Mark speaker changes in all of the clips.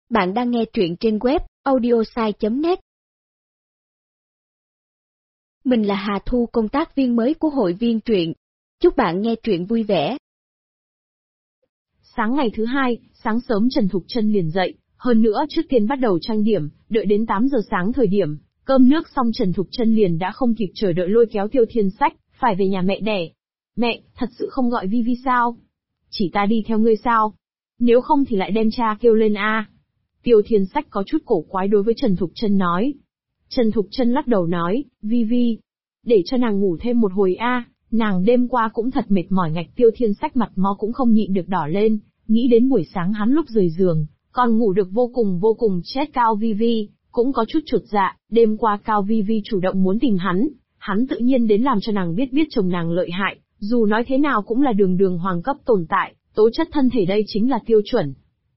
Speaker 1: Bạn đang nghe truyện trên web audiosai.net. Mình là Hà Thu, công tác viên mới của hội viên truyện. Chúc bạn nghe truyện vui vẻ.
Speaker 2: Sáng ngày thứ hai, sáng sớm Trần Thục Trân liền dậy, hơn nữa trước tiên bắt đầu trang điểm, đợi đến 8 giờ sáng thời điểm, cơm nước xong Trần Thục Trân liền đã không kịp chờ đợi lôi kéo Tiêu Thiên Sách, phải về nhà mẹ đẻ. Mẹ, thật sự không gọi Vi Vi sao? Chỉ ta đi theo ngươi sao? Nếu không thì lại đem cha kêu lên a. Tiêu Thiên Sách có chút cổ quái đối với Trần Thục Trân nói. Trần Thục Trân lắc đầu nói, Vi Vi, để cho nàng ngủ thêm một hồi a, nàng đêm qua cũng thật mệt mỏi. Ngạch Tiêu Thiên Sách mặt mo cũng không nhịn được đỏ lên, nghĩ đến buổi sáng hắn lúc rời giường, còn ngủ được vô cùng chết Cao Vi Vi, cũng có chút chột dạ. Đêm qua Cao Vi Vi chủ động muốn tìm hắn tự nhiên đến làm cho nàng biết chồng nàng lợi hại, dù nói thế nào cũng là đường hoàng cấp tồn tại, tố chất thân thể đây chính là tiêu chuẩn.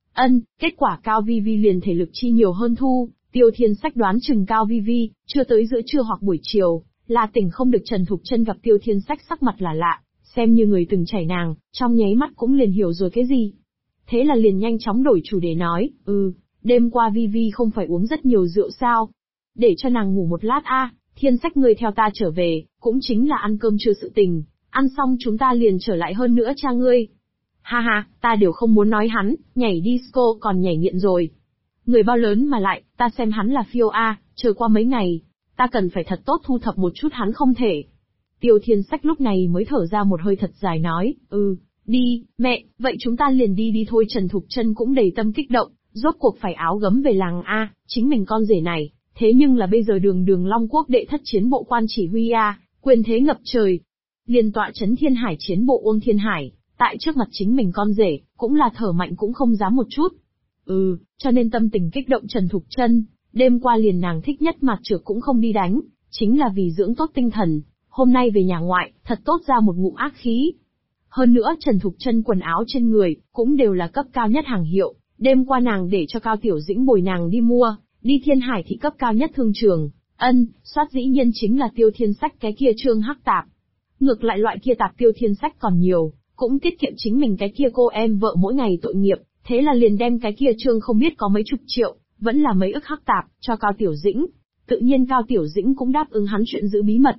Speaker 2: Kết quả Cao Vi Vi liền thể lực chi nhiều hơn Thu. Tiêu Thiên Sách đoán chừng Cao Vi Vi chưa tới giữa trưa hoặc buổi chiều là tỉnh không được. Trần Thục Trân gặp Tiêu Thiên Sách sắc mặt là lạ, xem như người từng chảy nàng, trong nháy mắt cũng liền hiểu rồi cái gì. Thế là liền nhanh chóng đổi chủ đề nói, đêm qua Vi Vi không phải uống rất nhiều rượu sao? Để cho nàng ngủ một lát a. Thiên Sách ngươi theo ta trở về, cũng chính là ăn cơm trưa sự tình, ăn xong chúng ta liền trở lại. Hơn nữa cha ngươi. Ha, ta đều không muốn nói hắn, nhảy disco còn nhảy nghiện rồi. Người bao lớn mà lại, ta xem hắn là phiêu a, chờ qua mấy ngày, ta cần phải thật tốt thu thập một chút hắn không thể. Tiêu Thiên Sách lúc này mới thở ra một hơi thật dài nói, đi, mẹ, vậy chúng ta liền đi thôi. Trần Thục Trân cũng đầy tâm kích động, rốt cuộc phải áo gấm về làng a, chính mình con rể này, thế nhưng là bây giờ đường Long Quốc đệ thất chiến bộ quan chỉ huy a, quyền thế ngập trời. Liên tọa trấn Thiên Hải chiến bộ Uông Thiên Hải, tại trước mặt chính mình con rể, cũng là thở mạnh cũng không dám một chút. Cho nên tâm tình kích động Trần Thục Trân, đêm qua liền nàng thích nhất mặt trược cũng không đi đánh, chính là vì dưỡng tốt tinh thần, hôm nay về nhà ngoại, thật tốt ra một ngụm ác khí. Hơn nữa Trần Thục Trân quần áo trên người, cũng đều là cấp cao nhất hàng hiệu, đêm qua nàng để cho Cao Tiểu Dĩnh bồi nàng đi mua, đi Thiên Hải thị cấp cao nhất thương trường, soát dĩ nhiên chính là Tiêu Thiên Sách cái kia trương hắc tạp. Ngược lại loại kia tạp Tiêu Thiên Sách còn nhiều, cũng tiết kiệm chính mình cái kia cô em vợ mỗi ngày tội nghiệp, thế là liền đem cái kia trương không biết có mấy chục triệu, vẫn là mấy ức hắc tạp, cho Cao Tiểu Dĩnh. Tự nhiên Cao Tiểu Dĩnh cũng đáp ứng hắn chuyện giữ bí mật.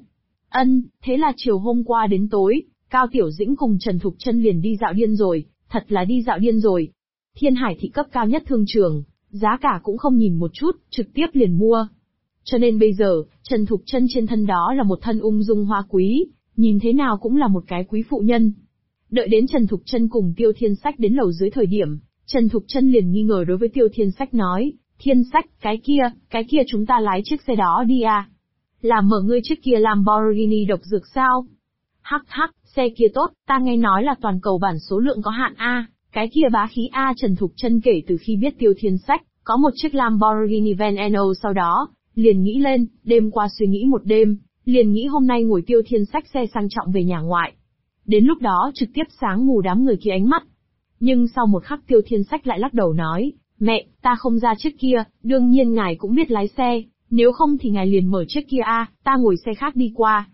Speaker 2: Thế là chiều hôm qua đến tối, Cao Tiểu Dĩnh cùng Trần Thục Trân liền đi dạo điên rồi, thật là đi dạo điên rồi. Thiên Hải thị cấp cao nhất thương trường, giá cả cũng không nhìn một chút, trực tiếp liền mua. Cho nên bây giờ, Trần Thục Trân trên thân đó là một thân ung dung hoa quý, nhìn thế nào cũng là một cái quý phụ nhân. Đợi đến Trần Thục Trân cùng Tiêu Thiên Sách đến lầu dưới thời điểm, Trần Thục Trân liền nghi ngờ đối với Tiêu Thiên Sách nói, Thiên Sách, cái kia chúng ta lái chiếc xe đó đi à? Là mở ngươi chiếc kia Lamborghini độc dược sao? Hắc, xe kia tốt, ta nghe nói là toàn cầu bản số lượng có hạn a, cái kia bá khí a. Trần Thục Trân kể từ khi biết Tiêu Thiên Sách có một chiếc Lamborghini Veneno sau đó, liền nghĩ lên, đêm qua suy nghĩ một đêm, liền nghĩ hôm nay ngồi Tiêu Thiên Sách xe sang trọng về nhà ngoại. Đến lúc đó trực tiếp sáng mù đám người kia ánh mắt. Nhưng sau một khắc Tiêu Thiên Sách lại lắc đầu nói, mẹ, ta không ra chiếc kia, đương nhiên ngài cũng biết lái xe, nếu không thì ngài liền mở chiếc kia a, ta ngồi xe khác đi qua.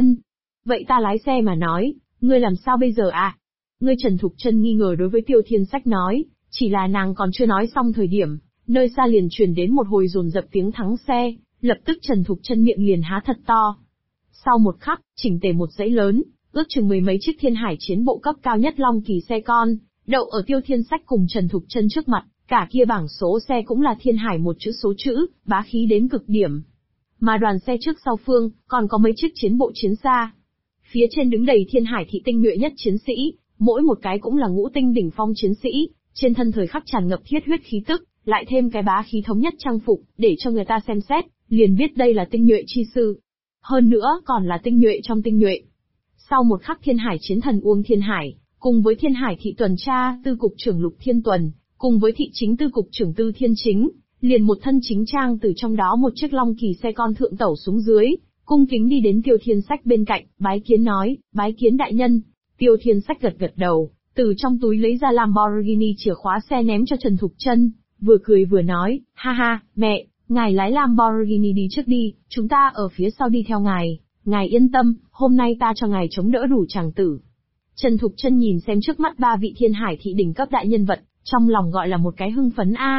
Speaker 2: Vậy ta lái xe mà nói, ngươi làm sao bây giờ à? Ngươi Trần Thục Trân nghi ngờ đối với Tiêu Thiên Sách nói, chỉ là nàng còn chưa nói xong thời điểm, nơi xa liền truyền đến một hồi dồn dập tiếng thắng xe, lập tức Trần Thục Trân miệng liền há thật to. Sau một khắc, chỉnh tề một dãy lớn, ước chừng mười mấy chiếc Thiên Hải chiến bộ cấp cao nhất Long Kỳ xe con, đậu ở Tiêu Thiên Sách cùng Trần Thục Trân trước mặt, cả kia bảng số xe cũng là Thiên Hải một chữ số chữ, bá khí đến cực điểm. Mà đoàn xe trước sau phương, còn có mấy chiếc chiến bộ chiến xa. Phía trên đứng đầy Thiên Hải thị tinh nhuệ nhất chiến sĩ, mỗi một cái cũng là ngũ tinh đỉnh phong chiến sĩ, trên thân thời khắc tràn ngập thiết huyết khí tức, lại thêm cái bá khí thống nhất trang phục, để cho người ta xem xét, liền biết đây là tinh nhuệ chi sư. Hơn nữa còn là tinh nhuệ trong tinh nhuệ. Sau một khắc Thiên Hải chiến thần Uông Thiên Hải, cùng với Thiên Hải thị tuần tra tư cục trưởng Lục Thiên Tuần, cùng với thị chính tư cục trưởng Tư Thiên Chính, liền một thân chính trang từ trong đó một chiếc Long Kỳ xe con thượng tẩu xuống dưới, cung kính đi đến Tiêu Thiên Sách bên cạnh, bái kiến nói, bái kiến đại nhân. Tiêu Thiên Sách gật đầu, từ trong túi lấy ra Lamborghini chìa khóa xe ném cho Trần Thục Trân, vừa cười vừa nói, ha, mẹ, ngài lái Lamborghini đi trước đi, chúng ta ở phía sau đi theo ngài. Ngài yên tâm, hôm nay ta cho ngài chống đỡ đủ chàng tử. Trần Thục Trân nhìn xem trước mắt ba vị Thiên Hải thị đỉnh cấp đại nhân vật, trong lòng gọi là một cái hưng phấn a.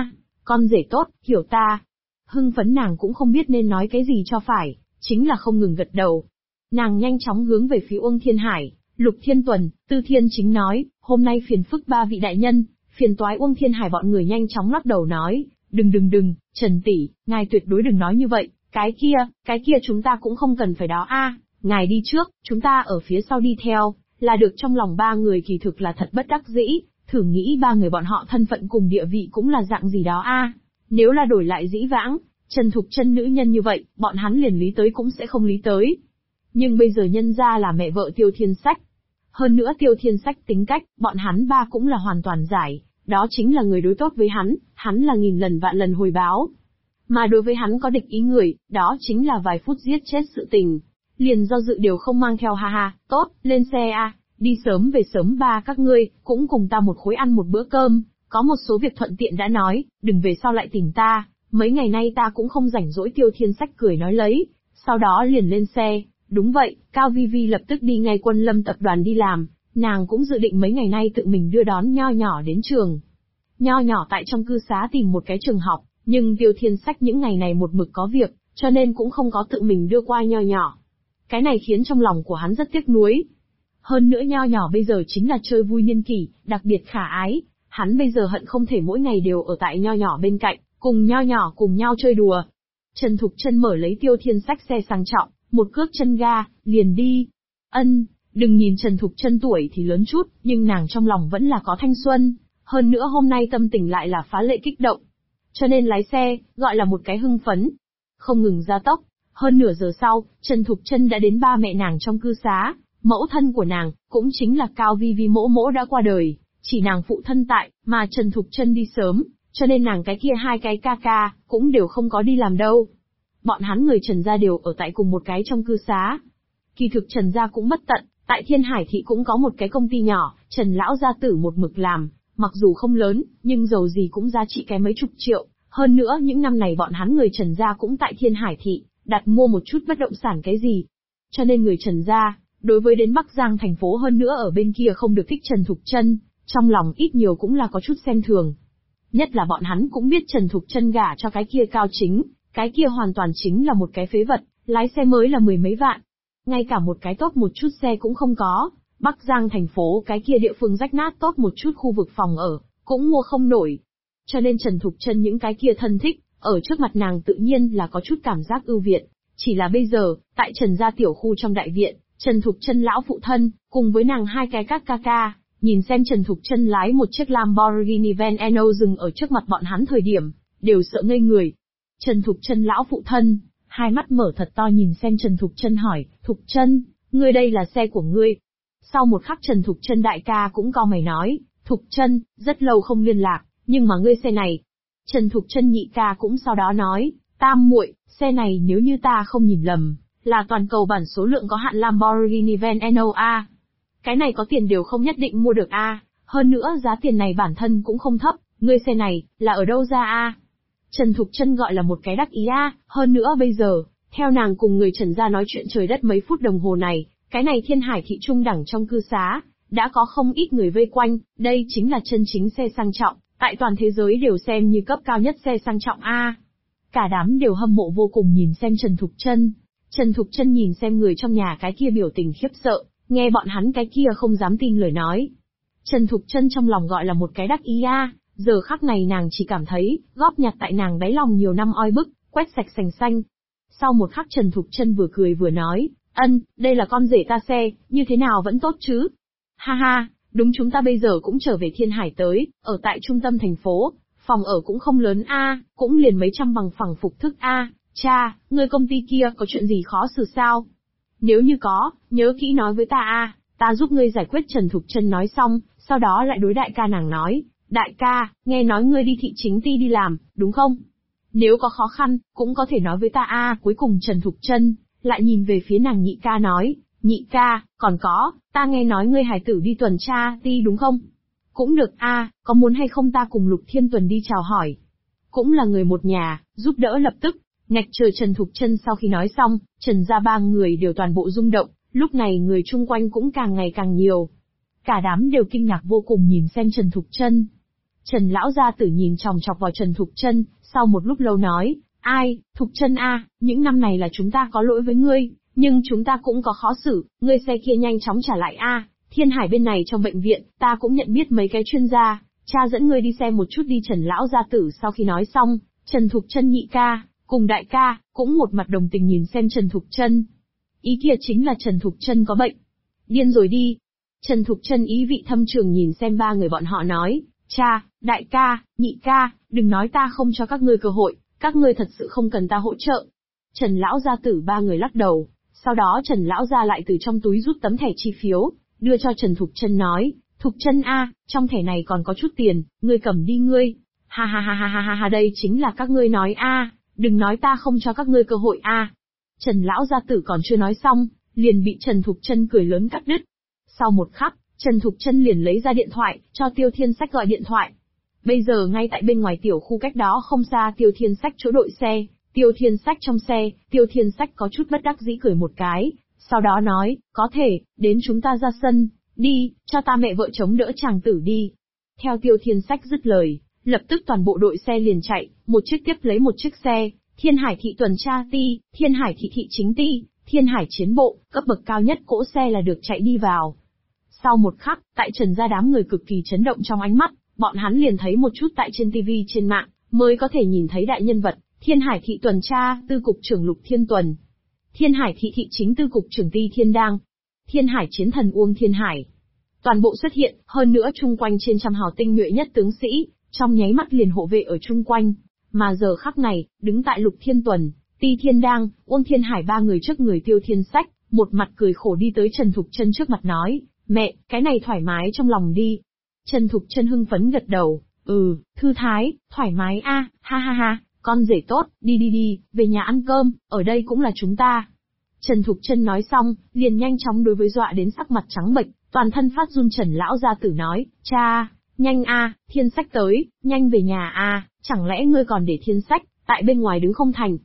Speaker 2: Con rể tốt, hiểu ta. Hưng phấn nàng cũng không biết nên nói cái gì cho phải, chính là không ngừng gật đầu. Nàng nhanh chóng hướng về phía Uông Thiên Hải, Lục Thiên Tuần, Tư Thiên Chính nói, hôm nay phiền phức ba vị đại nhân, phiền toái. Uông Thiên Hải bọn người nhanh chóng lắc đầu nói, đừng, Trần tỷ, ngài tuyệt đối đừng nói như vậy, cái kia chúng ta cũng không cần phải đó a, ngài đi trước, chúng ta ở phía sau đi theo, là được. Trong lòng ba người kỳ thực là thật bất đắc dĩ, thử nghĩ ba người bọn họ thân phận cùng địa vị cũng là dạng gì đó a, nếu là đổi lại dĩ vãng, Trần Thục Chân nữ nhân như vậy, bọn hắn liền lý tới cũng sẽ không lý tới. Nhưng bây giờ nhân ra là mẹ vợ Tiêu Thiên Sách. Hơn nữa Tiêu Thiên Sách tính cách, bọn hắn ba cũng là hoàn toàn giải, đó chính là người đối tốt với hắn là nghìn lần vạn lần hồi báo. Mà đối với hắn có địch ý người, đó chính là vài phút giết chết sự tình. Liền do dự đều không mang theo, ha ha, tốt, lên xe a, đi sớm về sớm. Ba các ngươi, cũng cùng ta một khối ăn một bữa cơm, có một số việc thuận tiện đã nói, đừng về sau lại tìm ta, mấy ngày nay ta cũng không rảnh rỗi. Tiêu Thiên Sách cười nói lấy, sau đó liền lên xe. Đúng vậy, Cao Vi Vi lập tức đi ngay Quân Lâm tập đoàn đi làm, nàng cũng dự định mấy ngày nay tự mình đưa đón Nho Nhỏ đến trường. Nho Nhỏ tại trong cư xá tìm một cái trường học, nhưng Tiêu Thiên Sách những ngày này một mực có việc, cho nên cũng không có tự mình đưa qua Nho Nhỏ. Cái này khiến trong lòng của hắn rất tiếc nuối. Hơn nữa Nho Nhỏ bây giờ chính là chơi vui niên kỷ, đặc biệt khả ái, hắn bây giờ hận không thể mỗi ngày đều ở tại Nho Nhỏ bên cạnh, cùng Nho Nhỏ cùng nhau chơi đùa. Trần Thục Chân mở lấy Tiêu Thiên Sách xe sang trọng, một cước chân ga, liền đi. Đừng nhìn Trần Thục Chân tuổi thì lớn chút, nhưng nàng trong lòng vẫn là có thanh xuân, hơn nữa hôm nay tâm tình lại là phá lệ kích động. Cho nên lái xe, gọi là một cái hưng phấn. Không ngừng gia tốc, hơn nửa giờ sau, Trần Thục Chân đã đến ba mẹ nàng trong cư xá, mẫu thân của nàng, cũng chính là Cao Vi Vi mỗ mỗ đã qua đời, chỉ nàng phụ thân tại, mà Trần Thục Chân đi sớm, cho nên nàng cái kia hai cái ca ca, cũng đều không có đi làm đâu. Bọn hắn người Trần gia đều ở tại cùng một cái trong cư xá. Kỳ thực Trần gia cũng bất tận, tại Thiên Hải thị cũng có một cái công ty nhỏ, Trần lão gia tử một mực làm, mặc dù không lớn, nhưng dầu gì cũng giá trị cái mấy chục triệu. Hơn nữa những năm này bọn hắn người Trần gia cũng tại Thiên Hải thị, đặt mua một chút bất động sản cái gì. Cho nên người Trần gia, đối với đến Bắc Giang thành phố hơn nữa ở bên kia không được thích Trần Thục Chân, trong lòng ít nhiều cũng là có chút xem thường. Nhất là bọn hắn cũng biết Trần Thục Chân gả cho cái kia Cao Chính, cái kia hoàn toàn chính là một cái phế vật, lái xe mới là mười mấy vạn. Ngay cả một cái tốt một chút xe cũng không có, Bắc Giang thành phố cái kia địa phương rách nát tốt một chút khu vực phòng ở, cũng mua không nổi. Cho nên Trần Thục Chân những cái kia thân thích, ở trước mặt nàng tự nhiên là có chút cảm giác ưu việt. Chỉ là bây giờ, tại Trần gia tiểu khu trong đại viện, Trần Thục Chân lão phụ thân, cùng với nàng hai cái các ca ca, nhìn xem Trần Thục Chân lái một chiếc Lamborghini Veneno dừng ở trước mặt bọn hắn thời điểm, đều sợ ngây người. Trần Thục Chân lão phụ thân, hai mắt mở thật to nhìn xem Trần Thục Chân hỏi, Thục Chân, ngươi đây là xe của ngươi. Sau một khắc Trần Thục Chân đại ca cũng cau mày nói, Thục Chân, rất lâu không liên lạc, nhưng mà ngươi xe này. Trần Thục Chân nhị ca cũng sau đó nói, Tam muội, xe này nếu như ta không nhìn lầm, là toàn cầu bản số lượng có hạn Lamborghini Veneno a. Cái này có tiền đều không nhất định mua được a, hơn nữa giá tiền này bản thân cũng không thấp, ngươi xe này, là ở đâu ra a? Trần Thục Chân gọi là một cái đắc ý a, hơn nữa bây giờ, theo nàng cùng người Trần gia nói chuyện trời đất mấy phút đồng hồ này, cái này Thiên Hải thị trung đẳng trong cư xá, đã có không ít người vây quanh, đây chính là chân chính xe sang trọng, tại toàn thế giới đều xem như cấp cao nhất xe sang trọng a. Cả đám đều hâm mộ vô cùng nhìn xem Trần Thục Chân. Trần Thục Chân nhìn xem người trong nhà cái kia biểu tình khiếp sợ, nghe bọn hắn cái kia không dám tin lời nói. Trần Thục Chân trong lòng gọi là một cái đắc ý a, giờ khắc này nàng chỉ cảm thấy, góp nhặt tại nàng đáy lòng nhiều năm oi bức, quét sạch sành xanh. Sau một khắc Trần Thục Chân vừa cười vừa nói, đây là con rể ta xe, như thế nào vẫn tốt chứ? Ha ha, đúng chúng ta bây giờ cũng trở về Thiên Hải tới, ở tại trung tâm thành phố, phòng ở cũng không lớn a, cũng liền mấy trăm bằng phẳng phục thức a. Cha, ngươi công ty kia có chuyện gì khó xử sao? Nếu như có, nhớ kỹ nói với ta a, ta giúp ngươi giải quyết. Trần Thục Chân nói xong, sau đó lại đối đại ca nàng nói, đại ca, nghe nói ngươi đi thị chính ty đi làm, đúng không? Nếu có khó khăn, cũng có thể nói với ta a. Cuối cùng Trần Thục Chân lại nhìn về phía nàng nhị ca nói, nhị ca, còn có, ta nghe nói ngươi hải tử đi tuần tra ty đúng không? Cũng được a, có muốn hay không ta cùng Lục Thiên Tuần đi chào hỏi? Cũng là người một nhà, giúp đỡ lập tức. Ngạch chờ Trần Thục Chân sau khi nói xong, Trần gia ba người đều toàn bộ rung động, lúc này người chung quanh cũng càng ngày càng nhiều. Cả đám đều kinh ngạc vô cùng nhìn xem Trần Thục Chân. Trần lão gia tử nhìn chòng chọc vào Trần Thục Chân, sau một lúc lâu nói, ai, Thục Chân a, những năm này là chúng ta có lỗi với ngươi, nhưng chúng ta cũng có khó xử, ngươi xe kia nhanh chóng trả lại a. Thiên Hải bên này trong bệnh viện, ta cũng nhận biết mấy cái chuyên gia, cha dẫn ngươi đi xem một chút đi. Trần lão gia tử sau khi nói xong, Trần Thục Chân nhị ca, cùng đại ca, cũng một mặt đồng tình nhìn xem Trần Thục Chân. Ý kia chính là Trần Thục Chân có bệnh. Điên rồi đi. Trần Thục Chân ý vị thâm trường nhìn xem ba người bọn họ nói, cha, đại ca, nhị ca, đừng nói ta không cho các ngươi cơ hội, các ngươi thật sự không cần ta hỗ trợ. Trần lão gia tử ba người lắc đầu, sau đó Trần lão gia lại từ trong túi rút tấm thẻ chi phiếu, đưa cho Trần Thục Chân nói, Thục Chân a, trong thẻ này còn có chút tiền, ngươi cầm đi ngươi. Ha ha ha ha ha ha, đây chính là các ngươi nói a, đừng nói ta không cho các ngươi cơ hội a. Trần lão gia tử còn chưa nói xong, liền bị Trần Thục Chân cười lớn cắt đứt. Sau một khắc, Trần Thục Chân liền lấy ra điện thoại, cho Tiêu Thiên Sách gọi điện thoại. Bây giờ ngay tại bên ngoài tiểu khu cách đó không xa Tiêu Thiên Sách chỗ đội xe, Tiêu Thiên Sách trong xe, Tiêu Thiên Sách có chút bất đắc dĩ cười một cái, sau đó nói, có thể, đến chúng ta ra sân, đi, cho ta mẹ vợ chống đỡ chàng tử đi. Theo Tiêu Thiên Sách dứt lời, lập tức toàn bộ đội xe liền chạy, một chiếc tiếp lấy một chiếc xe, Thiên Hải thị tuần tra ti, Thiên Hải thị thị chính ti, Thiên Hải chiến bộ, cấp bậc cao nhất cỗ xe là được chạy đi vào. Sau một khắc, tại Trần gia đám người cực kỳ chấn động trong ánh mắt, bọn hắn liền thấy một chút tại trên TV trên mạng, mới có thể nhìn thấy đại nhân vật, Thiên Hải thị tuần tra, tư cục trưởng Lục Thiên Tuần, Thiên Hải thị thị chính tư cục trưởng Ti Thiên Đang, Thiên Hải chiến thần Uông Thiên Hải. Toàn bộ xuất hiện, hơn nữa chung quanh trên trăm hào tinh nhuệ nhất tướng sĩ, trong nháy mắt liền hộ vệ ở chung quanh. Mà giờ khắc này, đứng tại Lục Thiên Tuần, Ti Thiên Đang, Uông Thiên Hải ba người trước người Tiêu Thiên Sách, một mặt cười khổ đi tới Trần Thục Chân trước mặt nói, mẹ, cái này thoải mái trong lòng đi. Trần Thục Chân hưng phấn gật đầu, thư thái, thoải mái a, ha ha ha, con rể tốt, đi đi đi, về nhà ăn cơm, ở đây cũng là chúng ta. Trần Thục Chân nói xong, liền nhanh chóng đối với dọa đến sắc mặt trắng bệch, toàn thân phát run Trần lão gia tử nói, cha, nhanh a, Thiên Sách tới, nhanh về nhà a, chẳng lẽ ngươi còn để Thiên Sách tại bên ngoài đứng không thành?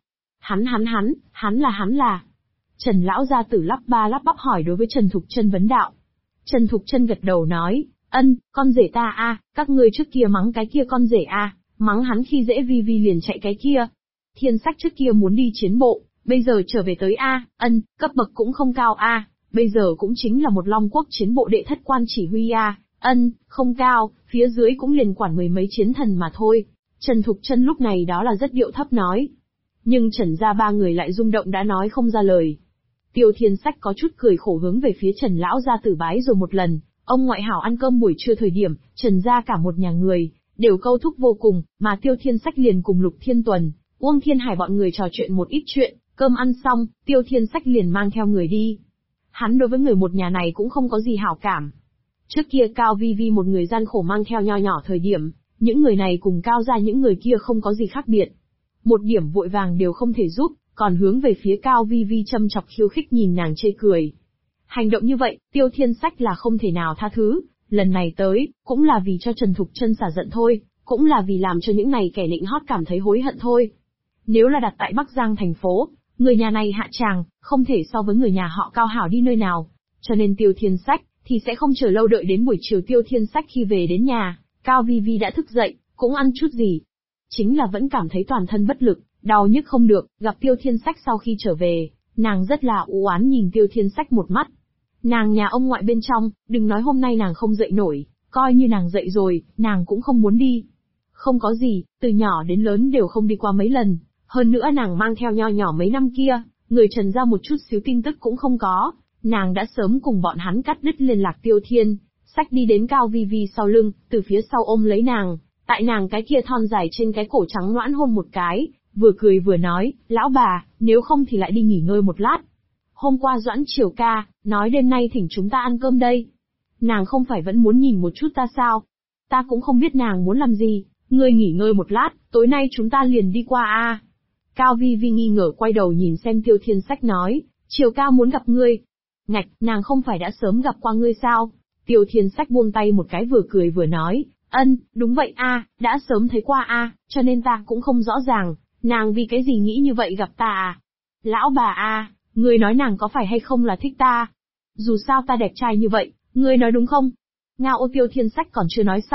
Speaker 2: Hắn là. Trần lão gia tử lắp ba lắp bắp hỏi đối với Trần Thục Chân vấn đạo. Trần Thục Chân gật đầu nói, con rể ta a, các ngươi trước kia mắng cái kia con rể a, mắng hắn khi dễ vi vi liền chạy cái kia. Thiên Sách trước kia muốn đi chiến bộ, bây giờ trở về tới a, cấp bậc cũng không cao a, bây giờ cũng chính là một Long Quốc chiến bộ đệ thất quan chỉ huy a, không cao, phía dưới cũng liền quản mười mấy chiến thần mà thôi. Trần Thục Chân lúc này đó là rất điệu thấp nói. Nhưng Trần gia ba người lại rung động đã nói không ra lời. Tiêu Thiên Sách có chút cười khổ hướng về phía Trần lão gia tử bái rồi một lần, ông ngoại hảo ăn cơm buổi trưa thời điểm, Trần gia cả một nhà người, đều câu thúc vô cùng, mà Tiêu Thiên Sách liền cùng Lục Thiên Tuần, Uông Thiên Hải bọn người trò chuyện một ít chuyện, cơm ăn xong, Tiêu Thiên Sách liền mang theo người đi. Hắn đối với người một nhà này cũng không có gì hảo cảm. Trước kia Cao Vi Vi một người gian khổ mang theo nho nhỏ thời điểm, những người này cùng Cao gia những người kia không có gì khác biệt. Một điểm vội vàng đều không thể giúp, còn hướng về phía Cao Vi Vi châm chọc khiêu khích nhìn nàng chê cười. Hành động như vậy, Tiêu Thiên Sách là không thể nào tha thứ, lần này tới, cũng là vì cho Trần Thục Chân xả giận thôi, cũng là vì làm cho những này kẻ nịnh hót cảm thấy hối hận thôi. Nếu là đặt tại Bắc Giang thành phố, người nhà này hạ tràng, không thể so với người nhà họ Cao hảo đi nơi nào, cho nên Tiêu Thiên Sách thì sẽ không chờ lâu đợi đến buổi chiều. Tiêu Thiên Sách khi về đến nhà, Cao Vi Vi đã thức dậy, cũng ăn chút gì. Chính là vẫn cảm thấy toàn thân bất lực, đau nhức không được, gặp Tiêu Thiên Sách sau khi trở về, nàng rất là u oán nhìn Tiêu Thiên Sách một mắt. Nàng nhà ông ngoại bên trong, đừng nói hôm nay nàng không dậy nổi, coi như nàng dậy rồi, nàng cũng không muốn đi. Không có gì, từ nhỏ đến lớn đều không đi qua mấy lần, hơn nữa nàng mang theo nho nhỏ mấy năm kia, người Trần gia một chút xíu tin tức cũng không có, nàng đã sớm cùng bọn hắn cắt đứt liên lạc. Tiêu Thiên Sách đi đến Cao Vi Vi sau lưng, từ phía sau ôm lấy nàng, tại nàng cái kia thon dài trên cái cổ trắng nõn hôn một cái, vừa cười vừa nói, lão bà, nếu không thì lại đi nghỉ ngơi một lát. Hôm qua Doãn Triều ca, nói đêm nay thỉnh chúng ta ăn cơm đây. Nàng không phải vẫn muốn nhìn một chút ta sao? Ta cũng không biết nàng muốn làm gì, ngươi nghỉ ngơi một lát, tối nay chúng ta liền đi qua a. Cao Vi Vi nghi ngờ quay đầu nhìn xem Tiêu Thiên Sách nói, Triều ca muốn gặp ngươi. Ngạch, nàng không phải đã sớm gặp qua ngươi sao? Tiêu Thiên Sách buông tay một cái vừa cười vừa nói, đúng vậy a, đã sớm thấy qua a, cho nên ta cũng không rõ ràng, nàng vì cái gì nghĩ như vậy gặp ta à? Lão bà a, ngươi nói nàng có phải hay không là thích ta? Dù sao ta đẹp trai như vậy, ngươi nói đúng không? Ngao. Tiêu Thiên Sách còn chưa nói xong,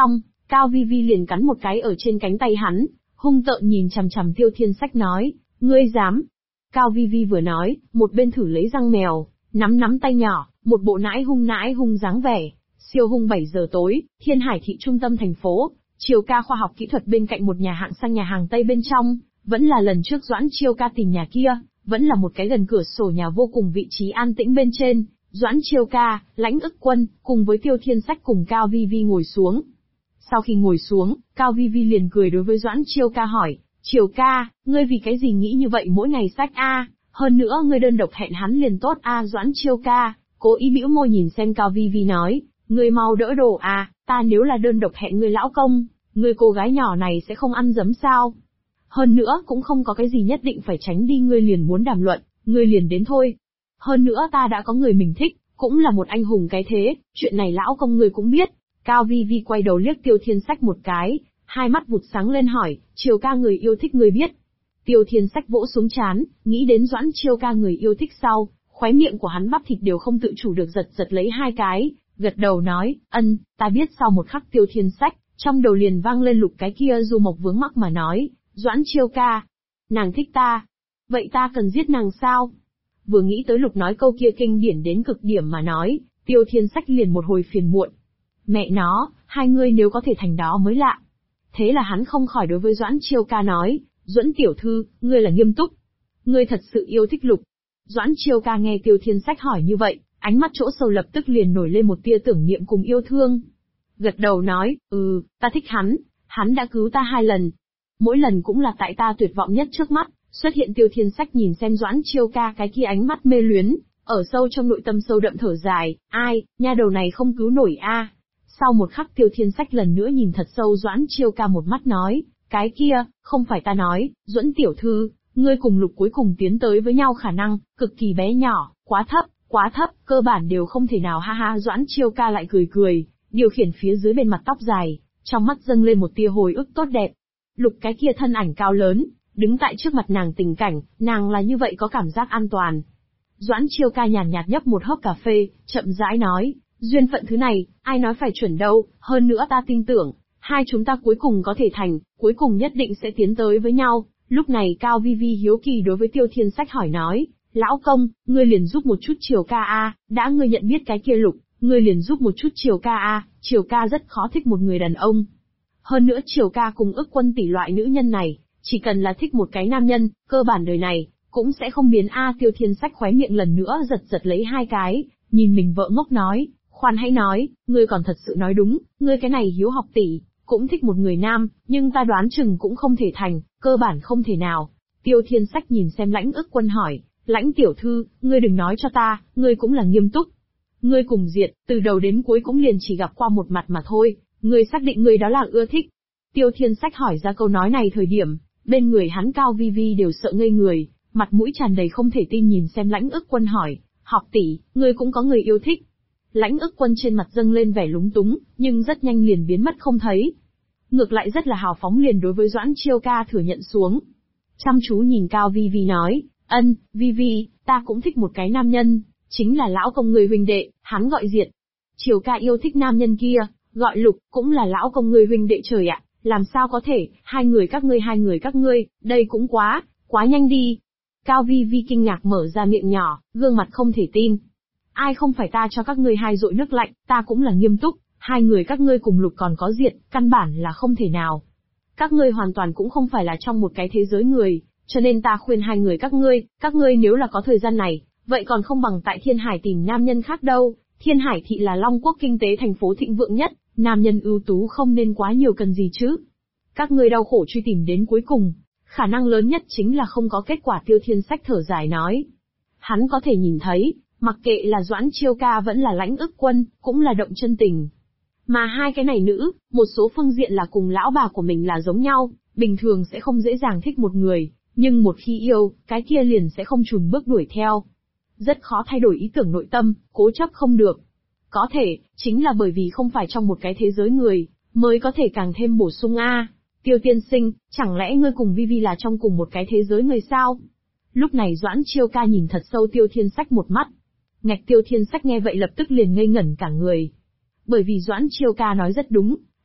Speaker 2: Cao Vi Vi liền cắn một cái ở trên cánh tay hắn, hung tợn nhìn chằm chằm Tiêu Thiên Sách nói, ngươi dám. Cao Vi Vi vừa nói, một bên thử lấy răng mèo, nắm tay nhỏ, một bộ nãi hung dáng vẻ. Siêu hung 7 giờ tối, Thiên Hải thị trung tâm thành phố, Chiêu Ca khoa học kỹ thuật bên cạnh một nhà hạng sang nhà hàng Tây bên trong, vẫn là lần trước Doãn Chiêu Ca tìm nhà kia, vẫn là một cái gần cửa sổ nhà vô cùng vị trí an tĩnh bên trên. Doãn Chiêu Ca, Lãnh Ức Quân, cùng với Tiêu Thiên Sách cùng Cao Vi Vi ngồi xuống. Sau khi ngồi xuống, Cao Vi Vi liền cười đối với Doãn Chiêu Ca hỏi, Chiêu Ca, ngươi vì cái gì nghĩ như vậy mỗi ngày sách a? Hơn nữa ngươi đơn độc hẹn hắn liền tốt a. Doãn Chiêu Ca, cố ý bĩu môi nhìn xem Cao Vi Vi nói, ngươi mau đỡ đồ à, ta nếu là đơn độc hẹn ngươi lão công, ngươi cô gái nhỏ này sẽ không ăn dấm sao? Hơn nữa cũng không có cái gì nhất định phải tránh đi, ngươi liền muốn đàm luận, ngươi liền đến thôi. Hơn nữa ta đã có người mình thích, cũng là một anh hùng cái thế, chuyện này lão công ngươi cũng biết. Cao Vi Vi quay đầu liếc Tiêu Thiên Sách một cái, hai mắt vụt sáng lên hỏi, Chiêu Ca người yêu thích ngươi biết. Tiêu Thiên Sách vỗ xuống trán, nghĩ đến Doãn Chiêu Ca người yêu thích sau, khóe miệng của hắn bắp thịt đều không tự chủ được giật lấy hai cái, gật đầu nói, ta biết. Sau một khắc Tiêu Thiên Sách, trong đầu liền vang lên Lục cái kia du mộc vướng mắc mà nói, Doãn Chiêu Ca, nàng thích ta, vậy ta cần giết nàng sao? Vừa nghĩ tới Lục nói câu kia kinh điển đến cực điểm mà nói, Tiêu Thiên Sách liền một hồi phiền muộn. Mẹ nó, hai ngươi nếu có thể thành đó mới lạ. Thế là hắn không khỏi đối với Doãn Chiêu Ca nói, Duẫn tiểu thư, ngươi là nghiêm túc. Ngươi thật sự yêu thích Lục. Doãn Chiêu Ca nghe Tiêu Thiên Sách hỏi như vậy, ánh mắt chỗ sâu lập tức liền nổi lên một tia tưởng niệm cùng yêu thương. Gật đầu nói, ta thích hắn đã cứu ta 2 lần. Mỗi lần cũng là tại ta tuyệt vọng nhất trước mắt, xuất hiện. Tiêu Thiên Sách nhìn xem Doãn Chiêu Ca cái kia ánh mắt mê luyến, ở sâu trong nội tâm sâu đậm thở dài, ai, nha đầu này không cứu nổi a. Sau một khắc Tiêu Thiên Sách lần nữa nhìn thật sâu Doãn Chiêu Ca một mắt nói, cái kia, không phải ta nói, Duẫn tiểu thư, ngươi cùng Lục cuối cùng tiến tới với nhau khả năng, cực kỳ bé nhỏ, quá thấp, cơ bản đều không thể nào ha ha. Doãn Chiêu Ca lại cười, điều khiển phía dưới bên mặt tóc dài, trong mắt dâng lên một tia hồi ức tốt đẹp. Lục cái kia thân ảnh cao lớn, đứng tại trước mặt nàng tình cảnh, nàng là như vậy có cảm giác an toàn. Doãn Chiêu Ca nhàn nhạt nhấp một hớp cà phê, chậm rãi nói, duyên phận thứ này, ai nói phải chuẩn đâu, hơn nữa ta tin tưởng, hai chúng ta cuối cùng có thể thành, cuối cùng nhất định sẽ tiến tới với nhau. Lúc này Cao Vi Vi hiếu kỳ đối với Tiêu Thiên Sách hỏi nói, lão công, ngươi liền giúp một chút Chiêu Ca a, đã ngươi nhận biết cái kia Lục, ngươi liền giúp một chút Chiêu Ca a, Chiêu Ca rất khó thích một người đàn ông. Hơn nữa Chiêu Ca cùng Ức Quân tỷ loại nữ nhân này, chỉ cần là thích một cái nam nhân, cơ bản đời này, cũng sẽ không biến a. Tiêu Thiên Sách khóe miệng lần nữa giật lấy hai cái, nhìn mình vợ ngốc nói, khoan hãy nói, ngươi còn thật sự nói đúng, ngươi cái này hiếu học tỷ, cũng thích một người nam, nhưng ta đoán chừng cũng không thể thành, cơ bản không thể nào. Tiêu Thiên Sách nhìn xem Lãnh Ức Quân hỏi, Lãnh tiểu thư, ngươi đừng nói cho ta, ngươi cũng là nghiêm túc. Ngươi cùng Diệt, từ đầu đến cuối cũng liền chỉ gặp qua một mặt mà thôi, ngươi xác định ngươi đó là ưa thích. Tiêu Thiên Sách hỏi ra câu nói này thời điểm, bên người hắn Cao Vi Vi đều sợ ngây người, mặt mũi tràn đầy không thể tin nhìn xem Lãnh Ức Quân hỏi, học tỷ, ngươi cũng có người yêu thích. Lãnh Ức Quân trên mặt dâng lên vẻ lúng túng, nhưng rất nhanh liền biến mất không thấy. Ngược lại rất là hào phóng liền đối với Doãn Chiêu Ca thừa nhận xuống. Chăm chú nhìn Cao Vi Vi nói, Vi Vi, ta cũng thích một cái nam nhân, chính là lão công người huynh đệ, hắn gọi Diệt. Chiêu Ca yêu thích nam nhân kia, gọi Lục, cũng là lão công người huynh đệ. Trời ạ, làm sao có thể, hai người các ngươi, đây cũng quá nhanh đi. Cao Vi Vi kinh ngạc mở ra miệng nhỏ, gương mặt không thể tin. Ai không phải ta cho các ngươi hai dội nước lạnh, ta cũng là nghiêm túc, hai người các ngươi cùng Lục còn có Diệt, căn bản là không thể nào. Các ngươi hoàn toàn cũng không phải là trong một cái thế giới người, cho nên ta khuyên hai người các ngươi nếu là có thời gian này, vậy còn không bằng tại Thiên Hải tìm nam nhân khác đâu. Thiên Hải thị là Long Quốc kinh tế thành phố thịnh vượng nhất, nam nhân ưu tú không nên quá nhiều cần gì chứ. Các ngươi đau khổ truy tìm đến cuối cùng, khả năng lớn nhất chính là không có kết quả. Tiêu Thiên Sách thở dài nói. Hắn có thể nhìn thấy, mặc kệ là Doãn Chiêu Ca vẫn là Lãnh Ức Quân, cũng là động chân tình. Mà hai cái này nữ, một số phương diện là cùng lão bà của mình là giống nhau, bình thường sẽ không dễ dàng thích một người, nhưng một khi yêu, cái kia liền sẽ không chùn bước đuổi theo. Rất khó thay đổi ý tưởng nội tâm, cố chấp không được. Có thể, chính là bởi vì không phải trong một cái thế giới người, mới có thể càng thêm bổ sung a. Tiêu tiên sinh, chẳng lẽ ngươi cùng Vi Vi là trong cùng một cái thế giới người sao? Lúc này Doãn Chiêu Ca nhìn thật sâu Tiêu Thiên Sách một mắt. Ngạch Tiêu Thiên Sách nghe vậy lập tức liền ngây ngẩn cả người. Bởi vì Doãn Chiêu Ca nói rất đúng,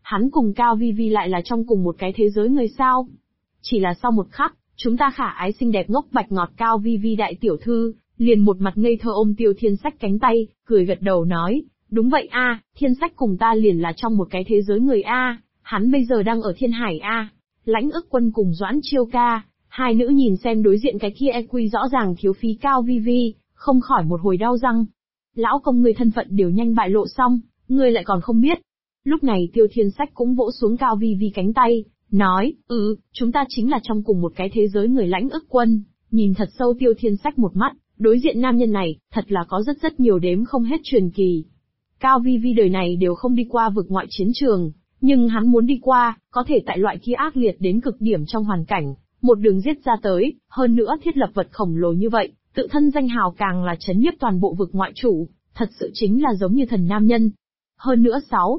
Speaker 2: Hắn cùng Cao Vi Vi lại là trong cùng một cái thế giới người sao? Chỉ là sau một khắc, chúng ta khả ái xinh đẹp ngốc bạch ngọt Cao Vi Vi đại tiểu thư, liền một mặt ngây thơ ôm Tiêu Thiên Sách cánh tay, cười gật đầu nói, đúng vậy a, Thiên Sách cùng ta liền là trong một cái thế giới người a, hắn bây giờ đang ở Thiên Hải a. Lãnh Ức Quân cùng Doãn Chiêu Ca, hai nữ nhìn xem đối diện cái kia EQ rõ ràng thiếu phí Cao Vi Vi, không khỏi một hồi đau răng. Lão công người thân phận đều nhanh bại lộ xong, ngươi lại còn không biết. Lúc này Tiêu Thiên Sách cũng vỗ xuống Cao Vi Vi cánh tay, nói, chúng ta chính là trong cùng một cái thế giới người. Lãnh Ức Quân nhìn thật sâu Tiêu Thiên Sách một mắt, đối diện nam nhân này, thật là có rất nhiều đếm không hết truyền kỳ. Cao Vi Vi đời này đều không đi qua vực ngoại chiến trường, nhưng hắn muốn đi qua, có thể tại loại kia ác liệt đến cực điểm trong hoàn cảnh, một đường giết ra tới, hơn nữa thiết lập vật khổng lồ như vậy, tự thân danh hào càng là chấn nhiếp toàn bộ vực ngoại chủ, thật sự chính là giống như thần nam nhân. Hơn nữa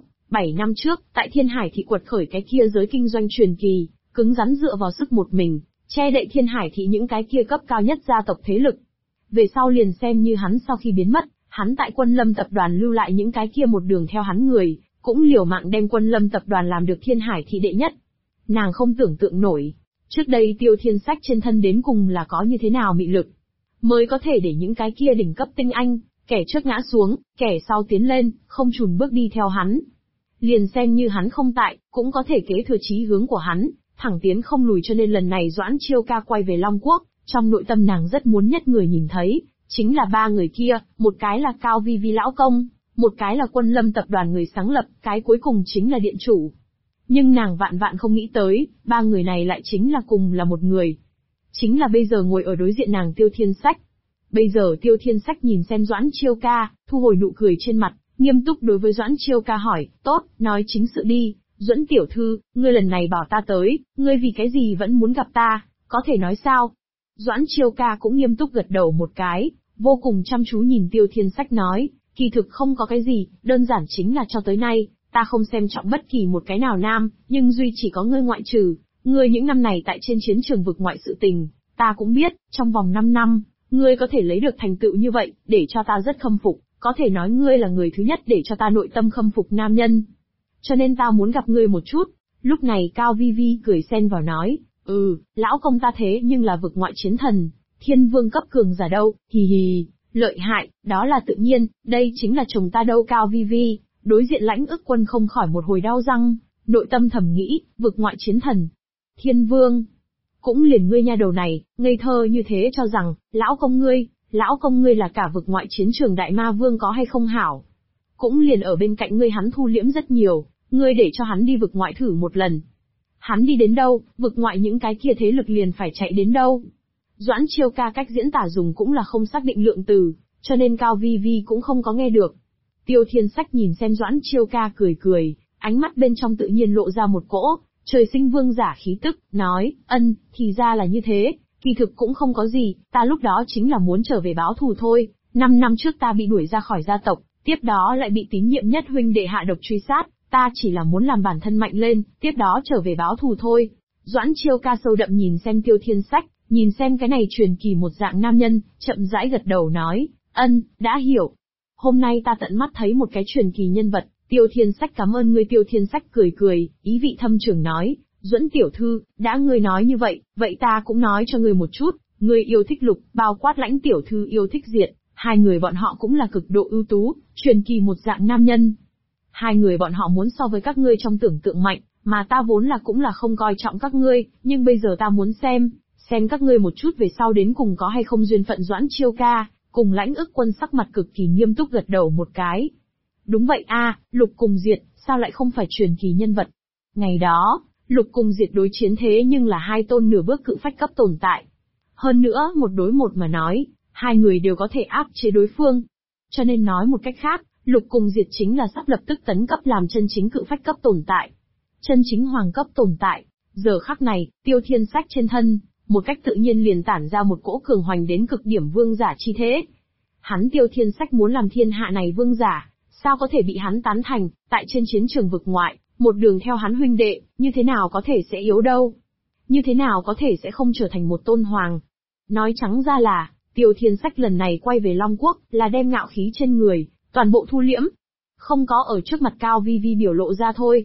Speaker 2: 7 năm trước, tại Thiên Hải thị quật khởi cái kia giới kinh doanh truyền kỳ, cứng rắn dựa vào sức một mình, che đậy Thiên Hải thị những cái kia cấp cao nhất gia tộc thế lực. Về sau liền xem như hắn sau khi biến mất, hắn tại Quân Lâm tập đoàn lưu lại những cái kia một đường theo hắn người, cũng liều mạng đem Quân Lâm tập đoàn làm được Thiên Hải thị đệ nhất. Nàng không tưởng tượng nổi, trước đây Tiêu Thiên Sách trên thân đến cùng là có như thế nào mị lực, mới có thể để những cái kia đỉnh cấp tinh anh, kẻ trước ngã xuống, kẻ sau tiến lên, không chùn bước đi theo hắn. Liền xem như hắn không tại, cũng có thể kế thừa chí hướng của hắn, thẳng tiến không lùi, cho nên lần này Doãn Chiêu Ca quay về Long Quốc, trong nội tâm nàng rất muốn nhất người nhìn thấy, chính là ba người kia, một cái là Cao Vi Vi lão công, một cái là Quân Lâm tập đoàn người sáng lập, cái cuối cùng chính là điện chủ. Nhưng nàng vạn vạn không nghĩ tới, ba người này lại chính là cùng là một người. Chính là bây giờ ngồi ở đối diện nàng Tiêu Thiên Sách. Bây giờ Tiêu Thiên Sách nhìn xem Doãn Chiêu Ca, thu hồi nụ cười trên mặt, nghiêm túc đối với Doãn Chiêu Ca hỏi, tốt, nói chính sự đi, Duẫn tiểu thư, ngươi lần này bảo ta tới, ngươi vì cái gì vẫn muốn gặp ta, có thể nói sao? Doãn Chiêu Ca cũng nghiêm túc gật đầu một cái, vô cùng chăm chú nhìn Tiêu Thiên Sách nói, kỳ thực không có cái gì, đơn giản chính là cho tới nay, ta không xem trọng bất kỳ một cái nào nam, nhưng duy chỉ có ngươi ngoại trừ, ngươi những năm này tại trên chiến trường vực ngoại sự tình, ta cũng biết, trong vòng 5 năm, ngươi có thể lấy được thành tựu như vậy, để cho ta rất khâm phục, có thể nói ngươi là người thứ nhất để cho ta nội tâm khâm phục nam nhân. Cho nên ta muốn gặp ngươi một chút. Lúc này Cao Vi Vi cười xen vào nói, lão công ta thế nhưng là vực ngoại chiến thần, thiên vương cấp cường giả đâu, hì hì, lợi hại, đó là tự nhiên, đây chính là chồng ta đâu. Cao Vi Vi, đối diện Lãnh Ức Quân không khỏi một hồi đau răng, nội tâm thầm nghĩ, vực ngoại chiến thần, thiên vương, cũng liền ngươi nha đầu này, ngây thơ như thế cho rằng, lão công ngươi là cả vực ngoại chiến trường đại ma vương có hay không hảo. Cũng liền ở bên cạnh ngươi hắn thu liễm rất nhiều, ngươi để cho hắn đi vực ngoại thử một lần. Hắn đi đến đâu, vực ngoại những cái kia thế lực liền phải chạy đến đâu. Doãn Chiêu Ca cách diễn tả dùng cũng là không xác định lượng từ, cho nên Cao Vi Vi cũng không có nghe được. Tiêu Thiên Sách nhìn xem Doãn Chiêu Ca cười cười, ánh mắt bên trong tự nhiên lộ ra một cỗ trời sinh vương giả khí tức, nói, thì ra là như thế, kỳ thực cũng không có gì, ta lúc đó chính là muốn trở về báo thù thôi, 5 năm trước ta bị đuổi ra khỏi gia tộc, tiếp đó lại bị tín nhiệm nhất huynh đệ hạ độc truy sát, ta chỉ là muốn làm bản thân mạnh lên, tiếp đó trở về báo thù thôi. Doãn Chiêu Ca sâu đậm nhìn xem Tiêu Thiên Sách, nhìn xem cái này truyền kỳ một dạng nam nhân, chậm rãi gật đầu nói, đã hiểu. Hôm nay ta tận mắt thấy một cái truyền kỳ nhân vật. Tiêu Thiên Sách cảm ơn ngươi. Tiêu Thiên Sách cười cười, ý vị thâm trường nói, Duẫn tiểu thư, đã ngươi nói như vậy, vậy ta cũng nói cho ngươi một chút, ngươi yêu thích Lục, bao quát Lãnh tiểu thư yêu thích Diệt, hai người bọn họ cũng là cực độ ưu tú, truyền kỳ một dạng nam nhân. Hai người bọn họ muốn so với các ngươi trong tưởng tượng mạnh, mà ta vốn là cũng là không coi trọng các ngươi, nhưng bây giờ ta muốn xem các ngươi một chút về sau đến cùng có hay không duyên phận. Doãn Chiêu Ca, cùng Lãnh Ức Quân sắc mặt cực kỳ nghiêm túc gật đầu một cái. Đúng vậy Lục cùng Diệt, sao lại không phải truyền kỳ nhân vật? Ngày đó, Lục cùng Diệt đối chiến thế nhưng là hai tôn nửa bước cự phách cấp tồn tại. Hơn nữa, một đối một mà nói, hai người đều có thể áp chế đối phương. Cho nên nói một cách khác, Lục cùng Diệt chính là sắp lập tức tấn cấp làm chân chính cự phách cấp tồn tại. Chân chính hoàng cấp tồn tại. Giờ khắc này, Tiêu Thiên Sách trên thân, một cách tự nhiên liền tản ra một cỗ cường hoành đến cực điểm vương giả chi thế. Hắn Tiêu Thiên Sách muốn làm thiên hạ này vương giả, sao có thể bị hắn tán thành, tại trên chiến trường vực ngoại, một đường theo hắn huynh đệ, như thế nào có thể sẽ yếu đâu? Như thế nào có thể sẽ không trở thành một tôn hoàng? Nói trắng ra là, Tiêu Thiên Sách lần này quay về Long Quốc, là đem ngạo khí trên người, toàn bộ thu liễm. Không có ở trước mặt Cao Vi Vi biểu lộ ra thôi.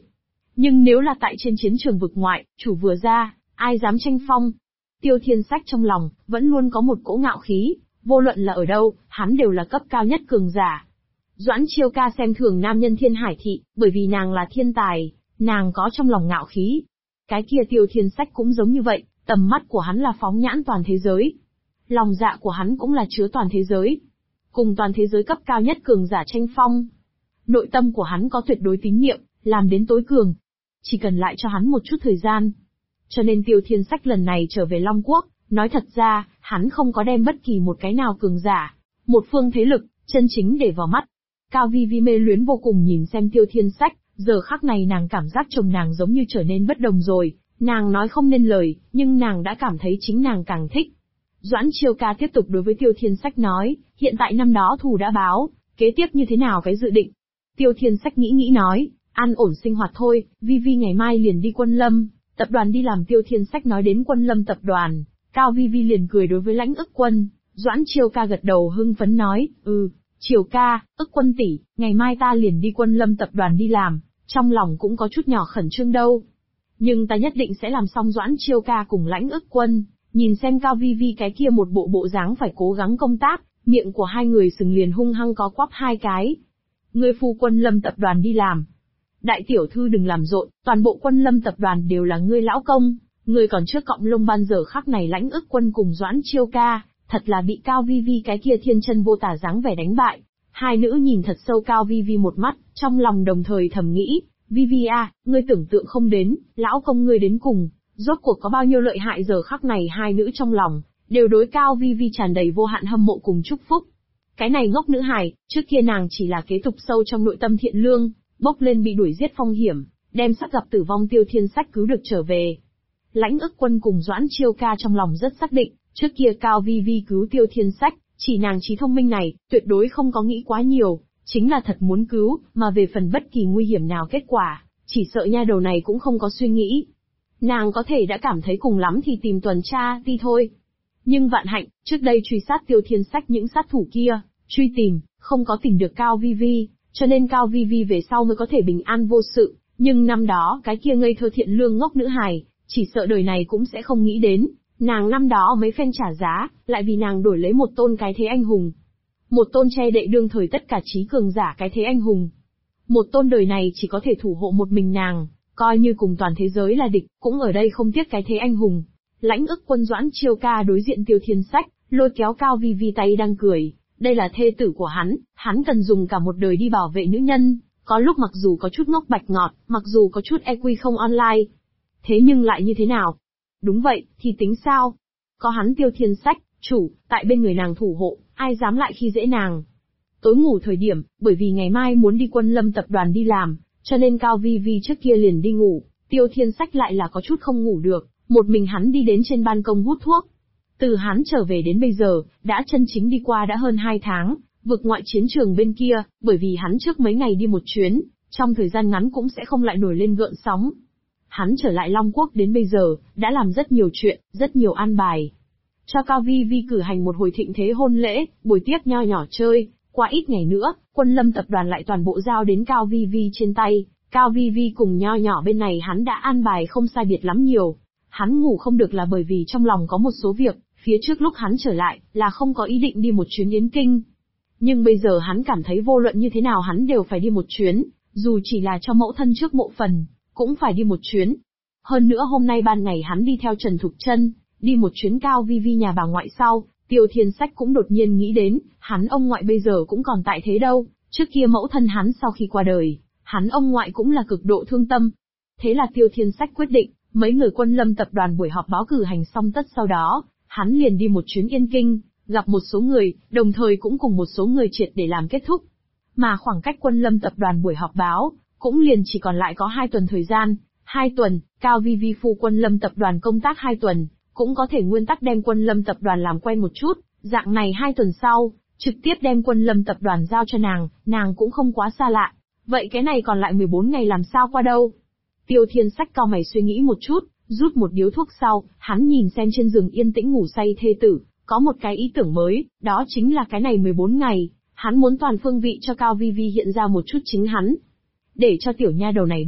Speaker 2: Nhưng nếu là tại trên chiến trường vực ngoại, chủ vừa ra, ai dám tranh phong? Tiêu Thiên Sách trong lòng, vẫn luôn có một cỗ ngạo khí, vô luận là ở đâu, hắn đều là cấp cao nhất cường giả. Doãn Chiêu Ca xem thường nam nhân Thiên Hải Thị, bởi vì nàng là thiên tài, nàng có trong lòng ngạo khí. Cái kia Tiêu Thiên Sách cũng giống như vậy, tầm mắt của hắn là phóng nhãn toàn thế giới. Lòng dạ của hắn cũng là chứa toàn thế giới. Cùng toàn thế giới cấp cao nhất cường giả tranh phong. Nội tâm của hắn có tuyệt đối tín nhiệm, làm đến tối cường. Chỉ cần lại cho hắn một chút thời gian. Cho nên Tiêu Thiên Sách lần này trở về Long Quốc, nói thật ra, hắn không có đem bất kỳ một cái nào cường giả, một phương thế lực, chân chính để vào mắt. Cao Vi Vi mê luyến vô cùng nhìn xem Tiêu Thiên Sách, giờ khắc này nàng cảm giác chồng nàng giống như trở nên bất đồng rồi, nàng nói không nên lời, nhưng nàng đã cảm thấy chính nàng càng thích. Doãn Chiêu Ca tiếp tục đối với Tiêu Thiên Sách nói, hiện tại năm đó thù đã báo, kế tiếp như thế nào cái dự định? Tiêu Thiên Sách nghĩ nói, an ổn sinh hoạt thôi, Vi Vi ngày mai liền đi Quân Lâm, tập đoàn đi làm. Tiêu Thiên Sách nói đến Quân Lâm tập đoàn, Cao Vi Vi liền cười đối với Lãnh Ức Quân. Doãn Chiêu Ca gật đầu hưng phấn nói, Chiêu Ca, Ức Quân tỷ, ngày mai ta liền đi Quân Lâm tập đoàn đi làm, trong lòng cũng có chút nhỏ khẩn trương đâu. Nhưng ta nhất định sẽ làm xong. Doãn Chiêu Ca cùng Lãnh Ức Quân, nhìn xem Cao Vi Vi cái kia một bộ dáng phải cố gắng công tác, miệng của hai người sừng liền hung hăng có quắp hai cái. Ngươi phu Quân Lâm tập đoàn đi làm. Đại tiểu thư đừng làm rộn, toàn bộ Quân Lâm tập đoàn đều là ngươi lão công, ngươi còn trước cọng lông. Ban giờ khắc này Lãnh Ức Quân cùng Doãn Chiêu Ca, thật là bị Cao Vi Vi cái kia thiên chân vô tả dáng vẻ đánh bại. Hai nữ nhìn thật sâu Cao Vi Vi một mắt, trong lòng đồng thời thầm nghĩ, Vi Vi à, ngươi tưởng tượng không đến, lão công ngươi đến cùng, rốt cuộc có bao nhiêu lợi hại. Giờ khắc này hai nữ trong lòng, đều đối Cao Vi Vi tràn đầy vô hạn hâm mộ cùng chúc phúc. Cái này ngốc nữ hài, trước kia nàng chỉ là kế tục sâu trong nội tâm thiện lương, bốc lên bị đuổi giết phong hiểm, đem sắp gặp tử vong Tiêu Thiên Sách cứu được trở về. Lãnh Ức Quân cùng Doãn Chiêu Ca trong lòng rất xác định, trước kia Cao Vi Vi cứu Tiêu Thiên Sách, chỉ nàng trí thông minh này, tuyệt đối không có nghĩ quá nhiều, chính là thật muốn cứu, mà về phần bất kỳ nguy hiểm nào kết quả, chỉ sợ nha đầu này cũng không có suy nghĩ. Nàng có thể đã cảm thấy cùng lắm thì tìm tuần tra đi thôi. Nhưng vạn hạnh, trước đây truy sát Tiêu Thiên Sách những sát thủ kia, truy tìm, không có tìm được Cao Vi Vi, cho nên Cao Vi Vi về sau mới có thể bình an vô sự, nhưng năm đó cái kia ngây thơ thiện lương ngốc nữ hài, chỉ sợ đời này cũng sẽ không nghĩ đến, nàng năm đó mấy phen trả giá, lại vì nàng đổi lấy một tôn cái thế anh hùng. Một tôn che đậy đương thời tất cả trí cường giả cái thế anh hùng. Một tôn đời này chỉ có thể thủ hộ một mình nàng, coi như cùng toàn thế giới là địch, cũng ở đây không tiếc cái thế anh hùng. Lãnh Ức Quân Doãn Chiêu Ca đối diện Tiêu Thiên Sách, lôi kéo Cao Vi Vi tay đang cười, đây là thê tử của hắn cần dùng cả một đời đi bảo vệ nữ nhân, có lúc mặc dù có chút ngốc bạch ngọt, mặc dù có chút EQ không online. Thế nhưng lại như thế nào? Đúng vậy, thì tính sao? Có hắn Tiêu Thiên Sách, chủ, tại bên người nàng thủ hộ, ai dám lại khi dễ nàng. Tối ngủ thời điểm, bởi vì ngày mai muốn đi Quân Lâm tập đoàn đi làm, cho nên Cao Vi Vi trước kia liền đi ngủ, Tiêu Thiên Sách lại là có chút không ngủ được, một mình hắn đi đến trên ban công hút thuốc. Từ hắn trở về đến bây giờ, đã chân chính đi qua đã hơn 2 tháng, vực ngoại chiến trường bên kia, bởi vì hắn trước mấy ngày đi một chuyến, trong thời gian ngắn cũng sẽ không lại nổi lên gợn sóng. Hắn trở lại Long Quốc đến bây giờ, đã làm rất nhiều chuyện, rất nhiều an bài. Cho Cao Vi Vi cử hành một hồi thịnh thế hôn lễ, buổi tiếp nho nhỏ chơi, qua ít ngày nữa, Quân Lâm tập đoàn lại toàn bộ giao đến Cao Vi Vi trên tay. Cao Vi Vi cùng nho nhỏ bên này hắn đã an bài không sai biệt lắm nhiều. Hắn ngủ không được là bởi vì trong lòng có một số việc, phía trước lúc hắn trở lại, là không có ý định đi một chuyến Yến Kinh. Nhưng bây giờ hắn cảm thấy vô luận như thế nào hắn đều phải đi một chuyến, dù chỉ là cho mẫu thân trước mộ phần, cũng phải đi một chuyến. Hơn nữa hôm nay ban ngày hắn đi theo Trần Thục Trân, đi một chuyến Cao Vi Vi nhà bà ngoại sau, Tiêu Thiên Sách cũng đột nhiên nghĩ đến, hắn ông ngoại bây giờ cũng còn tại thế đâu, trước kia mẫu thân hắn sau khi qua đời, hắn ông ngoại cũng là cực độ thương tâm. Thế là Tiêu Thiên Sách quyết định, mấy người Quân Lâm tập đoàn buổi họp báo cử hành xong tất sau đó, hắn liền đi một chuyến Yên Kinh, gặp một số người, đồng thời cũng cùng một số người triệt để làm kết thúc. Mà khoảng cách Quân Lâm tập đoàn buổi họp báo, cũng liền chỉ còn lại có 2 tuần thời gian. 2 tuần, Cao Vi Vi phu Quân Lâm tập đoàn công tác 2 tuần, cũng có thể nguyên tắc đem Quân Lâm tập đoàn làm quen một chút, dạng này 2 tuần sau, trực tiếp đem Quân Lâm tập đoàn giao cho nàng cũng không quá xa lạ. Vậy cái này còn lại 14 ngày làm sao qua đâu? Tiêu Thiên Sách cau mày suy nghĩ một chút, rút một điếu thuốc sau, hắn nhìn xem trên giường yên tĩnh ngủ say thê tử, có một cái ý tưởng mới, đó chính là cái này 14 ngày, hắn muốn toàn phương vị cho Cao Vi Vi hiện ra một chút chính hắn. Để cho tiểu nha đầu này biết,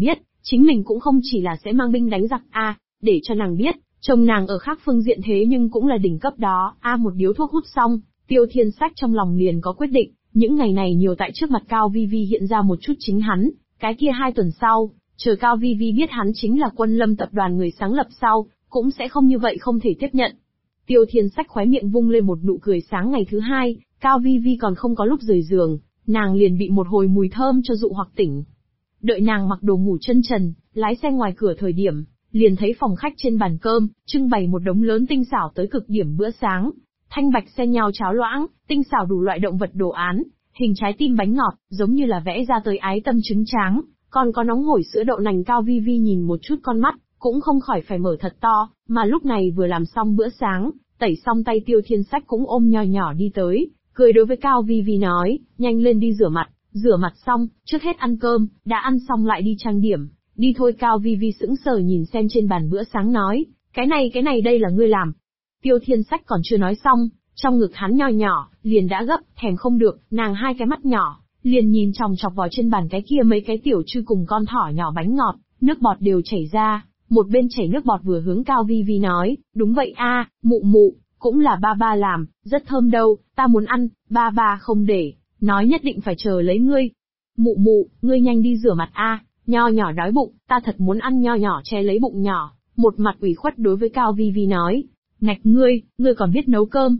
Speaker 2: chính mình cũng không chỉ là sẽ mang binh đánh giặc để cho nàng biết, chồng nàng ở khác phương diện thế nhưng cũng là đỉnh cấp đó. Một điếu thuốc hút xong, Tiêu Thiên Sách trong lòng liền có quyết định, những ngày này nhiều tại trước mặt Cao Vi Vi hiện ra một chút chính hắn, cái kia 2 tuần sau, chờ Cao Vi Vi biết hắn chính là Quân Lâm tập đoàn người sáng lập sau, cũng sẽ không như vậy không thể tiếp nhận. Tiêu Thiên Sách khóe miệng vung lên một nụ cười. Sáng ngày thứ 2, Cao Vi Vi còn không có lúc rời giường, nàng liền bị một hồi mùi thơm cho dụ hoặc tỉnh. Đợi nàng mặc đồ ngủ chân trần, lái xe ngoài cửa thời điểm, liền thấy phòng khách trên bàn cơm, trưng bày một đống lớn tinh xảo tới cực điểm bữa sáng. Thanh bạch xen nhau cháo loãng, tinh xảo đủ loại động vật đồ án, hình trái tim bánh ngọt, giống như là vẽ ra tới ái tâm trứng tráng, còn có nóng hổi sữa đậu nành. Cao Vi Vi nhìn một chút con mắt, cũng không khỏi phải mở thật to, mà lúc này vừa làm xong bữa sáng, tẩy xong tay Tiêu Thiên Sách cũng ôm nho nhỏ đi tới, cười đối với Cao Vi Vi nói, nhanh lên đi rửa mặt xong, trước hết ăn cơm, đã ăn xong lại đi trang điểm, đi thôi. Cao Vi Vi sững sờ nhìn xem trên bàn bữa sáng nói, cái này đây là ngươi làm. Tiêu Thiên Sách còn chưa nói xong, trong ngực hắn nho nhỏ, liền đã gấp, thèm không được, nàng 2 cái mắt nhỏ, liền nhìn chòng chọc vào trên bàn cái kia mấy cái tiểu trư cùng con thỏ nhỏ bánh ngọt, nước bọt đều chảy ra, một bên chảy nước bọt vừa hướng Cao Vi Vi nói, đúng vậy mụ, cũng là ba làm, rất thơm đâu, ta muốn ăn, ba không để, nói nhất định phải chờ lấy ngươi. Mụ, ngươi nhanh đi rửa mặt nho nhỏ đói bụng, ta thật muốn ăn. Nho nhỏ che lấy bụng nhỏ, một mặt ủy khuất đối với Cao Vi Vi nói, ngạch ngươi còn biết nấu cơm.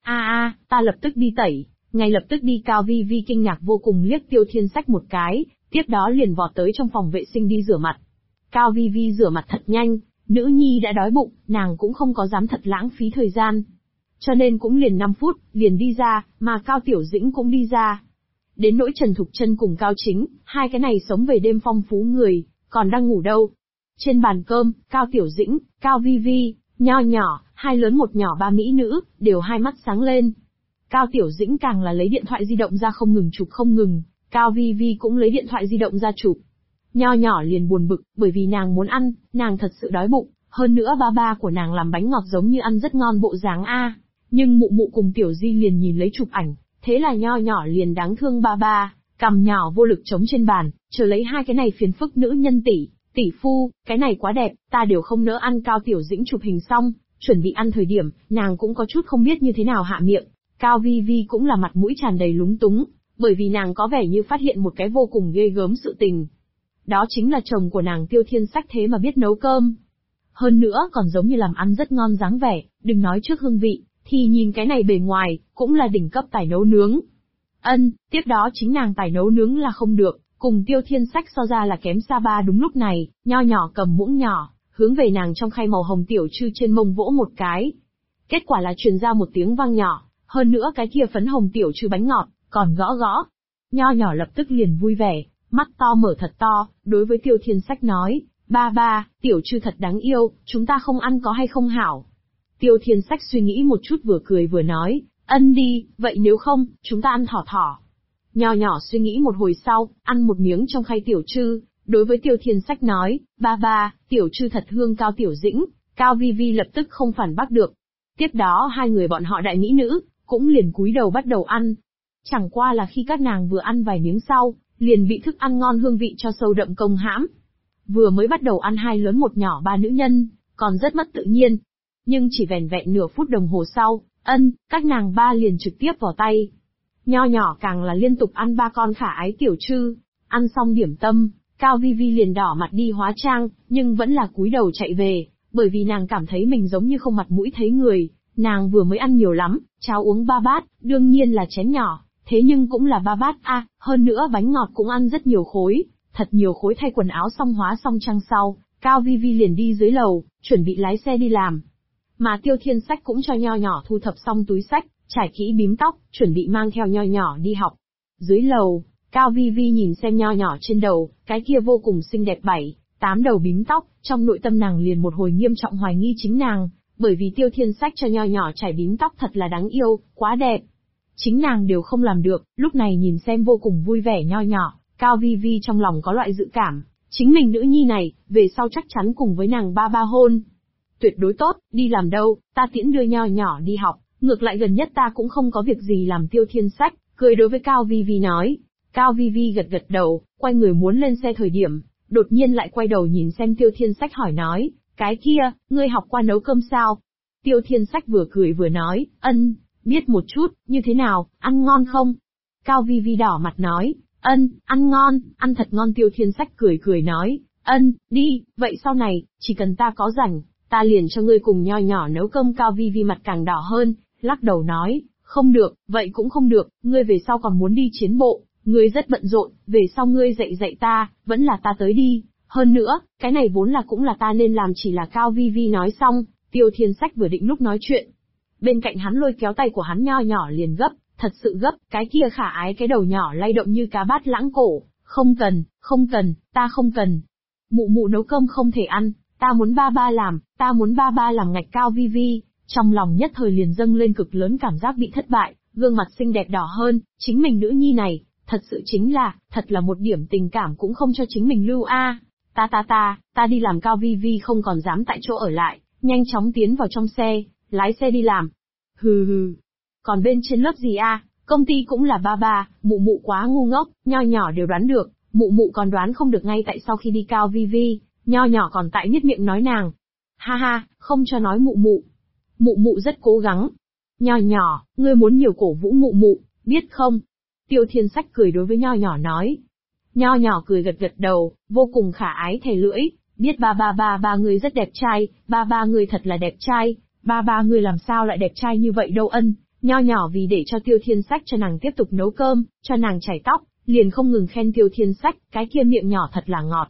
Speaker 2: Ta lập tức đi tẩy, ngay lập tức đi. Cao Vi Vi kinh ngạc vô cùng liếc Tiêu Thiên Sách một cái, tiếp đó liền vọt tới trong phòng vệ sinh đi rửa mặt. Cao Vi Vi rửa mặt thật nhanh, nữ nhi đã đói bụng, nàng cũng không có dám thật lãng phí thời gian. Cho nên cũng liền 5 phút, liền đi ra, mà Cao Tiểu Dĩnh cũng đi ra. Đến nỗi Trần Thục Trân cùng Cao Chính, 2 cái này sống về đêm phong phú người, còn đang ngủ đâu. Trên bàn cơm, Cao Tiểu Dĩnh, Cao Vi Vi, nho nhỏ, 2 lớn 1 nhỏ 3 mỹ nữ, đều 2 mắt sáng lên. Cao Tiểu Dĩnh càng là lấy điện thoại di động ra không ngừng chụp không ngừng, Cao Vi Vi cũng lấy điện thoại di động ra chụp. Nho nhỏ liền buồn bực, bởi vì nàng muốn ăn, nàng thật sự đói bụng, hơn nữa ba của nàng làm bánh ngọt giống như ăn rất ngon bộ dáng nhưng mụ cùng Tiểu Di liền nhìn lấy chụp ảnh, thế là nho nhỏ liền đáng thương ba, cằm nhỏ vô lực chống trên bàn, chờ lấy 2 cái này phiền phức nữ nhân tỷ phu, cái này quá đẹp, ta đều không nỡ ăn. Cao Tiểu Dĩnh chụp hình xong, chuẩn bị ăn thời điểm, nàng cũng có chút không biết như thế nào hạ miệng. Cao Vi Vi cũng là mặt mũi tràn đầy lúng túng, bởi vì nàng có vẻ như phát hiện một cái vô cùng ghê gớm sự tình. Đó chính là chồng của nàng Tiêu Thiên Sách thế mà biết nấu cơm. Hơn nữa còn giống như làm ăn rất ngon dáng vẻ, đừng nói trước hương vị, thì nhìn cái này bề ngoài, cũng là đỉnh cấp tài nấu nướng. Tiếp đó chính nàng tài nấu nướng là không được, cùng Tiêu Thiên Sách so ra là kém xa ba. Đúng lúc này, nho nhỏ cầm muỗng nhỏ, hướng về nàng trong khay màu hồng tiểu trư trên mông vỗ một cái. Kết quả là truyền ra một tiếng vang nhỏ, hơn nữa cái kia phấn hồng tiểu trư bánh ngọt, còn gõ. Nho nhỏ lập tức liền vui vẻ, mắt to mở thật to, đối với Tiêu Thiên Sách nói, ba, tiểu trư thật đáng yêu, chúng ta không ăn có hay không hảo? Tiêu Thiên Sách suy nghĩ một chút vừa cười vừa nói, đi, vậy nếu không, chúng ta ăn thỏ. Nho nhỏ suy nghĩ một hồi sau, ăn một miếng trong khay tiểu trư, đối với Tiêu Thiên Sách nói, ba, tiểu trư thật hương. Cao Tiểu Dĩnh, Cao Vi Vi lập tức không phản bác được. Tiếp đó 2 người bọn họ đại mỹ nữ, cũng liền cúi đầu bắt đầu ăn. Chẳng qua là khi các nàng vừa ăn vài miếng sau, liền bị thức ăn ngon hương vị cho sâu đậm công hãm. Vừa mới bắt đầu ăn 2 lớn 1 nhỏ 3 nữ nhân, còn rất mất tự nhiên. Nhưng chỉ vẻn vẹn nửa phút đồng hồ sau, các nàng 3 liền trực tiếp vào tay. Nho nhỏ càng là liên tục ăn 3 con khả ái tiểu trư, ăn xong điểm tâm, Cao Vi Vi liền đỏ mặt đi hóa trang, nhưng vẫn là cúi đầu chạy về, bởi vì nàng cảm thấy mình giống như không mặt mũi thấy người. Nàng vừa mới ăn nhiều lắm, cháo uống 3 bát, đương nhiên là chén nhỏ, thế nhưng cũng là 3 bát hơn nữa bánh ngọt cũng ăn rất nhiều khối, thật nhiều khối. Thay quần áo xong hóa xong trang sau, Cao Vi Vi liền đi dưới lầu, chuẩn bị lái xe đi làm. Mà Tiêu Thiên Sách cũng cho nho nhỏ thu thập xong túi xách, trải kỹ bím tóc, chuẩn bị mang theo nho nhỏ đi học. Dưới lầu, Cao Vi Vi nhìn xem nho nhỏ trên đầu, cái kia vô cùng xinh đẹp 7-8 đầu bím tóc, trong nội tâm nàng liền một hồi nghiêm trọng hoài nghi chính nàng, bởi vì Tiêu Thiên Sách cho nho nhỏ trải bím tóc thật là đáng yêu, quá đẹp. Chính nàng đều không làm được, lúc này nhìn xem vô cùng vui vẻ nho nhỏ, Cao Vi Vi trong lòng có loại dự cảm, chính mình nữ nhi này, về sau chắc chắn cùng với nàng ba hôn. Tuyệt đối tốt, đi làm đâu, ta tiễn đưa nho nhỏ đi học, ngược lại gần nhất ta cũng không có việc gì làm. Tiêu Thiên Sách, cười đối với Cao Vi Vi nói. Cao Vi Vi gật đầu, quay người muốn lên xe thời điểm, đột nhiên lại quay đầu nhìn xem Tiêu Thiên Sách hỏi nói, cái kia, ngươi học qua nấu cơm sao? Tiêu Thiên Sách vừa cười vừa nói, biết một chút, như thế nào, ăn ngon không? Cao Vi Vi đỏ mặt nói, ăn ngon, ăn thật ngon. Tiêu Thiên Sách cười cười nói, đi, vậy sau này, chỉ cần ta có rảnh, ta liền cho ngươi cùng Nho Nhỏ nấu cơm. Cao Vi Vi mặt càng đỏ hơn, lắc đầu nói, không được, vậy cũng không được, ngươi về sau còn muốn đi chiến bộ, ngươi rất bận rộn, về sau ngươi dạy ta, vẫn là ta tới đi, hơn nữa, cái này vốn là cũng là ta nên làm. Chỉ là Cao Vi Vi nói xong, Tiêu Thiên Sách vừa định lúc nói chuyện, bên cạnh hắn lôi kéo tay của hắn Nho Nhỏ liền gấp, thật sự gấp, cái kia khả ái cái đầu nhỏ lay động như cá bát lãng cổ, không cần, ta không cần. Mụ mụ nấu cơm không thể ăn, ta muốn ba ba làm, ta muốn ba ba làm. Ngạch Cao Vi Vi, trong lòng nhất thời liền dâng lên cực lớn cảm giác bị thất bại, gương mặt xinh đẹp đỏ hơn, chính mình nữ nhi này, thật sự chính là, thật là một điểm tình cảm cũng không cho chính mình lưu a. Ta đi làm. Cao Vi Vi không còn dám tại chỗ ở lại, nhanh chóng tiến vào trong xe, lái xe đi làm. Hừ, còn bên trên lớp gì a? Công ty cũng là ba ba, mụ mụ quá ngu ngốc, Nho Nhỏ đều đoán được, mụ mụ còn đoán không được ngay tại sau khi đi. Cao Vi Vi, Nho Nhỏ còn tại nhếch miệng nói nàng. Ha, không cho nói mụ mụ. Mụ mụ rất cố gắng. Nho Nhỏ, ngươi muốn nhiều cổ vũ mụ mụ, biết không? Tiêu Thiên Sách cười đối với Nho Nhỏ nói. Nho Nhỏ cười gật đầu, vô cùng khả ái thè lưỡi, biết ba ngươi rất đẹp trai, ba ngươi thật là đẹp trai, ba ngươi làm sao lại đẹp trai như vậy đâu. Nho Nhỏ vì để cho Tiêu Thiên Sách cho nàng tiếp tục nấu cơm, cho nàng chải tóc, liền không ngừng khen Tiêu Thiên Sách, cái kia miệng nhỏ thật là ngọt.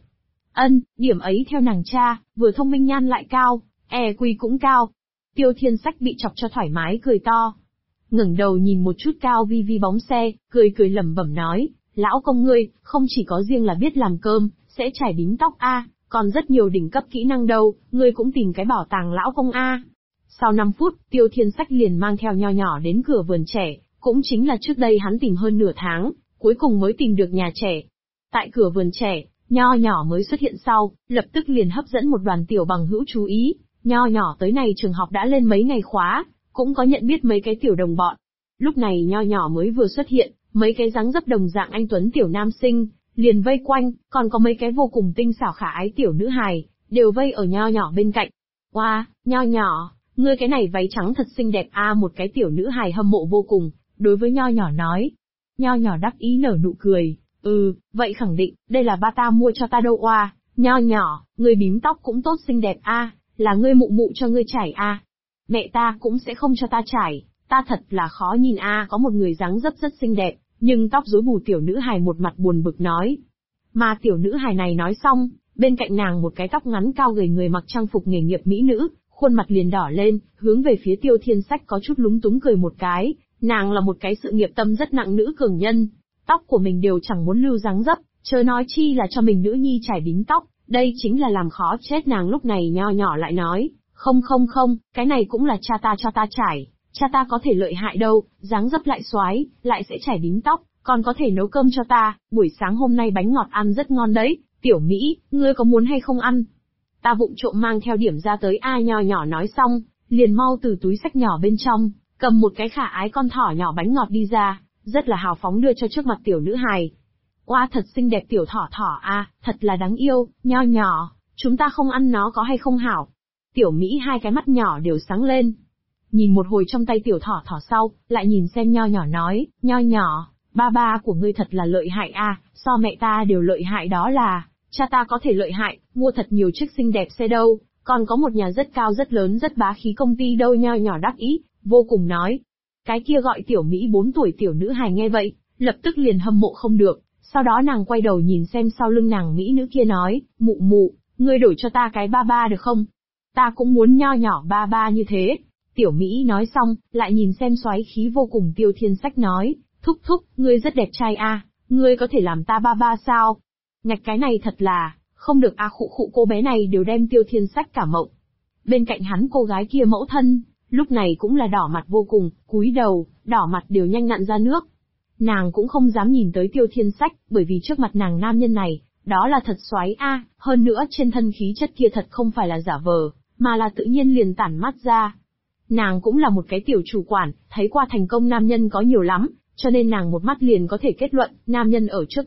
Speaker 2: Điểm ấy theo nàng cha, vừa thông minh nhan lại cao, EQ cũng cao. Tiêu Thiên Sách bị chọc cho thoải mái cười to. Ngẩng đầu nhìn một chút Cao Vi Vi bóng xe, cười lẩm bẩm nói, lão công ngươi, không chỉ có riêng là biết làm cơm, sẽ chải bím tóc a, còn rất nhiều đỉnh cấp kỹ năng đâu, ngươi cũng tìm cái bảo tàng lão công a. Sau 5 phút, Tiêu Thiên Sách liền mang theo Nho Nhỏ đến cửa vườn trẻ, cũng chính là trước đây hắn tìm hơn nửa tháng, cuối cùng mới tìm được nhà trẻ. Tại cửa vườn trẻ, Nho Nhỏ mới xuất hiện sau, lập tức liền hấp dẫn một đoàn tiểu bằng hữu chú ý. Nho Nhỏ tới này trường học đã lên mấy ngày khóa, cũng có nhận biết mấy cái tiểu đồng bọn. Lúc này Nho Nhỏ mới vừa xuất hiện, mấy cái dáng dấp đồng dạng anh tuấn tiểu nam sinh liền vây quanh, còn có mấy cái vô cùng tinh xảo khả ái tiểu nữ hài đều vây ở Nho Nhỏ bên cạnh. Oa, Nho Nhỏ, ngươi cái này váy trắng thật xinh đẹp a. Một cái tiểu nữ hài hâm mộ vô cùng, đối với Nho Nhỏ nói. Nho Nhỏ đắc ý nở nụ cười, vậy khẳng định, đây là ba ta mua cho ta đâu. Oa, Nho Nhỏ, ngươi bím tóc cũng tốt xinh đẹp a, là ngươi mụ mụ cho ngươi chải a. Mẹ ta cũng sẽ không cho ta chải, ta thật là khó nhìn a. Có một người dáng dấp rất xinh đẹp, nhưng tóc rối bù tiểu nữ hài một mặt buồn bực nói. Mà tiểu nữ hài này nói xong, bên cạnh nàng một cái tóc ngắn cao gầy người mặc trang phục nghề nghiệp mỹ nữ, khuôn mặt liền đỏ lên, hướng về phía Tiêu Thiên Sách có chút lúng túng cười một cái. Nàng là một cái sự nghiệp tâm rất nặng nữ cường nhân, tóc của mình đều chẳng muốn lưu dáng dấp, chớ nói chi là cho mình nữ nhi chải bím tóc, đây chính là làm khó chết nàng. Lúc này Nho Nhỏ lại nói, không, cái này cũng là cha ta cho ta chải, cha ta có thể lợi hại đâu, dáng dấp lại xoái, lại sẽ chải bím tóc, còn có thể nấu cơm cho ta, buổi sáng hôm nay bánh ngọt ăn rất ngon đấy, Tiểu Mỹ, ngươi có muốn hay không ăn? Ta vụng trộm mang theo điểm ra tới a. Nho Nhỏ nói xong, liền mau từ túi xách nhỏ bên trong, cầm một cái khả ái con thỏ nhỏ bánh ngọt đi ra, rất là hào phóng đưa cho trước mặt tiểu nữ hài. Oa, thật xinh đẹp tiểu thỏ a, thật là đáng yêu. Nho Nhỏ, chúng ta không ăn nó có hay không hảo? Tiểu Mỹ hai cái mắt nhỏ đều sáng lên. Nhìn một hồi trong tay tiểu thỏ sau, lại nhìn xem Nho Nhỏ nói, Nho Nhỏ, ba của ngươi thật là lợi hại a, so mẹ ta đều lợi hại. Đó là, cha ta có thể lợi hại, mua thật nhiều chiếc xinh đẹp xe đâu, còn có một nhà rất cao rất lớn rất bá khí công ty đâu. Nho Nhỏ đắc ý, vô cùng nói. Cái kia gọi Tiểu Mỹ 4 tuổi tiểu nữ hài nghe vậy, lập tức liền hâm mộ không được, sau đó nàng quay đầu nhìn xem sau lưng nàng mỹ nữ kia nói, mụ, ngươi đổi cho ta cái ba được không? Ta cũng muốn Nho Nhỏ ba như thế. Tiểu Mỹ nói xong, lại nhìn xem xoáy khí vô cùng Tiêu Thiên Sách nói, thúc, ngươi rất đẹp trai a, ngươi có thể làm ta ba sao? Ngạch cái này thật là, không được a. Khụ cô bé này đều đem Tiêu Thiên Sách cả mộng. Bên cạnh hắn cô gái kia mẫu thân, lúc này cũng là đỏ mặt vô cùng, cúi đầu, đỏ mặt đều nhanh nặn ra nước. Nàng cũng không dám nhìn tới Tiêu Thiên Sách, bởi vì trước mặt nàng nam nhân này, đó là thật xoáy a, hơn nữa trên thân khí chất kia thật không phải là giả vờ, mà là tự nhiên liền tản mắt ra. Nàng cũng là một cái tiểu chủ quản, thấy qua thành công nam nhân có nhiều lắm, cho nên nàng một mắt liền có thể kết luận, nam nhân ở trước mắt,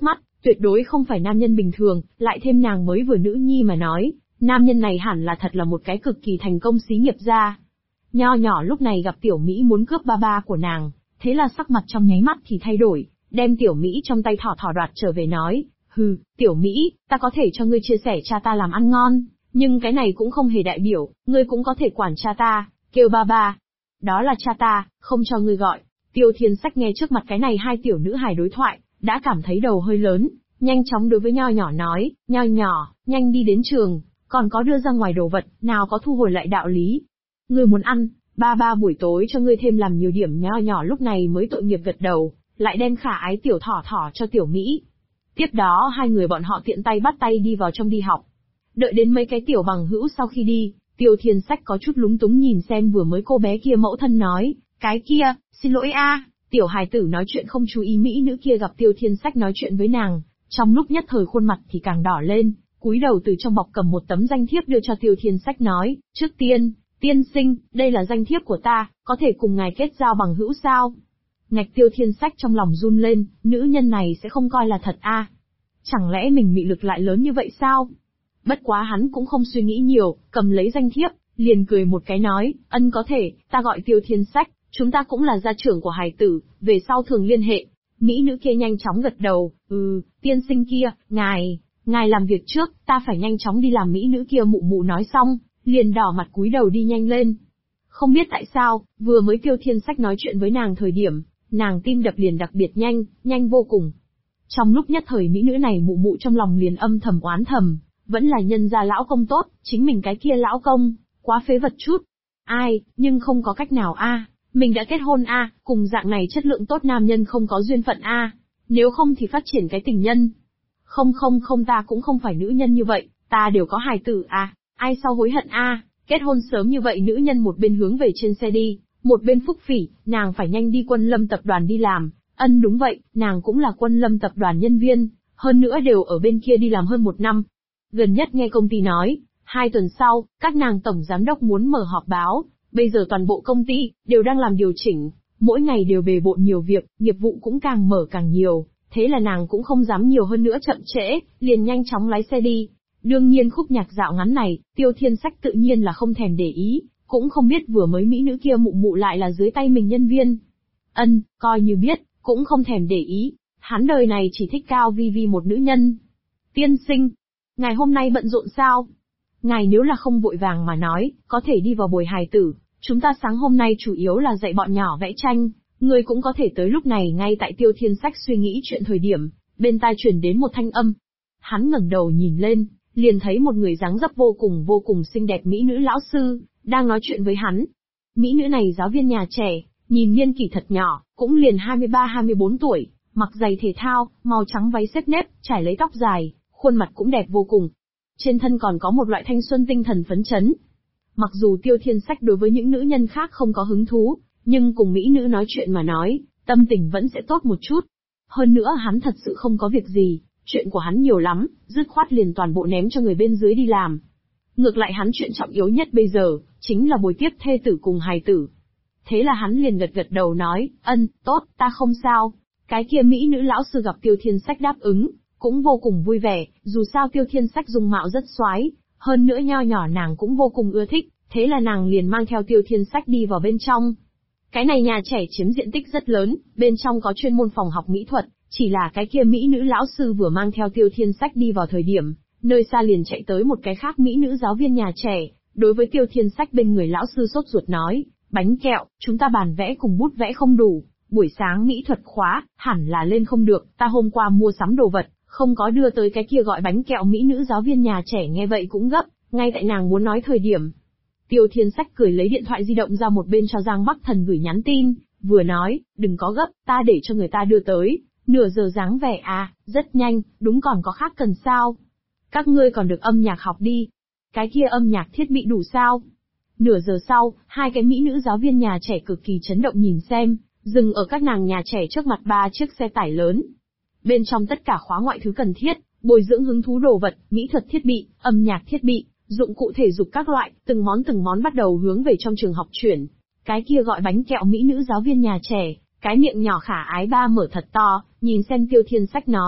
Speaker 2: tuyệt đối không phải nam nhân bình thường, lại thêm nàng mới vừa nữ nhi mà nói, nam nhân này hẳn là thật là một cái cực kỳ thành công xí nghiệp gia. Nho nhỏ lúc này gặp Tiểu Mỹ muốn cướp ba ba của nàng, thế là sắc mặt trong nháy mắt thì thay đổi, đem Tiểu Mỹ trong tay thỏ thỏ đoạt trở về nói, hừ, Tiểu Mỹ, ta có thể cho ngươi chia sẻ cha ta làm ăn ngon, nhưng cái này cũng không hề đại biểu, ngươi cũng có thể quản cha ta, kêu ba ba. Đó là cha ta, không cho ngươi gọi. Tiêu Thiên Sách nghe trước mặt cái này hai tiểu nữ hài đối thoại, đã cảm thấy đầu hơi lớn, nhanh chóng đối với Nho nhỏ nói, Nho nhỏ, nhanh đi đến trường, còn có đưa ra ngoài đồ vật, nào có thu hồi lại đạo lý. Ngươi muốn ăn, ba ba buổi tối cho ngươi thêm làm nhiều điểm. Nho nhỏ lúc này mới tội nghiệp gật đầu, lại đem khả ái tiểu thỏ thỏ cho Tiểu Mỹ. Tiếp đó hai người bọn họ tiện tay bắt tay đi vào trong đi học. Đợi đến mấy cái tiểu bằng hữu sau khi đi, Tiêu Thiên Sách có chút lúng túng nhìn xem vừa mới cô bé kia mẫu thân nói, cái kia, xin lỗi a. Tiểu hài tử nói chuyện không chú ý mỹ nữ kia gặp Tiêu Thiên Sách nói chuyện với nàng, trong lúc nhất thời khuôn mặt thì càng đỏ lên, cúi đầu từ trong bọc cầm một tấm danh thiếp đưa cho Tiêu Thiên Sách nói, trước tiên, tiên sinh, đây là danh thiếp của ta, có thể cùng ngài kết giao bằng hữu sao? Ngạch Tiêu Thiên Sách trong lòng run lên, nữ nhân này sẽ không coi là thật a? Chẳng lẽ mình mị lực lại lớn như vậy sao? Bất quá hắn cũng không suy nghĩ nhiều, cầm lấy danh thiếp, liền cười một cái nói, ân có thể, ta gọi Tiêu Thiên Sách, chúng ta cũng là gia trưởng của hài tử, về sau thường liên hệ. Mỹ nữ kia nhanh chóng gật đầu, tiên sinh kia, ngài làm việc trước, ta phải nhanh chóng đi làm. Mỹ nữ kia mụ mụ nói xong, liền đỏ mặt cúi đầu đi nhanh lên. Không biết tại sao, vừa mới Tiêu Thiên Sách nói chuyện với nàng thời điểm, nàng tim đập liền đặc biệt nhanh, nhanh vô cùng. Trong lúc nhất thời mỹ nữ này mụ mụ trong lòng liền âm thầm oán thầm, vẫn là nhân gia lão công tốt, chính mình cái kia lão công, quá phế vật chút. Ai, nhưng không có cách nào a, mình đã kết hôn a, cùng dạng này chất lượng tốt nam nhân không có duyên phận a, nếu không thì phát triển cái tình nhân. Không, ta cũng không phải nữ nhân như vậy, ta đều có hài tử a, ai sau hối hận a, kết hôn sớm như vậy nữ nhân một bên hướng về trên xe đi, một bên phúc phỉ, nàng phải nhanh đi Quân Lâm tập đoàn đi làm. Ân đúng vậy, nàng cũng là Quân Lâm tập đoàn nhân viên, hơn nữa đều ở bên kia đi làm hơn 1 năm. Gần nhất nghe công ty nói, 2 tuần sau, các nàng tổng giám đốc muốn mở họp báo, bây giờ toàn bộ công ty đều đang làm điều chỉnh, mỗi ngày đều bề bộn nhiều việc, nghiệp vụ cũng càng mở càng nhiều, thế là nàng cũng không dám nhiều hơn nữa chậm trễ, liền nhanh chóng lái xe đi. Đương nhiên khúc nhạc dạo ngắn này, Tiêu Thiên Sách tự nhiên là không thèm để ý, cũng không biết vừa mới mỹ nữ kia mụ mụ lại là dưới tay mình nhân viên. Ân, coi như biết, cũng không thèm để ý, hắn đời này chỉ thích Cao Vi Vi một nữ nhân. Tiên sinh, ngài hôm nay bận rộn sao? Ngài nếu là không vội vàng mà nói, có thể đi vào buổi hài tử, chúng ta sáng hôm nay chủ yếu là dạy bọn nhỏ vẽ tranh, người cũng có thể tới. Lúc này ngay tại Tiêu Thiên Sách suy nghĩ chuyện thời điểm, bên tai truyền đến một thanh âm. Hắn ngẩng đầu nhìn lên, liền thấy một người dáng dấp vô cùng xinh đẹp mỹ nữ lão sư, đang nói chuyện với hắn. Mỹ nữ này giáo viên nhà trẻ, nhìn niên kỷ thật nhỏ, cũng liền 23-24 tuổi, mặc giày thể thao, màu trắng váy xếp nếp, trải lấy tóc dài, khuôn mặt cũng đẹp vô cùng. Trên thân còn có một loại thanh xuân tinh thần phấn chấn. Mặc dù Tiêu Thiên Sách đối với những nữ nhân khác không có hứng thú, nhưng cùng mỹ nữ nói chuyện mà nói, tâm tình vẫn sẽ tốt một chút. Hơn nữa hắn thật sự không có việc gì, chuyện của hắn nhiều lắm, dứt khoát liền toàn bộ ném cho người bên dưới đi làm. Ngược lại hắn chuyện trọng yếu nhất bây giờ, chính là bồi tiếp thê tử cùng hài tử. Thế là hắn liền gật đầu nói, ân, tốt, ta không sao. Cái kia mỹ nữ lão sư gặp Tiêu Thiên Sách đáp ứng, cũng vô cùng vui vẻ, dù sao Tiêu Thiên Sách dung mạo rất xoái, hơn nữa nho nhỏ nàng cũng vô cùng ưa thích, thế là nàng liền mang theo Tiêu Thiên Sách đi vào bên trong. Cái này nhà trẻ chiếm diện tích rất lớn, bên trong có chuyên môn phòng học mỹ thuật, chỉ là cái kia mỹ nữ lão sư vừa mang theo Tiêu Thiên Sách đi vào thời điểm, nơi xa liền chạy tới một cái khác mỹ nữ giáo viên nhà trẻ, đối với Tiêu Thiên Sách bên người lão sư sốt ruột nói, bánh kẹo, chúng ta bàn vẽ cùng bút vẽ không đủ, buổi sáng mỹ thuật khóa, hẳn là lên không được, ta hôm qua mua sắm đồ vật, không có đưa tới cái kia gọi bánh kẹo. Mỹ nữ giáo viên nhà trẻ nghe vậy cũng gấp, ngay tại nàng muốn nói thời điểm. Tiêu Thiên Sách cười lấy điện thoại di động ra một bên cho Giang Bắc Thần gửi nhắn tin, vừa nói, đừng có gấp, ta để cho người ta đưa tới, nửa giờ dáng vẻ à, rất nhanh, đúng còn có khác cần sao? Các ngươi còn được âm nhạc học đi. Cái kia âm nhạc thiết bị đủ sao? Nửa giờ sau, hai cái mỹ nữ giáo viên nhà trẻ cực kỳ chấn động nhìn xem, dừng ở các nàng nhà trẻ trước mặt 3 chiếc xe tải lớn. Bên trong tất cả khóa ngoại thứ cần thiết, bồi dưỡng hứng thú đồ vật, mỹ thuật thiết bị, âm nhạc thiết bị, dụng cụ thể dục các loại, từng món bắt đầu hướng về trong trường học chuyển. Cái kia gọi bánh kẹo mỹ nữ giáo viên nhà trẻ, cái miệng nhỏ khả ái ba mở thật to, nhìn xem Tiêu Thiên Sách nói,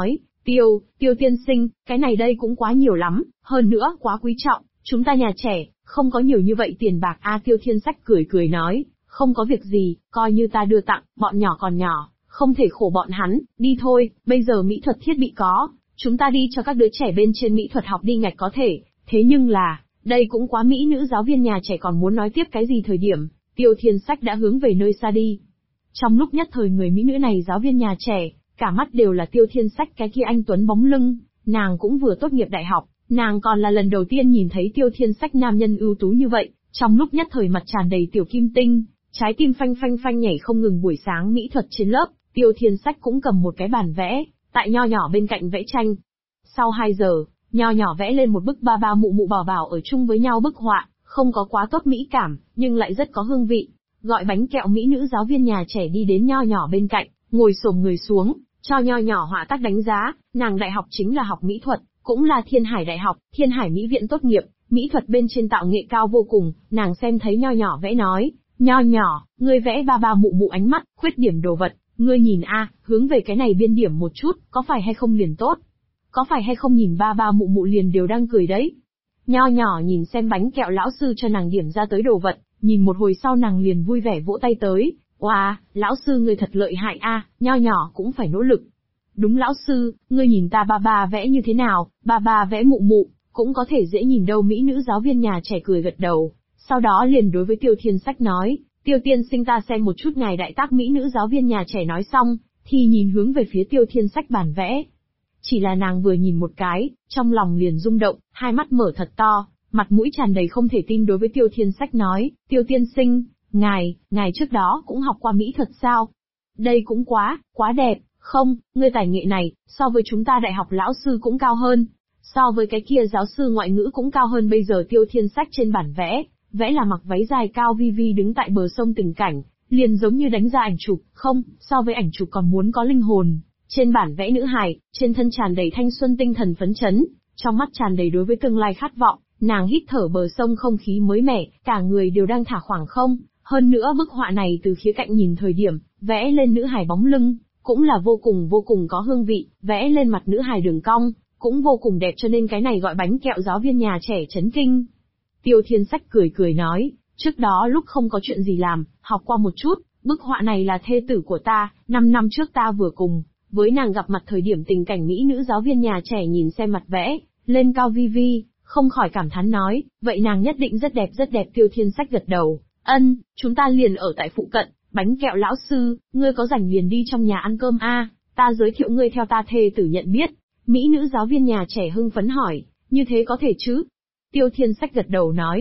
Speaker 2: Tiêu tiên sinh, cái này đây cũng quá nhiều lắm, hơn nữa quá quý trọng, chúng ta nhà trẻ, không có nhiều như vậy tiền bạc a. Tiêu Thiên Sách cười nói, không có việc gì, coi như ta đưa tặng, bọn nhỏ còn nhỏ, không thể khổ bọn hắn, đi thôi, bây giờ mỹ thuật thiết bị có, chúng ta đi cho các đứa trẻ bên trên mỹ thuật học đi ngạch có thể, thế nhưng là, đây cũng quá mỹ. Nữ giáo viên nhà trẻ còn muốn nói tiếp cái gì thời điểm, Tiêu Thiên Sách đã hướng về nơi xa đi. Trong lúc nhất thời người mỹ nữ này giáo viên nhà trẻ, cả mắt đều là Tiêu Thiên Sách cái kia anh tuấn bóng lưng, nàng cũng vừa tốt nghiệp đại học, nàng còn là lần đầu tiên nhìn thấy Tiêu Thiên Sách nam nhân ưu tú như vậy, trong lúc nhất thời mặt tràn đầy tiểu kim tinh, trái tim phanh phanh phanh nhảy không ngừng. Buổi sáng mỹ thuật trên lớp, Tiêu Thiên Sách cũng cầm một cái bàn vẽ, tại nho nhỏ bên cạnh vẽ tranh. Sau 2 giờ, nho nhỏ vẽ lên một bức ba ba mụ mụ bảo bảo ở chung với nhau bức họa, không có quá tốt mỹ cảm, nhưng lại rất có hương vị. Gọi bánh kẹo mỹ nữ giáo viên nhà trẻ đi đến nho nhỏ bên cạnh, ngồi xổm người xuống, cho nho nhỏ họa tác đánh giá, nàng đại học chính là học mỹ thuật, cũng là Thiên Hải Đại học, Thiên Hải Mỹ viện tốt nghiệp, mỹ thuật bên trên tạo nghệ cao vô cùng. Nàng xem thấy nho nhỏ vẽ nói, nho nhỏ, ngươi vẽ ba ba mụ mụ ánh mắt, khuyết điểm đồ vật, ngươi nhìn a, hướng về cái này biên điểm một chút, có phải hay không liền tốt? Có phải hay không nhìn ba ba mụ mụ liền đều đang cười đấy? Nho nhỏ nhìn xem bánh kẹo lão sư cho nàng điểm ra tới đồ vật, nhìn một hồi sau nàng liền vui vẻ vỗ tay tới, wow, lão sư ngươi thật lợi hại a, nho nhỏ cũng phải nỗ lực. Đúng lão sư, ngươi nhìn ta ba ba vẽ như thế nào, ba ba vẽ mụ mụ, cũng có thể dễ nhìn đâu. Mỹ nữ giáo viên nhà trẻ cười gật đầu, sau đó liền đối với Tiêu Thiên Sách nói, Tiêu tiên sinh ta xem một chút ngài đại tác. Mỹ nữ giáo viên nhà trẻ nói xong, thì nhìn hướng về phía Tiêu Thiên Sách bản vẽ. Chỉ là nàng vừa nhìn một cái, trong lòng liền rung động, hai mắt mở thật to, mặt mũi tràn đầy không thể tin đối với Tiêu Thiên Sách nói, Tiêu tiên sinh, ngài trước đó cũng học qua mỹ thuật sao? Đây cũng quá đẹp, không, ngươi tài nghệ này, so với chúng ta đại học lão sư cũng cao hơn, so với cái kia giáo sư ngoại ngữ cũng cao hơn. Bây giờ Tiêu Thiên Sách trên bản vẽ là mặc váy dài cao vi vi đứng tại bờ sông tình cảnh, liền giống như đánh ra ảnh chụp, không, so với ảnh chụp còn muốn có linh hồn. Trên bản vẽ nữ hài, trên thân tràn đầy thanh xuân tinh thần phấn chấn, trong mắt tràn đầy đối với tương lai khát vọng, nàng hít thở bờ sông không khí mới mẻ, cả người đều đang thả khoảng không. Hơn nữa bức họa này từ khía cạnh nhìn thời điểm, vẽ lên nữ hài bóng lưng, cũng là vô cùng có hương vị, vẽ lên mặt nữ hài đường cong, cũng vô cùng đẹp, cho nên cái này gọi bánh kẹo giáo viên nhà trẻ chấn kinh. Tiêu Thiên Sách cười nói, trước đó lúc không có chuyện gì làm, học qua một chút, bức họa này là thê tử của ta, 5 năm trước ta vừa cùng với nàng gặp mặt thời điểm tình cảnh. Mỹ nữ giáo viên nhà trẻ nhìn xem mặt vẽ lên cao vi vi, không khỏi cảm thán nói, vậy nàng nhất định rất đẹp. Tiêu Thiên Sách gật đầu, chúng ta liền ở tại phụ cận, bánh kẹo lão sư, ngươi có rảnh liền đi trong nhà ăn cơm a, ta giới thiệu ngươi theo ta thê tử nhận biết. Mỹ nữ giáo viên nhà trẻ hưng phấn hỏi, như thế có thể chứ? Tiêu Thiên Sách gật đầu nói,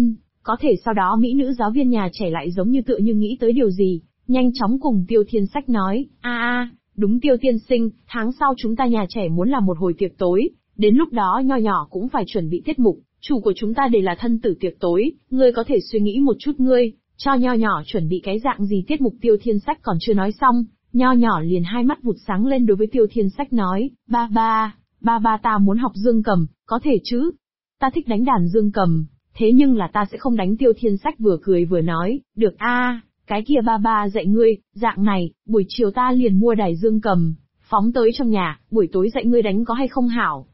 Speaker 2: có thể. Sau đó mỹ nữ giáo viên nhà trẻ lại giống như tựa như nghĩ tới điều gì, nhanh chóng cùng Tiêu Thiên Sách nói, đúng Tiêu tiên sinh, tháng sau chúng ta nhà trẻ muốn làm một hồi tiệc tối, đến lúc đó nho nhỏ cũng phải chuẩn bị tiết mục, chủ của chúng ta đều là thân tử tiệc tối, ngươi có thể suy nghĩ một chút ngươi, cho nho nhỏ chuẩn bị cái dạng gì tiết mục. Tiêu Thiên Sách còn chưa nói xong, nho nhỏ liền hai mắt vụt sáng lên đối với Tiêu Thiên Sách nói, ba ta muốn học dương cầm, có thể chứ? Ta thích đánh đàn dương cầm, thế nhưng là ta sẽ không đánh. Tiêu Thiên Sách vừa cười vừa nói, được cái kia ba dạy ngươi, dạng này, buổi chiều ta liền mua đài dương cầm, phóng tới trong nhà, buổi tối dạy ngươi đánh có hay không hảo?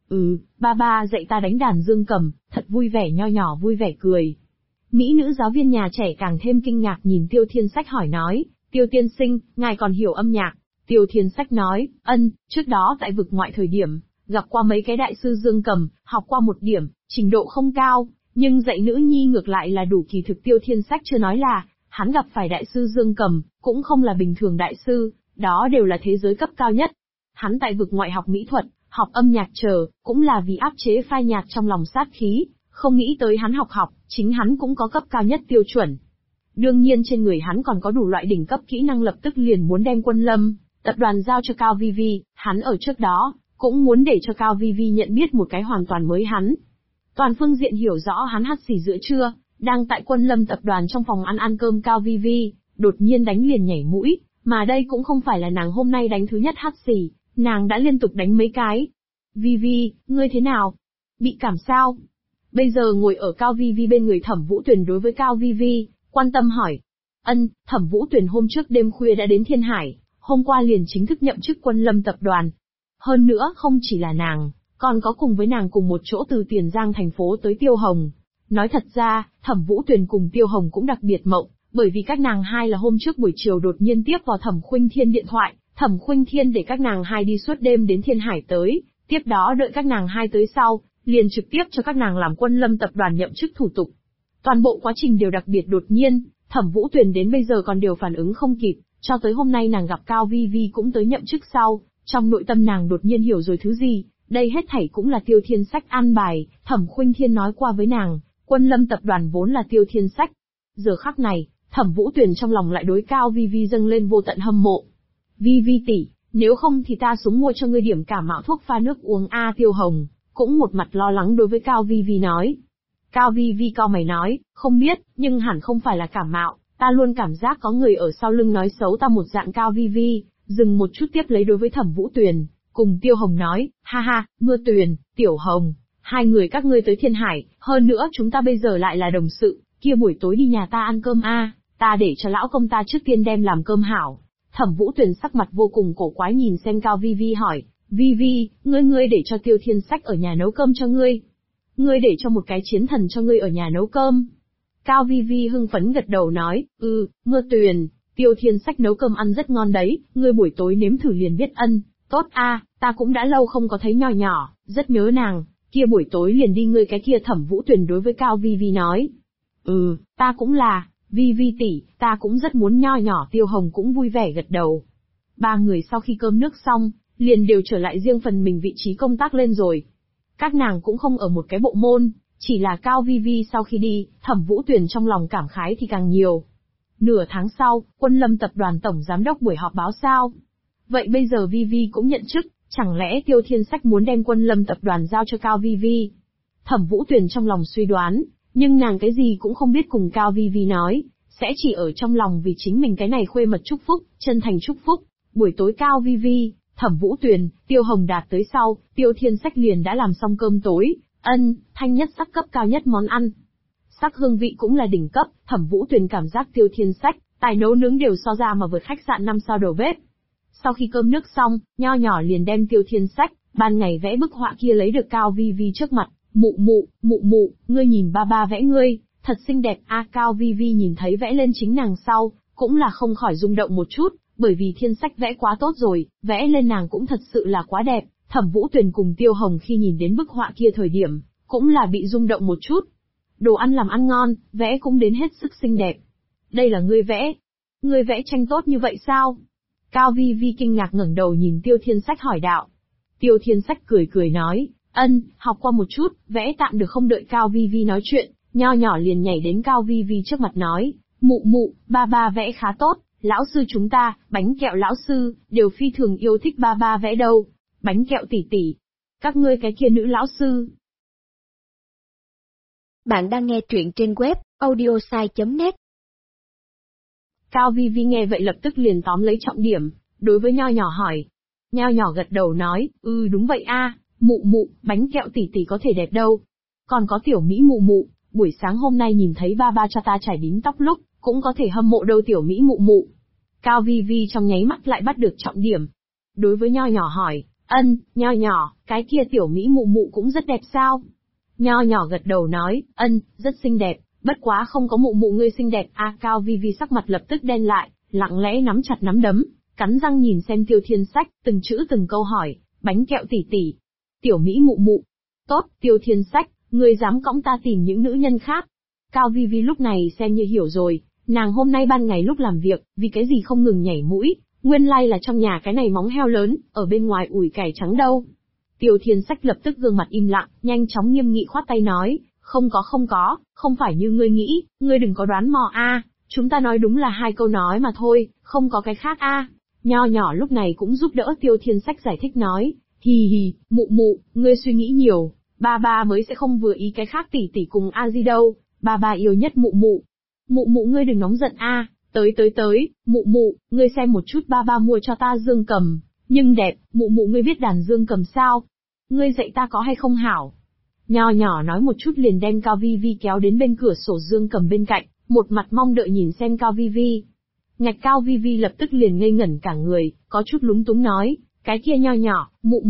Speaker 2: Ba dạy ta đánh đàn dương cầm, thật vui vẻ. Nho nhỏ vui vẻ cười. Mỹ nữ giáo viên nhà trẻ càng thêm kinh ngạc nhìn Tiêu Thiên Sách hỏi nói, Tiêu tiên sinh, ngài còn hiểu âm nhạc? Tiêu Thiên Sách nói, trước đó tại vực ngoại thời điểm, gặp qua mấy cái đại sư dương cầm, học qua một điểm, trình độ không cao, nhưng dạy nữ nhi ngược lại là đủ. Kỳ thực Tiêu Thiên Sách chưa nói là, hắn gặp phải đại sư dương cầm, cũng không là bình thường đại sư, đó đều là thế giới cấp cao nhất. Hắn tại vực ngoại học mỹ thuật, học âm nhạc cũng là vì áp chế phai nhạt trong lòng sát khí, không nghĩ tới hắn học, chính hắn cũng có cấp cao nhất tiêu chuẩn. Đương nhiên trên người hắn còn có đủ loại đỉnh cấp kỹ năng, lập tức liền muốn đem Quân Lâm tập đoàn giao cho Cao Vi Vi, hắn ở trước đó, cũng muốn để cho Cao Vi Vi nhận biết một cái hoàn toàn mới hắn. Toàn phương diện hiểu rõ hắn hắt xì giữa trưa, đang tại Quân Lâm tập đoàn trong phòng ăn cơm. Cao Vi Vi đột nhiên đánh liền nhảy mũi, mà đây cũng không phải là nàng hôm nay đánh thứ nhất hắt xì, nàng đã liên tục đánh mấy cái. Vi Vi, ngươi thế nào? Bị cảm sao? Bây giờ ngồi ở Cao Vi Vi bên người Thẩm Vũ Tuyền đối với Cao Vi Vi, quan tâm hỏi. Thẩm Vũ Tuyền hôm trước đêm khuya đã đến Thiên Hải, hôm qua liền chính thức nhậm chức Quân Lâm tập đoàn. Hơn nữa không chỉ là nàng, còn có cùng với nàng cùng một chỗ từ Tiền Giang thành phố tới Tiêu Hồng. Nói thật ra, Thẩm Vũ Tuyền cùng Tiêu Hồng cũng đặc biệt mộng, bởi vì các nàng hai là hôm trước buổi chiều đột nhiên tiếp vào Thẩm Khuynh Thiên điện thoại, Thẩm Khuynh Thiên để các nàng hai đi suốt đêm đến Thiên Hải tới, tiếp đó đợi các nàng hai tới sau, liền trực tiếp cho các nàng làm Quân Lâm tập đoàn nhậm chức thủ tục. Toàn bộ quá trình đều đặc biệt đột nhiên, Thẩm Vũ Tuyền đến bây giờ còn đều phản ứng không kịp, cho tới hôm nay nàng gặp Cao Vi Vi cũng tới nhậm chức sau, trong nội tâm nàng đột nhiên hiểu rồi thứ gì, đây hết thảy cũng là Tiêu Thiên Sách an bài, Thẩm Khuynh Thiên nói qua với nàng, Quân Lâm tập đoàn vốn là Tiêu Thiên Sách. Giờ khắc này, Thẩm Vũ Tuyền trong lòng lại đối Cao Vi Vi dâng lên vô tận hâm mộ. Vi Vi tỷ, nếu không thì ta xuống mua cho ngươi điểm cảm mạo thuốc pha nước uống a. Tiêu Hồng cũng một mặt lo lắng đối với Cao Vi Vi nói. Cao Vi Vi cau mày nói, không biết, nhưng hẳn không phải là cảm mạo, ta luôn cảm giác có người ở sau lưng nói xấu ta một dạng. Cao Vi Vi dừng một chút tiếp lấy đối với Thẩm Vũ Tuyền, cùng Tiêu Hồng nói, ha ha, Mưa Tuyền, Tiểu Hồng, hai người các ngươi tới Thiên Hải, hơn nữa chúng ta bây giờ lại là đồng sự, kia buổi tối đi nhà ta ăn cơm a, ta để cho lão công ta trước tiên đem làm cơm hảo. Thẩm Vũ Tuyền sắc mặt vô cùng cổ quái nhìn xem Cao Vi Vi hỏi, Vi Vi, ngươi để cho Tiêu Thiên Sách ở nhà nấu cơm cho ngươi? Ngươi để cho một cái chiến thần cho ngươi ở nhà nấu cơm? Cao Vi Vi hưng phấn gật đầu nói, Mưa Tuyền, Tiêu Thiên Sách nấu cơm ăn rất ngon đấy, ngươi buổi tối nếm thử liền biết ân. Tốt a, ta cũng đã lâu không có thấy Nho Nhỏ, rất nhớ nàng, kia buổi tối liền đi ngươi cái kia. Thẩm Vũ Tuyền đối với Cao Vi Vi nói. Ta cũng là, Vi Vi tỷ, ta cũng rất muốn Nho Nhỏ. Tiêu Hồng cũng vui vẻ gật đầu. Ba người sau khi cơm nước xong, liền đều trở lại riêng phần mình vị trí công tác lên rồi. Các nàng cũng không ở một cái bộ môn, chỉ là Cao Vi Vi sau khi đi, Thẩm Vũ Tuyền trong lòng cảm khái thì càng nhiều. Nửa tháng sau, Quân Lâm tập đoàn tổng giám đốc buổi họp báo sao? Vậy bây giờ Vi Vi cũng nhận chức, chẳng lẽ Tiêu Thiên Sách muốn đem Quân Lâm tập đoàn giao cho Cao Vi Vi? Thẩm Vũ Tuyền trong lòng suy đoán, nhưng nàng cái gì cũng không biết cùng Cao Vi Vi nói, sẽ chỉ ở trong lòng vì chính mình cái này khuê mật chúc phúc, chân thành chúc phúc. Buổi tối Cao Vi Vi, Thẩm Vũ Tuyền, Tiêu Hồng Đạt tới sau, Tiêu Thiên Sách liền đã làm xong cơm tối, thanh nhất sắc cấp cao nhất món ăn. Sắc hương vị cũng là đỉnh cấp, Thẩm Vũ Tuyền cảm giác Tiêu Thiên Sách, tài nấu nướng đều so ra mà vượt khách sạn 5 sao đầu bếp. Sau khi cơm nước xong, Nho Nhỏ liền đem Tiêu Thiên Sách, ban ngày vẽ bức họa kia lấy được Cao Vi Vi trước mặt, mụ, ngươi nhìn ba ba vẽ ngươi, thật xinh đẹp a. Cao Vi Vi nhìn thấy vẽ lên chính nàng sau, cũng là không khỏi rung động một chút, bởi vì Thiên Sách vẽ quá tốt rồi, vẽ lên nàng cũng thật sự là quá đẹp. Thẩm Vũ Tuyền cùng Tiêu Hồng khi nhìn đến bức họa kia thời điểm, cũng là bị rung động một chút. Đồ ăn làm ăn ngon, vẽ cũng đến hết sức xinh đẹp. Đây là ngươi vẽ? Ngươi vẽ tranh tốt như vậy sao? Cao Vi Vi kinh ngạc ngẩng đầu nhìn Tiêu Thiên Sách hỏi đạo. Tiêu Thiên Sách cười nói, học qua một chút, vẽ tạm được không. Đợi Cao Vi Vi nói chuyện, Nho Nhỏ liền nhảy đến Cao Vi Vi trước mặt nói, mụ, ba ba vẽ khá tốt, lão sư chúng ta, bánh kẹo lão sư, đều phi thường yêu thích ba ba vẽ đâu. Bánh kẹo tỷ, các ngươi cái kia nữ lão sư.
Speaker 1: Bạn đang nghe truyện trên web audiosai.net.
Speaker 2: Cao Vi Vi nghe vậy lập tức liền tóm lấy trọng điểm, đối với Nho Nhỏ hỏi. Nho Nhỏ gật đầu nói, đúng vậy a, mụ, bánh kẹo tỷ có thể đẹp đâu. Còn có tiểu Mỹ mụ, buổi sáng hôm nay nhìn thấy ba ba cho ta chải đính tóc lúc, cũng có thể hâm mộ đâu tiểu Mỹ mụ. Cao Vi Vi trong nháy mắt lại bắt được trọng điểm. Đối với Nho Nhỏ hỏi, Nho Nhỏ, cái kia tiểu Mỹ mụ cũng rất đẹp sao? Nho Nhỏ gật đầu nói, rất xinh đẹp, bất quá không có mụ ngươi xinh đẹp a. Cao Vi Vi sắc mặt lập tức đen lại, lặng lẽ nắm chặt nắm đấm, cắn răng nhìn xem Tiêu Thiên Sách, từng chữ từng câu hỏi, bánh kẹo tỷ, tiểu Mỹ mụ. Tốt, Tiêu Thiên Sách, ngươi dám cõng ta tìm những nữ nhân khác. Cao Vi Vi lúc này xem như hiểu rồi, nàng hôm nay ban ngày lúc làm việc, vì cái gì không ngừng nhảy mũi, nguyên lai là trong nhà cái này móng heo lớn, ở bên ngoài ủi cải trắng đâu. Tiêu Thiên Sách lập tức gương mặt im lặng, nhanh chóng nghiêm nghị khoát tay nói, không có, không phải như ngươi nghĩ, ngươi đừng có đoán mò a, chúng ta nói đúng là 2 câu nói mà thôi, không có cái khác a. Nho Nhỏ lúc này cũng giúp đỡ Tiêu Thiên Sách giải thích nói, hì, mụ, ngươi suy nghĩ nhiều, ba ba mới sẽ không vừa ý cái khác tỷ cùng a gì đâu, ba ba yêu nhất mụ. Mụ ngươi đừng nóng giận a, tới, mụ, ngươi xem một chút ba ba mua cho ta dương cầm, nhưng đẹp, mụ ngươi biết đàn dương cầm sao? Ngươi dạy ta có hay không hảo? Nho Nhỏ nói một chút liền đem Cao Vi Vi kéo đến bên cửa sổ dương cầm bên cạnh, một mặt mong đợi nhìn xem Cao Vi Vi. Ngạch Cao Vi Vi lập tức liền ngây ngẩn cả người, có chút lúng túng nói, Cái kia nho nhỏ,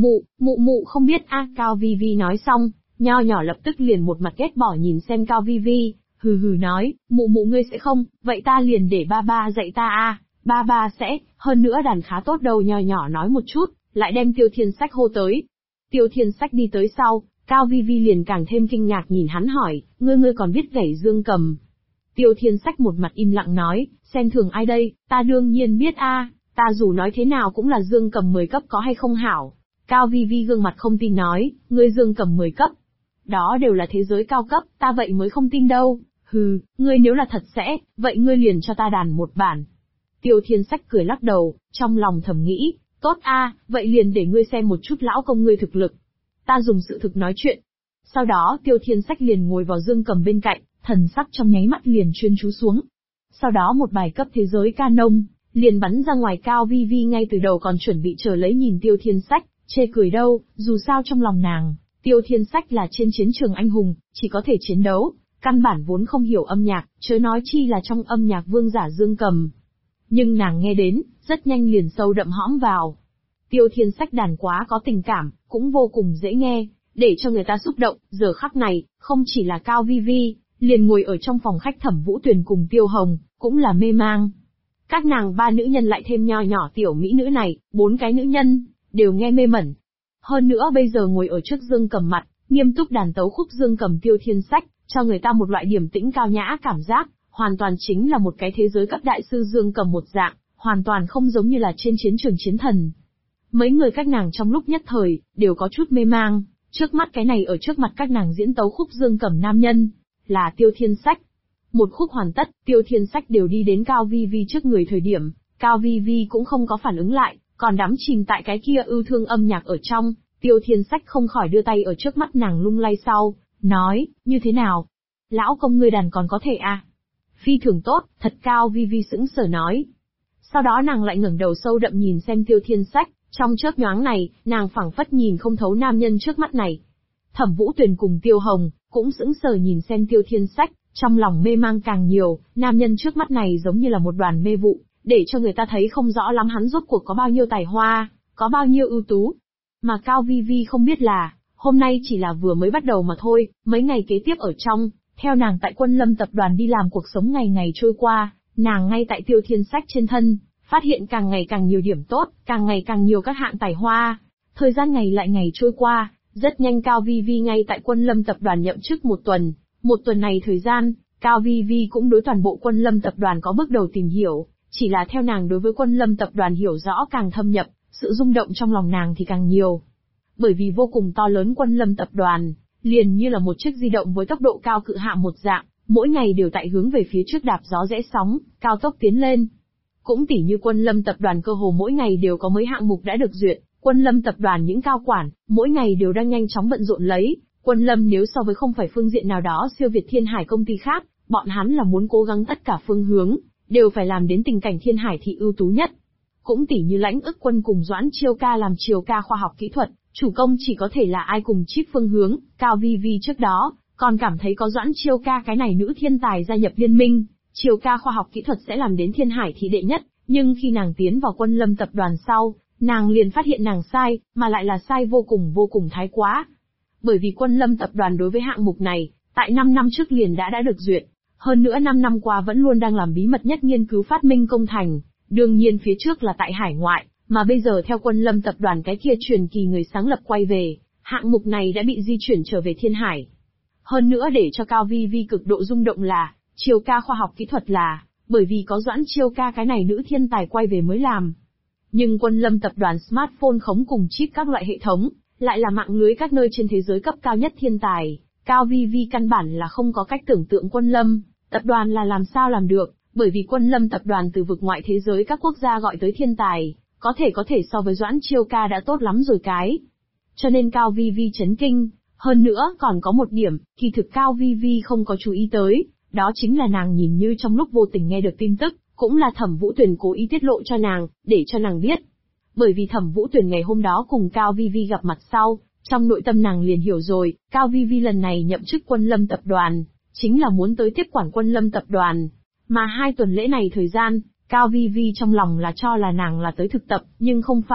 Speaker 2: mụ mụ không biết a. Cao Vi Vi nói xong, nho nhỏ lập tức liền một mặt ghét bỏ nhìn xem Cao Vi Vi, hừ hừ nói, mụ mụ ngươi sẽ không, vậy ta liền để ba ba dạy ta a. Ba ba sẽ, hơn nữa đàn khá tốt đâu. Nho nhỏ nói một chút, lại đem Tiêu Thiên Sách hô tới. Tiêu Thiên Sách đi tới sau, Cao Vi Vi liền càng thêm kinh ngạc nhìn hắn hỏi, ngươi còn biết gảy dương cầm. Tiêu Thiên Sách một mặt im lặng nói, xem thường ai đây, ta đương nhiên biết a, ta dù nói thế nào cũng là dương cầm 10 cấp có hay không hảo. Cao Vi Vi gương mặt không tin nói, ngươi dương cầm 10 cấp. Đó đều là thế giới cao cấp, ta vậy mới không tin đâu. Hừ, ngươi nếu là thật sẽ, vậy ngươi liền cho ta đàn một bản. Tiêu Thiên Sách cười lắc đầu, trong lòng thầm nghĩ, tốt a, vậy liền để ngươi xem một chút lão công ngươi thực lực. Ta dùng sự thực nói chuyện. Sau đó Tiêu Thiên Sách liền ngồi vào dương cầm bên cạnh, thần sắc trong nháy mắt liền chuyên chú xuống. Sau đó một bài cấp thế giới canon, liền bắn ra ngoài. Cao Vi Vi ngay từ đầu còn chuẩn bị chờ lấy nhìn Tiêu Thiên Sách, chê cười đâu, dù sao trong lòng nàng, Tiêu Thiên Sách là trên chiến trường anh hùng, chỉ có thể chiến đấu, căn bản vốn không hiểu âm nhạc, chớ nói chi là trong âm nhạc vương giả dương cầm. Nhưng nàng nghe đến, rất nhanh liền sâu đậm hõm vào. Tiêu Thiên Sách đàn quá có tình cảm, cũng vô cùng dễ nghe, để cho người ta xúc động. Giờ khắc này, không chỉ là Cao Vi Vi, liền ngồi ở trong phòng khách Thẩm Vũ Tuyền cùng Tiêu Hồng, cũng là mê mang. Các nàng ba nữ nhân lại thêm nho nhỏ tiểu mỹ nữ này, 4 cái nữ nhân, đều nghe mê mẩn. Hơn nữa bây giờ ngồi ở trước dương cầm mặt, nghiêm túc đàn tấu khúc dương cầm Tiêu Thiên Sách, cho người ta một loại điềm tĩnh cao nhã cảm giác, hoàn toàn chính là một cái thế giới cấp đại sư dương cầm một dạng, hoàn toàn không giống như là trên chiến trường chiến thần. Mấy người các nàng trong lúc nhất thời, đều có chút mê mang, trước mắt cái này ở trước mặt các nàng diễn tấu khúc dương cầm nam nhân, là Tiêu Thiên Sách. Một khúc hoàn tất, Tiêu Thiên Sách đều đi đến Cao Vi Vi trước người thời điểm, Cao Vi Vi cũng không có phản ứng lại, còn đắm chìm tại cái kia ưu thương âm nhạc ở trong. Tiêu Thiên Sách không khỏi đưa tay ở trước mắt nàng lung lay sau, nói, như thế nào? Lão công ngươi đàn còn có thể à? Phi thường tốt, thật. Cao Vi Vi sững sờ nói. Sau đó nàng lại ngẩng đầu sâu đậm nhìn xem Tiêu Thiên Sách, trong chớp nhoáng này, nàng phảng phất nhìn không thấu nam nhân trước mắt này. Thẩm Vũ Tuyền cùng Tiêu Hồng, cũng sững sờ nhìn xem Tiêu Thiên Sách, trong lòng mê mang càng nhiều, nam nhân trước mắt này giống như là một đoàn mê vụ, để cho người ta thấy không rõ lắm hắn rốt cuộc có bao nhiêu tài hoa, có bao nhiêu ưu tú. Mà Cao Vi Vi không biết là, hôm nay chỉ là vừa mới bắt đầu mà thôi, mấy ngày kế tiếp ở trong, theo nàng tại Quân Lâm tập đoàn đi làm cuộc sống ngày ngày trôi qua, nàng ngay tại Tiêu Thiên Sách trên thân, phát hiện càng ngày càng nhiều điểm tốt, càng ngày càng nhiều các hạng tài hoa. Thời gian ngày lại ngày trôi qua, rất nhanh Cao Vi Vi ngay tại Quân Lâm tập đoàn nhậm chức một tuần. Một tuần này thời gian, Cao Vi Vi cũng đối toàn bộ Quân Lâm tập đoàn có bước đầu tìm hiểu, chỉ là theo nàng đối với Quân Lâm tập đoàn hiểu rõ càng thâm nhập, sự rung động trong lòng nàng thì càng nhiều. Bởi vì vô cùng to lớn Quân Lâm tập đoàn, liền như là một chiếc di động với tốc độ cao cự hạ một dạng, mỗi ngày đều tại hướng về phía trước đạp gió rẽ sóng, cao tốc tiến lên. Cũng tỉ như Quân Lâm tập đoàn cơ hồ mỗi ngày đều có mấy hạng mục đã được duyệt, Quân Lâm tập đoàn những cao quản, mỗi ngày đều đang nhanh chóng bận rộn lấy. Quân Lâm nếu so với không phải phương diện nào đó siêu việt Thiên Hải công ty khác, bọn hắn là muốn cố gắng tất cả phương hướng, đều phải làm đến tình cảnh Thiên Hải thị ưu tú nhất. Cũng tỉ như Lãnh Ức Quân cùng Doãn Chiêu Ca làm Chiêu Ca khoa học kỹ thuật, chủ công chỉ có thể là ai cùng chip phương hướng. Cao Vi Vi trước đó, còn cảm thấy có Doãn Chiêu Ca cái này nữ thiên tài gia nhập liên minh, Chiêu Ca khoa học kỹ thuật sẽ làm đến Thiên Hải thị đệ nhất, nhưng khi nàng tiến vào Quân Lâm tập đoàn sau, nàng liền phát hiện nàng sai, mà lại là sai vô cùng thái quá. Bởi vì Quân Lâm tập đoàn đối với hạng mục này, tại 5 năm trước liền đã được duyệt, hơn nữa 5 năm qua vẫn luôn đang làm bí mật nhất nghiên cứu phát minh công thành, đương nhiên phía trước là tại hải ngoại, mà bây giờ theo Quân Lâm tập đoàn cái kia truyền kỳ người sáng lập quay về, hạng mục này đã bị di chuyển trở về Thiên Hải. Hơn nữa để cho Cao Vi Vi cực độ rung động là, Chiêu Ca khoa học kỹ thuật là, bởi vì có Doãn Chiêu Ca cái này nữ thiên tài quay về mới làm. Nhưng Quân Lâm tập đoàn smartphone khống cùng chip các loại hệ thống, lại là mạng lưới các nơi trên thế giới cấp cao nhất thiên tài. Cao Vi Vi căn bản là không có cách tưởng tượng Quân Lâm tập đoàn là làm sao làm được, bởi vì Quân Lâm tập đoàn từ vực ngoại thế giới các quốc gia gọi tới thiên tài, có thể so với Doãn Chiêu Ca đã tốt lắm rồi cái. Cho nên Cao Vi Vi chấn kinh, hơn nữa còn có một điểm, kỳ thực Cao Vi Vi không có chú ý tới, đó chính là nàng nhìn như trong lúc vô tình nghe được tin tức, cũng là Thẩm Vũ Tuyền cố ý tiết lộ cho nàng, để cho nàng biết. Bởi vì Thẩm Vũ Tuyền ngày hôm đó cùng Cao Vi Vi gặp mặt sau, trong nội tâm nàng liền hiểu rồi, Cao Vi Vi lần này nhậm chức Quân Lâm tập đoàn, chính là muốn tới tiếp quản Quân Lâm tập đoàn. Mà 2 tuần lễ này thời gian, Cao Vi Vi trong lòng là cho là nàng là tới thực tập, nhưng không phải,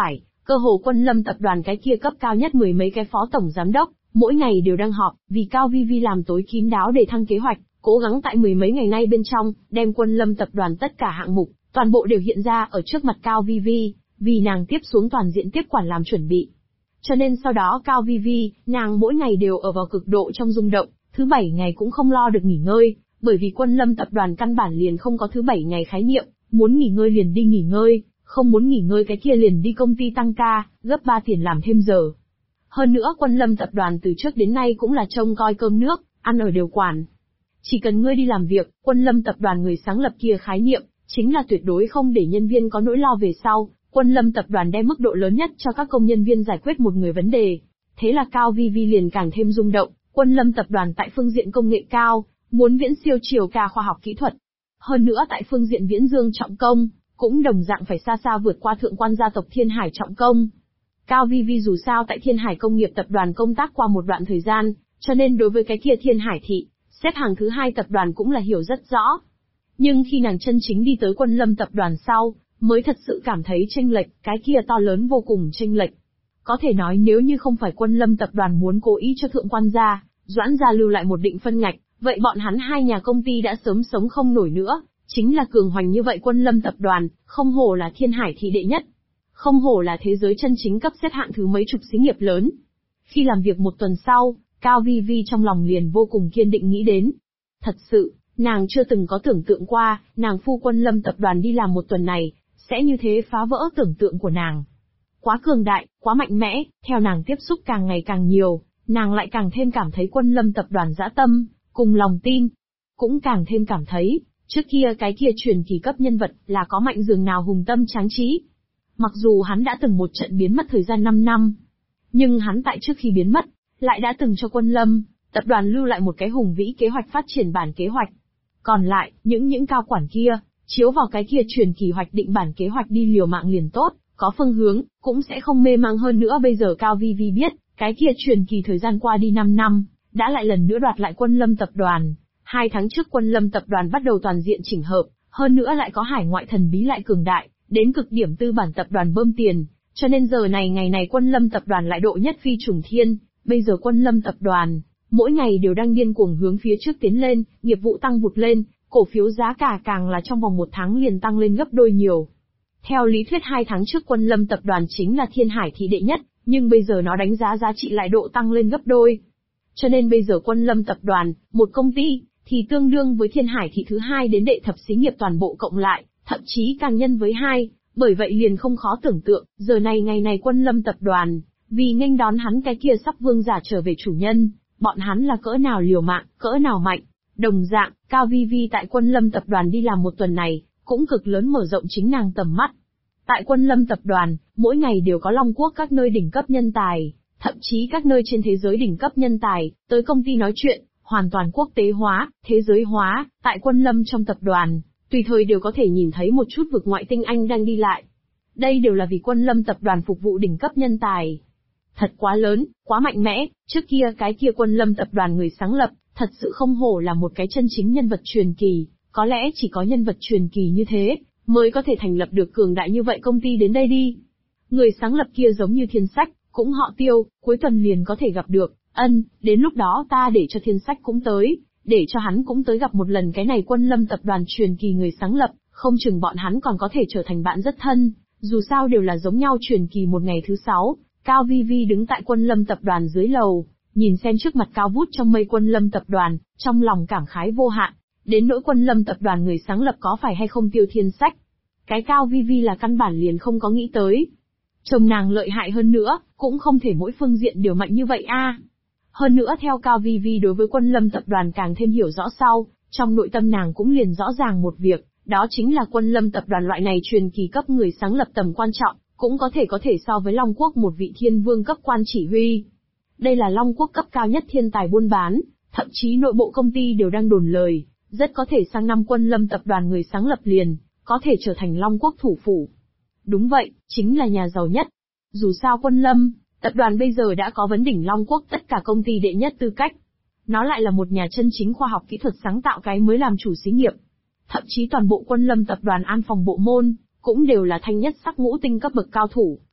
Speaker 2: Cơ hồ Quân Lâm tập đoàn cái kia cấp cao nhất mười mấy cái phó tổng giám đốc, mỗi ngày đều đang họp, vì Cao Vi Vi làm tối kín đáo để thăng kế hoạch, cố gắng tại mười mấy ngày nay bên trong, đem Quân Lâm tập đoàn tất cả hạng mục, toàn bộ đều hiện ra ở trước mặt Cao Vi Vi, vì nàng tiếp xuống toàn diện tiếp quản làm chuẩn bị. Cho nên sau đó Cao Vi Vi, nàng mỗi ngày đều ở vào cực độ trong rung động, thứ 7 ngày cũng không lo được nghỉ ngơi, bởi vì Quân Lâm tập đoàn căn bản liền không có thứ 7 ngày khái niệm, muốn nghỉ ngơi liền đi nghỉ ngơi, không muốn nghỉ ngơi cái kia liền đi công ty tăng ca, gấp 3 tiền làm thêm giờ. Hơn nữa Quân Lâm tập đoàn từ trước đến nay cũng là trông coi cơm nước, ăn ở đều quản. Chỉ cần ngươi đi làm việc, Quân Lâm tập đoàn người sáng lập kia khái niệm, chính là tuyệt đối không để nhân viên có nỗi lo về sau. Quân Lâm tập đoàn đem mức độ lớn nhất cho các công nhân viên giải quyết một người vấn đề. Thế là Cao Vi Vi liền càng thêm rung động, Quân Lâm tập đoàn tại phương diện công nghệ cao, muốn viễn siêu chiều ca khoa học kỹ thuật. Hơn nữa tại phương diện viễn dương trọng công, cũng đồng dạng phải xa xa vượt qua thượng quan gia tộc Thiên Hải trọng công. Cao Vi Vi dù sao tại Thiên Hải công nghiệp tập đoàn công tác qua một đoạn thời gian, cho nên đối với cái kia Thiên Hải thị, xếp hàng thứ 2 tập đoàn cũng là hiểu rất rõ. Nhưng khi nàng chân chính đi tới Quân Lâm tập đoàn sau, mới thật sự cảm thấy chênh lệch, cái kia to lớn vô cùng chênh lệch. Có thể nói nếu như không phải Quân Lâm tập đoàn muốn cố ý cho thượng quan gia, Doãn gia lưu lại một định phân ngạch, vậy bọn hắn hai nhà công ty đã sớm sống không nổi nữa. Chính là cường hoành như vậy Quân Lâm tập đoàn, không hổ là Thiên Hải thị đệ nhất. Không hổ là thế giới chân chính cấp xếp hạng thứ mấy chục xí nghiệp lớn. Khi làm việc một tuần sau, Cao Vi Vi trong lòng liền vô cùng kiên định nghĩ đến. Thật sự, nàng chưa từng có tưởng tượng qua, nàng phu Quân Lâm tập đoàn đi làm một tuần này, sẽ như thế phá vỡ tưởng tượng của nàng. Quá cường đại, quá mạnh mẽ, theo nàng tiếp xúc càng ngày càng nhiều, nàng lại càng thêm cảm thấy Quân Lâm tập đoàn dã tâm, cùng lòng tin. Cũng càng thêm cảm thấy, trước kia cái kia truyền kỳ cấp nhân vật là có mạnh dường nào hùng tâm tráng trí. Mặc dù hắn đã từng một trận biến mất thời gian 5 năm, nhưng hắn tại trước khi biến mất, lại đã từng cho Quân Lâm tập đoàn lưu lại một cái hùng vĩ kế hoạch phát triển bản kế hoạch. Còn lại, những cao quản kia, chiếu vào cái kia truyền kỳ hoạch định bản kế hoạch đi liều mạng liền tốt, có phương hướng, cũng sẽ không mê mang hơn nữa. Bây giờ Cao Vi Vi biết, cái kia truyền kỳ thời gian qua đi 5 năm, đã lại lần nữa đoạt lại Quân Lâm tập đoàn. 2 tháng trước Quân Lâm tập đoàn bắt đầu toàn diện chỉnh hợp, hơn nữa lại có hải ngoại thần bí lại cường đại, đến cực điểm tư bản tập đoàn bơm tiền, cho nên giờ này ngày này Quân Lâm tập đoàn lại độ nhất phi trùng thiên. Bây giờ Quân Lâm tập đoàn, mỗi ngày đều đang điên cuồng hướng phía trước tiến lên, nghiệp vụ tăng vụt lên, cổ phiếu giá cả càng là trong vòng 1 tháng liền tăng lên gấp đôi nhiều. Theo lý thuyết 2 tháng trước Quân Lâm tập đoàn chính là Thiên Hải thị đệ nhất, nhưng bây giờ nó đánh giá giá trị lại độ tăng lên gấp đôi. Cho nên bây giờ Quân Lâm tập đoàn, một công ty, thì tương đương với Thiên Hải thị thứ 2 đến đệ thập xí nghiệp toàn bộ cộng lại, thậm chí càng nhân với 2, bởi vậy liền không khó tưởng tượng, giờ này ngày này Quân Lâm tập đoàn, vì nghênh đón hắn cái kia sắp vương giả trở về chủ nhân, bọn hắn là cỡ nào liều mạng, cỡ nào mạnh. Đồng dạng, Cao Vi Vi tại Quân Lâm tập đoàn đi làm một tuần này, cũng cực lớn mở rộng chính nàng tầm mắt. Tại Quân Lâm tập đoàn, mỗi ngày đều có Long Quốc các nơi đỉnh cấp nhân tài, thậm chí các nơi trên thế giới đỉnh cấp nhân tài, tới công ty nói chuyện, hoàn toàn quốc tế hóa, thế giới hóa. Tại Quân Lâm trong tập đoàn, tùy thời đều có thể nhìn thấy một chút vực ngoại tinh anh đang đi lại. Đây đều là vì Quân Lâm tập đoàn phục vụ đỉnh cấp nhân tài. Thật quá lớn, quá mạnh mẽ, trước kia cái kia Quân Lâm tập đoàn người sáng lập, thật sự không hổ là một cái chân chính nhân vật truyền kỳ, có lẽ chỉ có nhân vật truyền kỳ như thế, mới có thể thành lập được cường đại như vậy công ty đến đây đi. Người sáng lập kia giống như Thiên Sách, cũng họ Tiêu, cuối tuần liền có thể gặp được, đến lúc đó ta để cho Thiên Sách cũng tới, để cho hắn cũng tới gặp một lần cái này Quân Lâm tập đoàn truyền kỳ người sáng lập, không chừng bọn hắn còn có thể trở thành bạn rất thân, dù sao đều là giống nhau truyền kỳ. Một ngày thứ 6, Cao Vi Vi đứng tại Quân Lâm tập đoàn dưới lầu, nhìn xem trước mặt cao vút trong mây Quân Lâm tập đoàn, trong lòng cảm khái vô hạn, đến nỗi Quân Lâm tập đoàn người sáng lập có phải hay không Tiêu Thiên Sách. Cái Cao Vi Vi là căn bản liền không có nghĩ tới. Chồng nàng lợi hại hơn nữa, cũng không thể mỗi phương diện đều mạnh như vậy a. Hơn nữa theo Cao Vi Vi đối với Quân Lâm tập đoàn càng thêm hiểu rõ sau, trong nội tâm nàng cũng liền rõ ràng một việc, đó chính là Quân Lâm tập đoàn loại này truyền kỳ cấp người sáng lập tầm quan trọng, cũng có thể so với Long Quốc một vị thiên vương cấp quan chỉ huy. Đây là Long Quốc cấp cao nhất thiên tài buôn bán, thậm chí nội bộ công ty đều đang đồn lời, rất có thể sang năm Quân Lâm tập đoàn người sáng lập liền, có thể trở thành Long Quốc thủ phủ. Đúng vậy, chính là nhà giàu nhất. Dù sao Quân Lâm tập đoàn bây giờ đã có vấn đỉnh Long Quốc tất cả công ty đệ nhất tư cách. Nó lại là một nhà chân chính khoa học kỹ thuật sáng tạo cái mới làm chủ xí nghiệp. Thậm chí toàn bộ Quân Lâm tập đoàn an phòng bộ môn, cũng đều là thanh nhất sắc ngũ tinh cấp bậc cao thủ,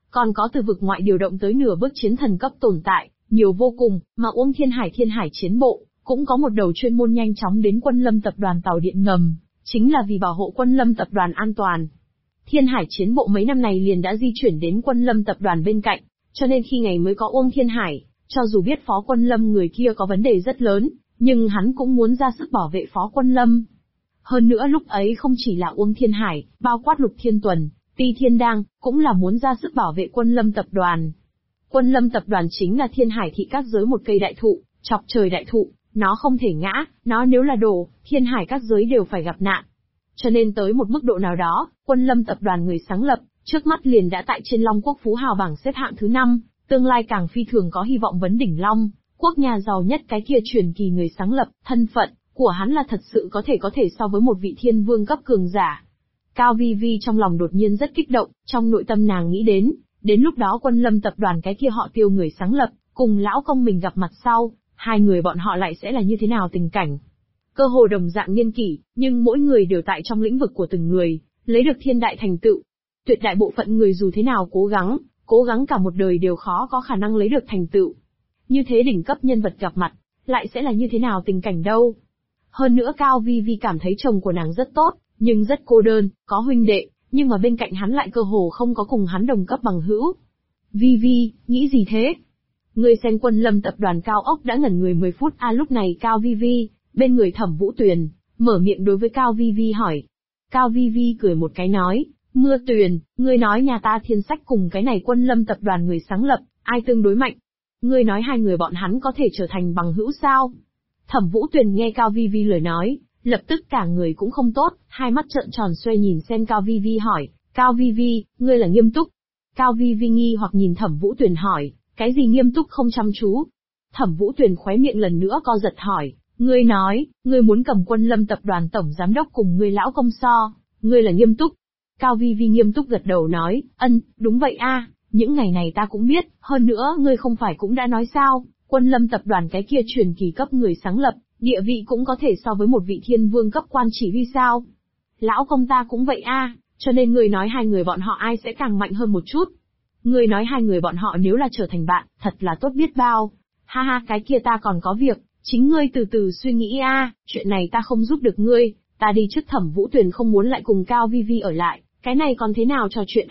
Speaker 2: Còn có từ vực ngoại điều động tới nửa bước chiến thần cấp tồn tại, nhiều vô cùng, mà Uông Thiên Hải chiến bộ, cũng có một đầu chuyên môn nhanh chóng đến Quân Lâm tập đoàn tàu điện ngầm, chính là vì bảo hộ Quân Lâm tập đoàn an toàn. Thiên Hải chiến bộ mấy năm này liền đã di chuyển đến Quân Lâm tập đoàn bên cạnh, cho nên khi ngày mới có Uông Thiên Hải, cho dù biết Phó Quân Lâm người kia có vấn đề rất lớn, nhưng hắn cũng muốn ra sức bảo vệ Phó Quân Lâm. Hơn nữa lúc ấy không chỉ là Uông Thiên Hải, bao quát Lục Thiên Tuần, Ti Thiên Đang, cũng là muốn ra sức bảo vệ Quân Lâm tập đoàn. Quân Lâm tập đoàn chính là Thiên Hải thị các giới một cây đại thụ, chọc trời đại thụ, nó không thể ngã, nó nếu là đổ, Thiên Hải các giới đều phải gặp nạn. Cho nên tới một mức độ nào đó, Quân Lâm tập đoàn người sáng lập, trước mắt liền đã tại trên Long Quốc Phú Hào bảng xếp hạng thứ 5, tương lai càng phi thường có hy vọng vấn đỉnh Long Quốc nhà giàu nhất cái kia truyền kỳ người sáng lập, thân phận của hắn là thật sự có thể so với một vị thiên vương cấp cường giả. Cao Vi Vi trong lòng đột nhiên rất kích động, trong nội tâm nàng nghĩ đến lúc đó Quân Lâm tập đoàn cái kia họ Tiêu người sáng lập, cùng lão công mình gặp mặt sau, hai người bọn họ lại sẽ là như thế nào tình cảnh. Cơ hồ đồng dạng niên kỷ, nhưng mỗi người đều tại trong lĩnh vực của từng người, lấy được thiên đại thành tựu. Tuyệt đại bộ phận người dù thế nào cố gắng cả một đời đều khó có khả năng lấy được thành tựu. Như thế đỉnh cấp nhân vật gặp mặt, lại sẽ là như thế nào tình cảnh đâu. Hơn nữa Cao Vi Vi cảm thấy chồng của nàng rất tốt, nhưng rất cô đơn, có huynh đệ, nhưng mà bên cạnh hắn lại cơ hồ không có cùng hắn đồng cấp bằng hữu. Vi Vi, nghĩ gì thế? Người xem Quân Lâm tập đoàn Cao ốc đã ngẩn người 10 phút lúc này Cao Vi Vi, bên người Thẩm Vũ Tuyền, mở miệng đối với Cao Vi Vi hỏi. Cao Vi Vi cười một cái nói, Mưa Tuyền, ngươi nói nhà ta Thiên Sách cùng cái này Quân Lâm tập đoàn người sáng lập, ai tương đối mạnh? Ngươi nói hai người bọn hắn có thể trở thành bằng hữu sao? Thẩm Vũ Tuyền nghe Cao Vi Vi lời nói, lập tức cả người cũng không tốt, hai mắt trợn tròn xoay nhìn xem Cao Vi Vi hỏi, Cao Vi Vi, ngươi là nghiêm túc? Cao Vi Vi nghi hoặc nhìn Thẩm Vũ Tuyền hỏi, cái gì nghiêm túc không chăm chú? Thẩm Vũ Tuyền khóe miệng lần nữa co giật hỏi, ngươi nói, ngươi muốn cầm Quân Lâm tập đoàn tổng giám đốc cùng ngươi lão công so, ngươi là nghiêm túc? Cao Vi Vi nghiêm túc gật đầu nói, đúng vậy những ngày này ta cũng biết, hơn nữa ngươi không phải cũng đã nói sao, Quân Lâm tập đoàn cái kia truyền kỳ cấp người sáng lập, địa vị cũng có thể so với một vị thiên vương cấp quan chỉ huy sao. Lão công ta cũng vậy cho nên ngươi nói hai người bọn họ ai sẽ càng mạnh hơn một chút. Ngươi nói hai người bọn họ nếu là trở thành bạn, thật là tốt biết bao. Ha ha, cái kia ta còn có việc, chính ngươi từ từ suy nghĩ chuyện này ta không giúp được ngươi, ta đi trước. Thẩm Vũ Tuyền không muốn lại cùng Cao Vi Vi ở lại, cái này còn thế nào trò chuyện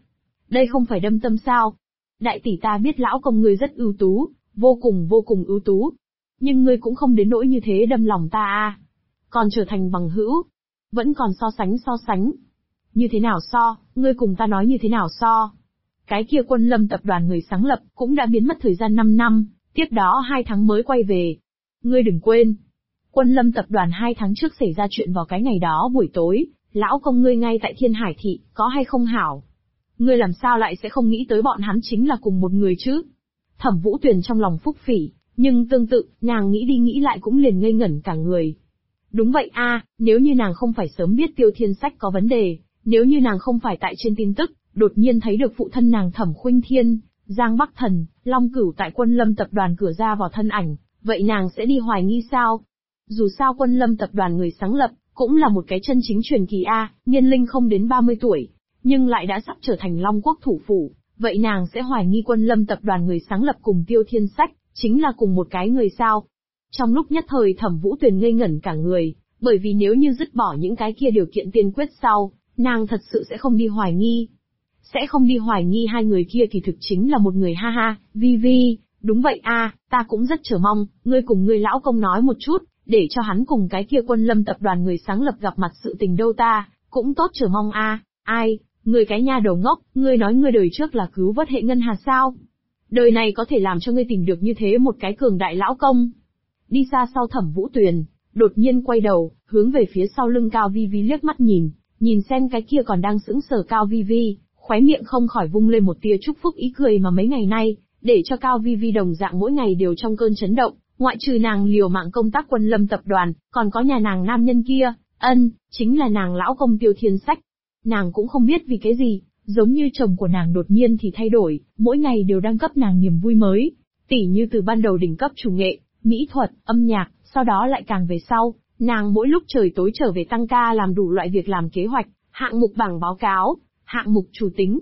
Speaker 2: Đây không phải đâm tâm sao? Đại tỷ ta biết lão công ngươi rất ưu tú, vô cùng ưu tú. Nhưng ngươi cũng không đến nỗi như thế đâm lòng ta Còn trở thành bằng hữu. Vẫn còn so sánh. Như thế nào so, ngươi cùng ta nói như thế nào so? Cái kia Quân Lâm tập đoàn người sáng lập cũng đã biến mất thời gian 5 năm, tiếp đó 2 tháng mới quay về. Ngươi đừng quên, Quân Lâm tập đoàn 2 tháng trước xảy ra chuyện vào cái ngày đó buổi tối, lão công ngươi ngay tại Thiên Hải thị, có hay không hảo? Ngươi làm sao lại sẽ không nghĩ tới bọn hắn chính là cùng một người chứ? Thẩm Vũ Tuyền trong lòng phúc phỉ, nhưng tương tự, nàng nghĩ đi nghĩ lại cũng liền ngây ngẩn cả người. Đúng vậy nếu như nàng không phải sớm biết Tiêu Thiên Sách có vấn đề, nếu như nàng không phải tại trên tin tức, đột nhiên thấy được phụ thân nàng Thẩm Khuynh Thiên, Giang Bắc Thần, Long Cửu tại Quân Lâm tập đoàn cửa ra vào thân ảnh, vậy nàng sẽ đi hoài nghi sao? Dù sao Quân Lâm tập đoàn người sáng lập, cũng là một cái chân chính truyền kỳ niên linh không đến 30 tuổi, nhưng lại đã sắp trở thành Long Quốc thủ phủ, vậy nàng sẽ hoài nghi Quân Lâm tập đoàn người sáng lập cùng Tiêu Thiên Sách, chính là cùng một cái người sao? Trong lúc nhất thời Thẩm Vũ Tuyền ngây ngẩn cả người, bởi vì nếu như dứt bỏ những cái kia điều kiện tiên quyết sau, nàng thật sự sẽ không đi hoài nghi. Sẽ không đi hoài nghi hai người kia kỳ thực chính là một người ha ha, Vi Vi, đúng vậy ta cũng rất chờ mong, ngươi cùng ngươi lão công nói một chút, để cho hắn cùng cái kia Quân Lâm tập đoàn người sáng lập gặp mặt sự tình đâu ta, cũng tốt chờ mong ai, ngươi cái nha đầu ngốc, ngươi nói ngươi đời trước là cứu vớt hệ ngân hà sao? Đời này có thể làm cho ngươi tìm được như thế một cái cường đại lão công. Đi xa sau Thẩm Vũ Tuyền, đột nhiên quay đầu, hướng về phía sau lưng Cao Vi Vi liếc mắt nhìn xem cái kia còn đang sững sờ Cao Vi Vi, khóe miệng không khỏi vung lên một tia chúc phúc ý cười mà mấy ngày nay, để cho Cao Vi Vi đồng dạng mỗi ngày đều trong cơn chấn động, ngoại trừ nàng liều mạng công tác Quân Lâm tập đoàn, còn có nhà nàng nam nhân kia, chính là nàng lão công Tiêu Thiên Sách. Nàng cũng không biết vì cái gì, giống như chồng của nàng đột nhiên thì thay đổi, mỗi ngày đều đang cấp nàng niềm vui mới, tỉ như từ ban đầu đỉnh cấp chủ nghệ, mỹ thuật, âm nhạc, sau đó lại càng về sau, nàng mỗi lúc trời tối trở về tăng ca làm đủ loại việc làm kế hoạch, hạng mục bảng báo cáo, hạng mục chủ tính.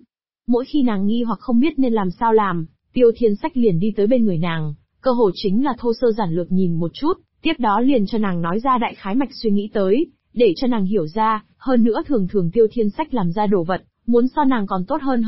Speaker 2: Mỗi khi nàng nghi hoặc không biết nên làm sao làm, Tiêu Thiên Sách liền đi tới bên người nàng, cơ hồ chính là thô sơ giản lược nhìn một chút, tiếp đó liền cho nàng nói ra đại khái mạch suy nghĩ tới, để cho nàng hiểu ra, hơn nữa thường thường Tiêu Thiên Sách làm ra đồ vật, muốn so nàng còn tốt hơn.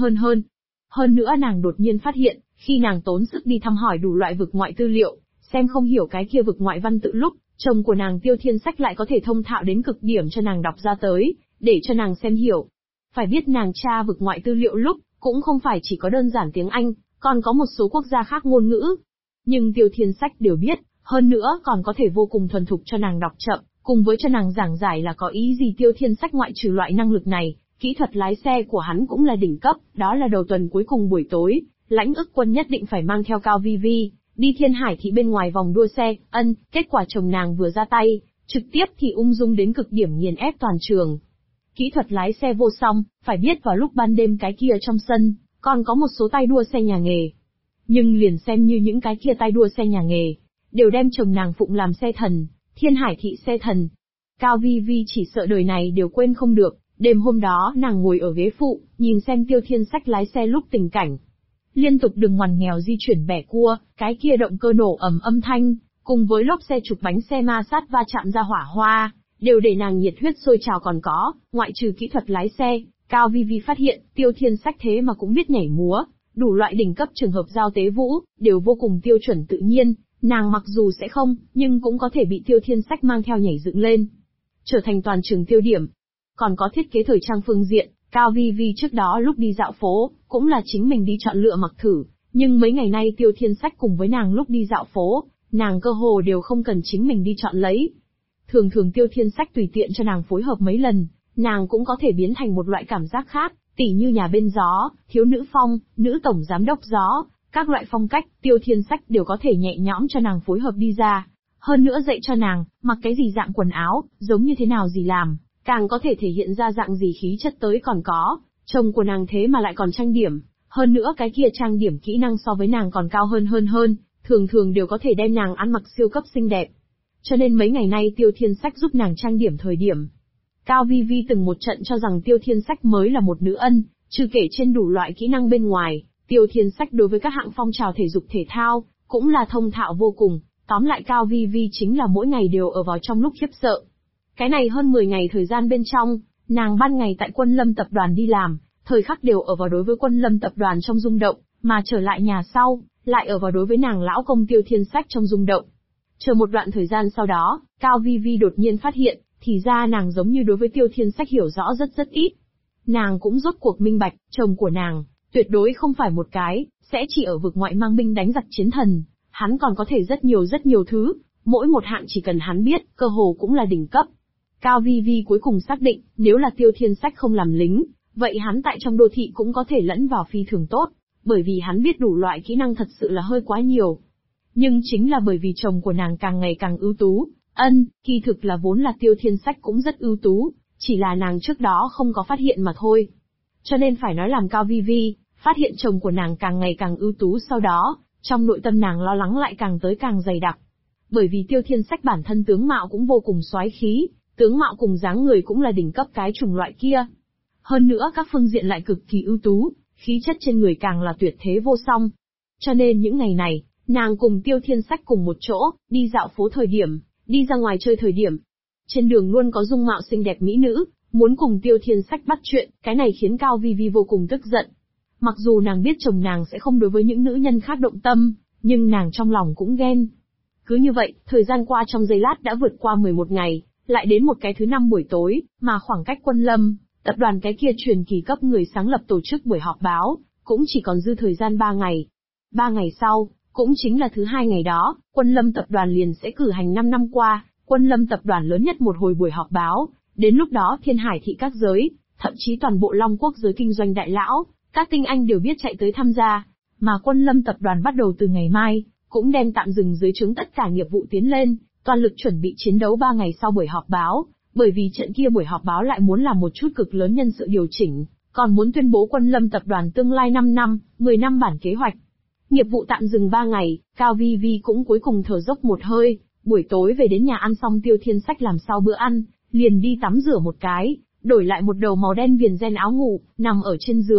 Speaker 2: Hơn nữa nàng đột nhiên phát hiện, khi nàng tốn sức đi thăm hỏi đủ loại vực ngoại tư liệu, xem không hiểu cái kia vực ngoại văn tự lúc, chồng của nàng Tiêu Thiên Sách lại có thể thông thạo đến cực điểm cho nàng đọc ra tới, để cho nàng xem hiểu. Phải biết nàng tra vực ngoại tư liệu lúc, cũng không phải chỉ có đơn giản tiếng Anh, còn có một số quốc gia khác ngôn ngữ. Nhưng Tiêu Thiên Sách đều biết, hơn nữa còn có thể vô cùng thuần thục cho nàng đọc chậm, cùng với cho nàng giảng giải là có ý gì. Tiêu Thiên Sách ngoại trừ loại năng lực này, kỹ thuật lái xe của hắn cũng là đỉnh cấp, đó là đầu tuần cuối cùng buổi tối, Lãnh Ức Quân nhất định phải mang theo Cao Vi Vi, đi Thiên Hải thị bên ngoài vòng đua xe, kết quả chồng nàng vừa ra tay, trực tiếp thì ung dung đến cực điểm nghiền ép toàn trường. Kỹ thuật lái xe vô song, phải biết vào lúc ban đêm cái kia trong sân, còn có một số tay đua xe nhà nghề. Nhưng liền xem như những cái kia tay đua xe nhà nghề, đều đem chồng nàng phụng làm xe thần, Thiên Hải thị xe thần. Cao Vi Vi chỉ sợ đời này đều quên không được, đêm hôm đó nàng ngồi ở ghế phụ, nhìn xem Tiêu Thiên Sách lái xe lúc tình cảnh. Liên tục đường ngoằn nghèo di chuyển bẻ cua, cái kia động cơ nổ ầm âm thanh, cùng với lốp xe trục bánh xe ma sát va chạm ra hỏa hoa, đều để nàng nhiệt huyết sôi trào. Còn có, ngoại trừ kỹ thuật lái xe, Cao Vi Vi phát hiện, Tiêu Thiên Sách thế mà cũng biết nhảy múa, đủ loại đỉnh cấp trường hợp giao tế vũ, đều vô cùng tiêu chuẩn tự nhiên, nàng mặc dù sẽ không, nhưng cũng có thể bị Tiêu Thiên Sách mang theo nhảy dựng lên, trở thành toàn trường tiêu điểm. Còn có thiết kế thời trang phương diện, Cao Vi Vi trước đó lúc đi dạo phố, cũng là chính mình đi chọn lựa mặc thử, nhưng mấy ngày nay Tiêu Thiên Sách cùng với nàng lúc đi dạo phố, nàng cơ hồ đều không cần chính mình đi chọn lấy. Thường thường Tiêu Thiên Sách tùy tiện cho nàng phối hợp mấy lần, nàng cũng có thể biến thành một loại cảm giác khác, tỉ như nhà bên gió, thiếu nữ phong, nữ tổng giám đốc gió, các loại phong cách, Tiêu Thiên Sách đều có thể nhẹ nhõm cho nàng phối hợp đi ra. Hơn nữa dạy cho nàng, mặc cái gì dạng quần áo, giống như thế nào gì làm, càng có thể thể hiện ra dạng gì khí chất tới. Còn có, chồng của nàng thế mà lại còn trang điểm, hơn nữa cái kia trang điểm kỹ năng so với nàng còn cao hơn, thường thường đều có thể đem nàng ăn mặc siêu cấp xinh đẹp. Cho nên mấy ngày nay Tiêu Thiên Sách giúp nàng trang điểm thời điểm, Cao Vi Vi từng một trận cho rằng Tiêu Thiên Sách mới là một nữ ân, trừ kể trên đủ loại kỹ năng bên ngoài, Tiêu Thiên Sách đối với các hạng phong trào thể dục thể thao, cũng là thông thạo vô cùng. Tóm lại Cao Vi Vi chính là mỗi ngày đều ở vào trong lúc khiếp sợ. Cái này hơn 10 ngày thời gian bên trong, nàng ban ngày tại Quân Lâm tập đoàn đi làm, thời khắc đều ở vào đối với Quân Lâm tập đoàn trong rung động, mà trở lại nhà sau, lại ở vào đối với nàng lão công Tiêu Thiên Sách trong rung động. Chờ một đoạn thời gian sau đó, Cao Vi Vi đột nhiên phát hiện, thì ra nàng giống như đối với Tiêu Thiên Sách hiểu rõ rất ít. Nàng cũng rốt cuộc minh bạch, chồng của nàng, tuyệt đối không phải một cái, sẽ chỉ ở vực ngoại mang binh đánh giặc chiến thần, hắn còn có thể rất nhiều thứ, mỗi một hạng chỉ cần hắn biết, cơ hồ cũng là đỉnh cấp. Cao Vi Vi cuối cùng xác định, nếu là Tiêu Thiên Sách không làm lính, vậy hắn tại trong đô thị cũng có thể lẫn vào phi thường tốt, bởi vì hắn biết đủ loại kỹ năng thật sự là hơi quá nhiều. Nhưng chính là bởi vì chồng của nàng càng ngày càng ưu tú, kỳ thực là vốn là Tiêu Thiên Sách cũng rất ưu tú, chỉ là nàng trước đó không có phát hiện mà thôi. Cho nên phải nói làm Cao Vi Vi, phát hiện chồng của nàng càng ngày càng ưu tú sau đó, trong nội tâm nàng lo lắng lại càng tới càng dày đặc. Bởi vì Tiêu Thiên Sách bản thân tướng mạo cũng vô cùng soái khí, tướng mạo cùng dáng người cũng là đỉnh cấp cái chủng loại kia. Hơn nữa các phương diện lại cực kỳ ưu tú, khí chất trên người càng là tuyệt thế vô song. Cho nên những ngày này, nàng cùng Tiêu Thiên Sách cùng một chỗ, đi dạo phố thời điểm, đi ra ngoài chơi thời điểm. Trên đường luôn có dung mạo xinh đẹp mỹ nữ, muốn cùng Tiêu Thiên Sách bắt chuyện, cái này khiến Cao Vi Vi vô cùng tức giận. Mặc dù nàng biết chồng nàng sẽ không đối với những nữ nhân khác động tâm, nhưng nàng trong lòng cũng ghen. Cứ như vậy, thời gian qua trong giây lát đã vượt qua 11 ngày, lại đến một cái thứ 5 buổi tối, mà khoảng cách Quân Lâm, tập đoàn cái kia truyền kỳ cấp người sáng lập tổ chức buổi họp báo, cũng chỉ còn dư thời gian 3 ngày. 3 ngày sau, cũng chính là thứ 2 ngày đó, Quân Lâm tập đoàn liền sẽ cử hành 5 năm qua, Quân Lâm tập đoàn lớn nhất một hồi buổi họp báo, đến lúc đó Thiên Hải thị các giới, thậm chí toàn bộ Long Quốc giới kinh doanh đại lão, các tinh anh đều biết chạy tới tham gia, mà Quân Lâm tập đoàn bắt đầu từ ngày mai, cũng đem tạm dừng dưới trướng tất cả nghiệp vụ tiến lên, toàn lực chuẩn bị chiến đấu 3 ngày sau buổi họp báo, bởi vì trận kia buổi họp báo lại muốn làm một chút cực lớn nhân sự điều chỉnh, còn muốn tuyên bố Quân Lâm tập đoàn tương lai 5 năm, 10 năm bản kế hoạch. Nghiệp vụ tạm dừng 3 ngày, Cao Vi Vi cũng cuối cùng thở dốc một hơi, buổi tối về đến nhà ăn xong Tiêu Thiên Sách làm sau bữa ăn, liền đi tắm rửa một cái, đổi lại một đầu màu đen viền ren áo ngủ, nằm ở trên giường,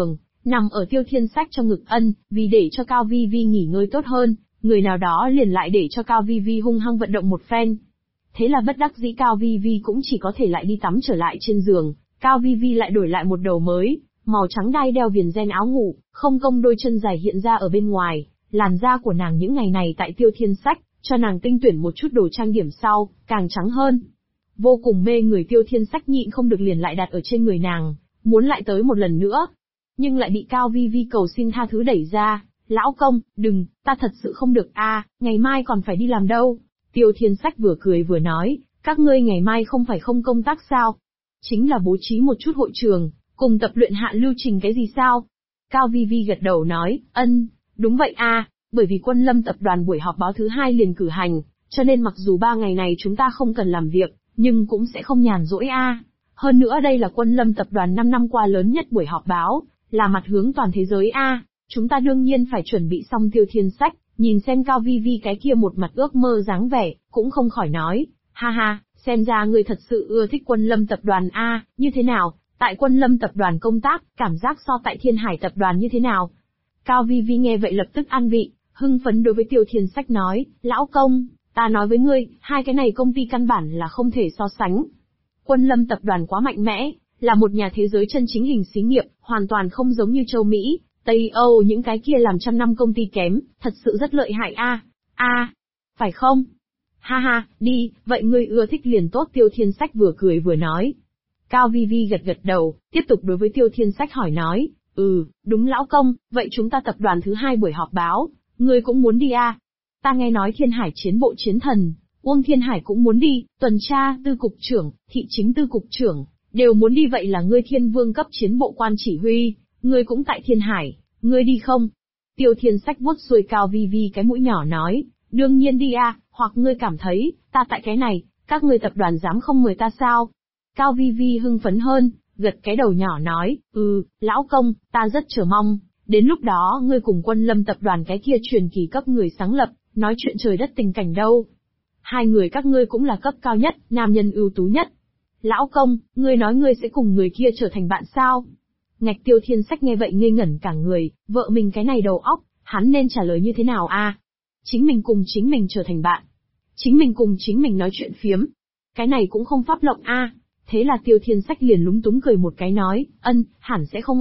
Speaker 2: nằm ở Tiêu Thiên Sách trong ngực Ân, vì để cho Cao Vi Vi nghỉ ngơi tốt hơn, người nào đó liền lại để cho Cao Vi Vi hung hăng vận động một phen. Thế là bất đắc dĩ Cao Vi Vi cũng chỉ có thể lại đi tắm trở lại trên giường, Cao Vi Vi lại đổi lại một đầu mới, màu trắng đai đeo viền ren áo ngủ, không công đôi chân dài hiện ra ở bên ngoài, làn da của nàng những ngày này tại Tiêu Thiên Sách, cho nàng tinh tuyển một chút đồ trang điểm sau, càng trắng hơn. Vô cùng mê người Tiêu Thiên Sách nhịn không được liền lại đặt ở trên người nàng, muốn lại tới một lần nữa. Nhưng lại bị Cao Vi Vi cầu xin tha thứ đẩy ra, lão công, đừng, ta thật sự không được ngày mai còn phải đi làm đâu. Tiêu Thiên Sách vừa cười vừa nói, các ngươi ngày mai không phải không công tác sao? Chính là bố trí một chút hội trường, cùng tập luyện hạ lưu trình cái gì sao? Cao Vi Vi gật đầu nói, đúng vậy bởi vì Quân Lâm tập đoàn buổi họp báo thứ 2 liền cử hành, cho nên mặc dù 3 ngày này chúng ta không cần làm việc, nhưng cũng sẽ không nhàn rỗi Hơn nữa đây là Quân Lâm tập đoàn 5 năm qua lớn nhất buổi họp báo, là mặt hướng toàn thế giới chúng ta đương nhiên phải chuẩn bị xong. Tiêu Thiên Sách, nhìn xem Cao Vi Vi cái kia một mặt ước mơ dáng vẻ, cũng không khỏi nói, ha ha, xem ra ngươi thật sự ưa thích Quân Lâm tập đoàn như thế nào, tại Quân Lâm tập đoàn công tác, cảm giác so tại Thiên Hải tập đoàn như thế nào? Cao Vi Vi nghe vậy lập tức an vị, hưng phấn đối với Tiêu Thiên Sách nói, lão công, ta nói với ngươi, hai cái này công ty căn bản là không thể so sánh. Quân Lâm tập đoàn quá mạnh mẽ, là một nhà thế giới chân chính hình xí nghiệp, hoàn toàn không giống như châu Mỹ, Tây Âu những cái kia làm trăm năm công ty kém, thật sự rất lợi hại phải không? Ha ha, đi, vậy ngươi ưa thích liền tốt. Tiêu Thiên Sách vừa cười vừa nói. Cao Vi Vi gật gật đầu, tiếp tục đối với Tiêu Thiên Sách hỏi nói, đúng lão công, vậy chúng ta tập đoàn thứ 2 buổi họp báo, ngươi cũng muốn đi Ta nghe nói Thiên Hải chiến bộ chiến thần, Uông Thiên Hải cũng muốn đi, tuần tra tư cục trưởng, thị chính tư cục trưởng, đều muốn đi. Vậy là ngươi Thiên Vương cấp chiến bộ quan chỉ huy, ngươi cũng tại Thiên Hải, ngươi đi không? Tiêu Thiên Sách vuốt xuôi Cao Vi Vi cái mũi nhỏ nói, đương nhiên đi hoặc ngươi cảm thấy, ta tại cái này, các ngươi tập đoàn dám không mời ta sao? Cao Vi Vi hưng phấn hơn, gật cái đầu nhỏ nói, lão công, ta rất chờ mong, đến lúc đó ngươi cùng Quân Lâm tập đoàn cái kia truyền kỳ cấp người sáng lập, nói chuyện trời đất tình cảnh đâu. Hai người các ngươi cũng là cấp cao nhất, nam nhân ưu tú nhất. Lão công, ngươi nói ngươi sẽ cùng người kia trở thành bạn sao? Ngạch. Tiêu Thiên Sách nghe vậy ngây ngẩn cả người, vợ mình cái này đầu óc, hắn nên trả lời như thế nào Chính mình cùng chính mình trở thành bạn. Chính mình cùng chính mình nói chuyện phiếm. Cái này cũng không pháp lộng Thế là Tiêu Thiên Sách liền lúng túng cười một cái nói, hẳn sẽ không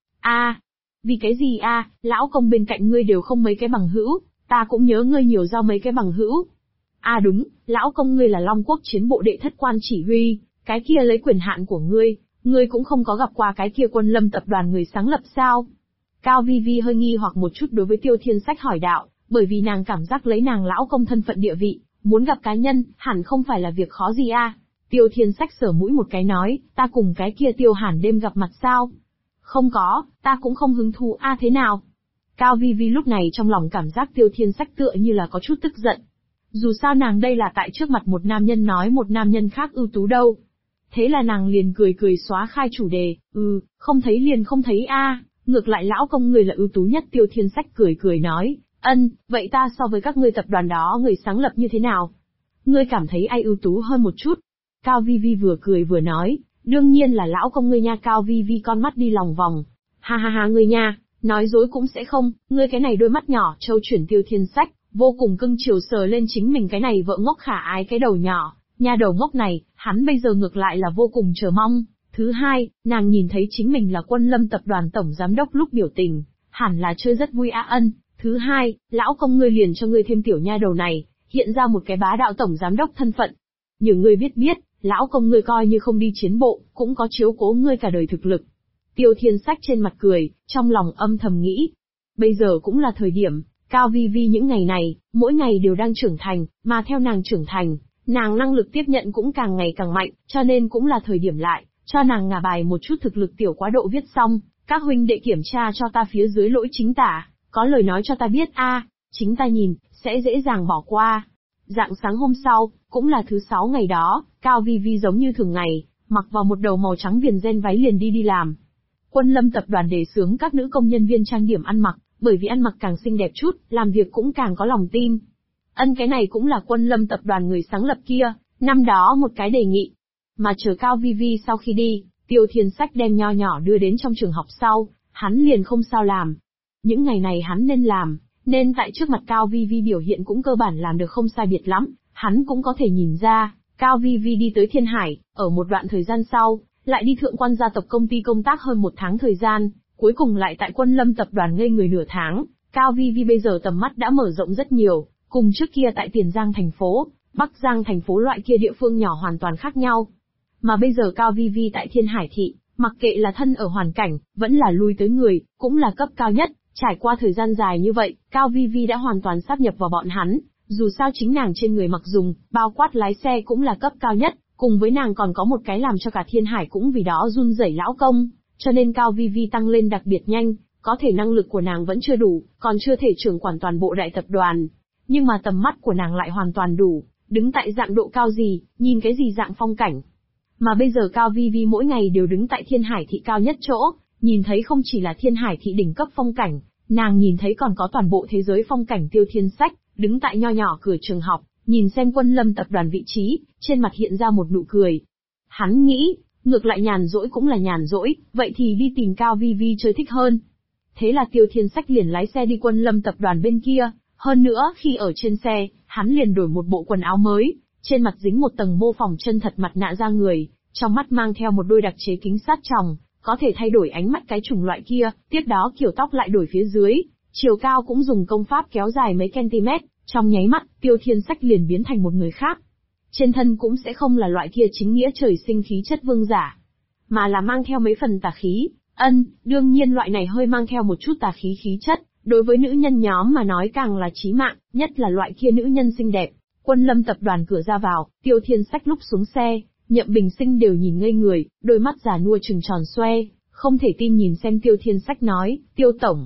Speaker 2: Vì cái gì lão công bên cạnh ngươi đều không mấy cái bằng hữu, ta cũng nhớ ngươi nhiều giao mấy cái bằng hữu. Đúng, lão công ngươi là Long Quốc chiến bộ đệ thất quan chỉ huy, cái kia lấy quyền hạn của ngươi cũng không có gặp qua cái kia Quân Lâm tập đoàn người sáng lập sao? Cao Vi Vi hơi nghi hoặc một chút đối với Tiêu Thiên Sách hỏi đạo, bởi vì nàng cảm giác lấy nàng lão công thân phận địa vị, muốn gặp cá nhân, hẳn không phải là việc khó gì Tiêu Thiên Sách sờ mũi một cái nói, ta cùng cái kia Tiêu Hàn đêm gặp mặt sao? Không có, ta cũng không hứng thú thế nào? Cao Vi Vi lúc này trong lòng cảm giác Tiêu Thiên Sách tựa như là có chút tức giận. Dù sao nàng đây là tại trước mặt một nam nhân nói một nam nhân khác ưu tú đâu. Thế là nàng liền cười cười xóa khai chủ đề, không thấy liền không thấy ngược lại lão công người là ưu tú nhất. Tiêu Thiên Sách cười cười nói, vậy ta so với các ngươi tập đoàn đó người sáng lập như thế nào? Ngươi cảm thấy ai ưu tú hơn một chút? Cao Vi Vi vừa cười vừa nói, đương nhiên là lão công ngươi nha. Cao Vi Vi con mắt đi lòng vòng, ha ha ha ngươi nha, nói dối cũng sẽ không, ngươi cái này đôi mắt nhỏ trâu chuyển. Tiêu Thiên Sách vô cùng cưng chiều sờ lên chính mình cái này vợ ngốc khả ái cái đầu nhỏ, nha đầu ngốc này, hắn bây giờ ngược lại là vô cùng chờ mong. Thứ hai, nàng nhìn thấy chính mình là Quân Lâm tập đoàn tổng giám đốc lúc biểu tình, hẳn là chơi rất vui Thứ hai, lão công ngươi liền cho ngươi thêm tiểu nha đầu này, hiện ra một cái bá đạo tổng giám đốc thân phận. Nhiều ngươi biết, lão công ngươi coi như không đi chiến bộ, cũng có chiếu cố ngươi cả đời thực lực. Tiêu Thiên Sách trên mặt cười, trong lòng âm thầm nghĩ. Bây giờ cũng là thời điểm, Cao Vi Vi những ngày này, mỗi ngày đều đang trưởng thành, mà theo nàng trưởng thành, nàng năng lực tiếp nhận cũng càng ngày càng mạnh, cho nên cũng là thời điểm lại, cho nàng ngả bài một chút thực lực tiểu quá độ viết xong, các huynh đệ kiểm tra cho ta phía dưới lỗi chính tả, có lời nói cho ta biết chính ta nhìn, sẽ dễ dàng bỏ qua. Rạng sáng hôm sau, cũng là thứ 6 ngày đó, Cao Vi Vi giống như thường ngày, mặc vào một đầu màu trắng viền ren váy liền đi làm. Quân Lâm tập đoàn đề xướng các nữ công nhân viên trang điểm ăn mặc, bởi vì ăn mặc càng xinh đẹp chút, làm việc cũng càng có lòng tin. Cái này cũng là Quân Lâm tập đoàn người sáng lập kia, năm đó một cái đề nghị. Mà chờ Cao Vi Vi sau khi đi, Tiêu Thiên Sách đem nho nhỏ đưa đến trong trường học sau, hắn liền không sao làm. Những ngày này hắn nên làm, nên tại trước mặt Cao Vi Vi biểu hiện cũng cơ bản làm được không sai biệt lắm, hắn cũng có thể nhìn ra, Cao Vi Vi đi tới Thiên Hải, ở một đoạn thời gian sau, lại đi Thượng Quan gia tộc công ty công tác hơn 1 tháng thời gian, cuối cùng lại tại Quân Lâm tập đoàn ngây người nửa tháng. Cao Vi Vi bây giờ tầm mắt đã mở rộng rất nhiều, cùng trước kia tại Tiền Giang thành phố, Bắc Giang thành phố loại kia địa phương nhỏ hoàn toàn khác nhau. Mà bây giờ Cao Vi Vi tại Thiên Hải thị, mặc kệ là thân ở hoàn cảnh, vẫn là lui tới người, cũng là cấp cao nhất. Trải qua thời gian dài như vậy, Cao Vi Vi đã hoàn toàn sáp nhập vào bọn hắn, dù sao chính nàng trên người mặc dùng, bao quát lái xe cũng là cấp cao nhất, cùng với nàng còn có một cái làm cho cả Thiên Hải cũng vì đó run rẩy lão công, cho nên Cao Vi Vi tăng lên đặc biệt nhanh, có thể năng lực của nàng vẫn chưa đủ, còn chưa thể trưởng quản toàn bộ đại tập đoàn. Nhưng mà tầm mắt của nàng lại hoàn toàn đủ, đứng tại dạng độ cao gì, nhìn cái gì dạng phong cảnh. Mà bây giờ Cao Vi Vi mỗi ngày đều đứng tại Thiên Hải thị cao nhất chỗ, nhìn thấy không chỉ là Thiên Hải thị đỉnh cấp phong cảnh, nàng nhìn thấy còn có toàn bộ thế giới phong cảnh Tiêu Thiên Sách, đứng tại nho nhỏ cửa trường học, nhìn xem Quân Lâm tập đoàn vị trí, trên mặt hiện ra một nụ cười. Hắn nghĩ, ngược lại nhàn rỗi cũng là nhàn rỗi, vậy thì đi tìm Cao Vi Vi chơi thích hơn. Thế là Tiêu Thiên Sách liền lái xe đi Quân Lâm tập đoàn bên kia, hơn nữa khi ở trên xe, hắn liền đổi một bộ quần áo mới, trên mặt dính một tầng mô phỏng chân thật mặt nạ da người, trong mắt mang theo một đôi đặc chế kính sát tròng, có thể thay đổi ánh mắt cái chủng loại kia, tiếp đó kiểu tóc lại đổi phía dưới, chiều cao cũng dùng công pháp kéo dài mấy cm, trong nháy mắt, Tiêu Thiên Sách liền biến thành một người khác. Trên thân cũng sẽ không là loại kia chính nghĩa trời sinh khí chất vương giả, mà là mang theo mấy phần tà khí. Đương nhiên loại này hơi mang theo một chút tà khí khí chất, đối với nữ nhân nhóm mà nói càng là chí mạng, nhất là loại kia nữ nhân xinh đẹp. Quân Lâm tập đoàn cửa ra vào, Tiêu Thiên Sách lúc xuống xe, Nhậm Bình Sinh đều nhìn ngây người, đôi mắt già nua trừng tròn xoe, không thể tin nhìn xem Tiêu Thiên Sách nói, Tiêu tổng.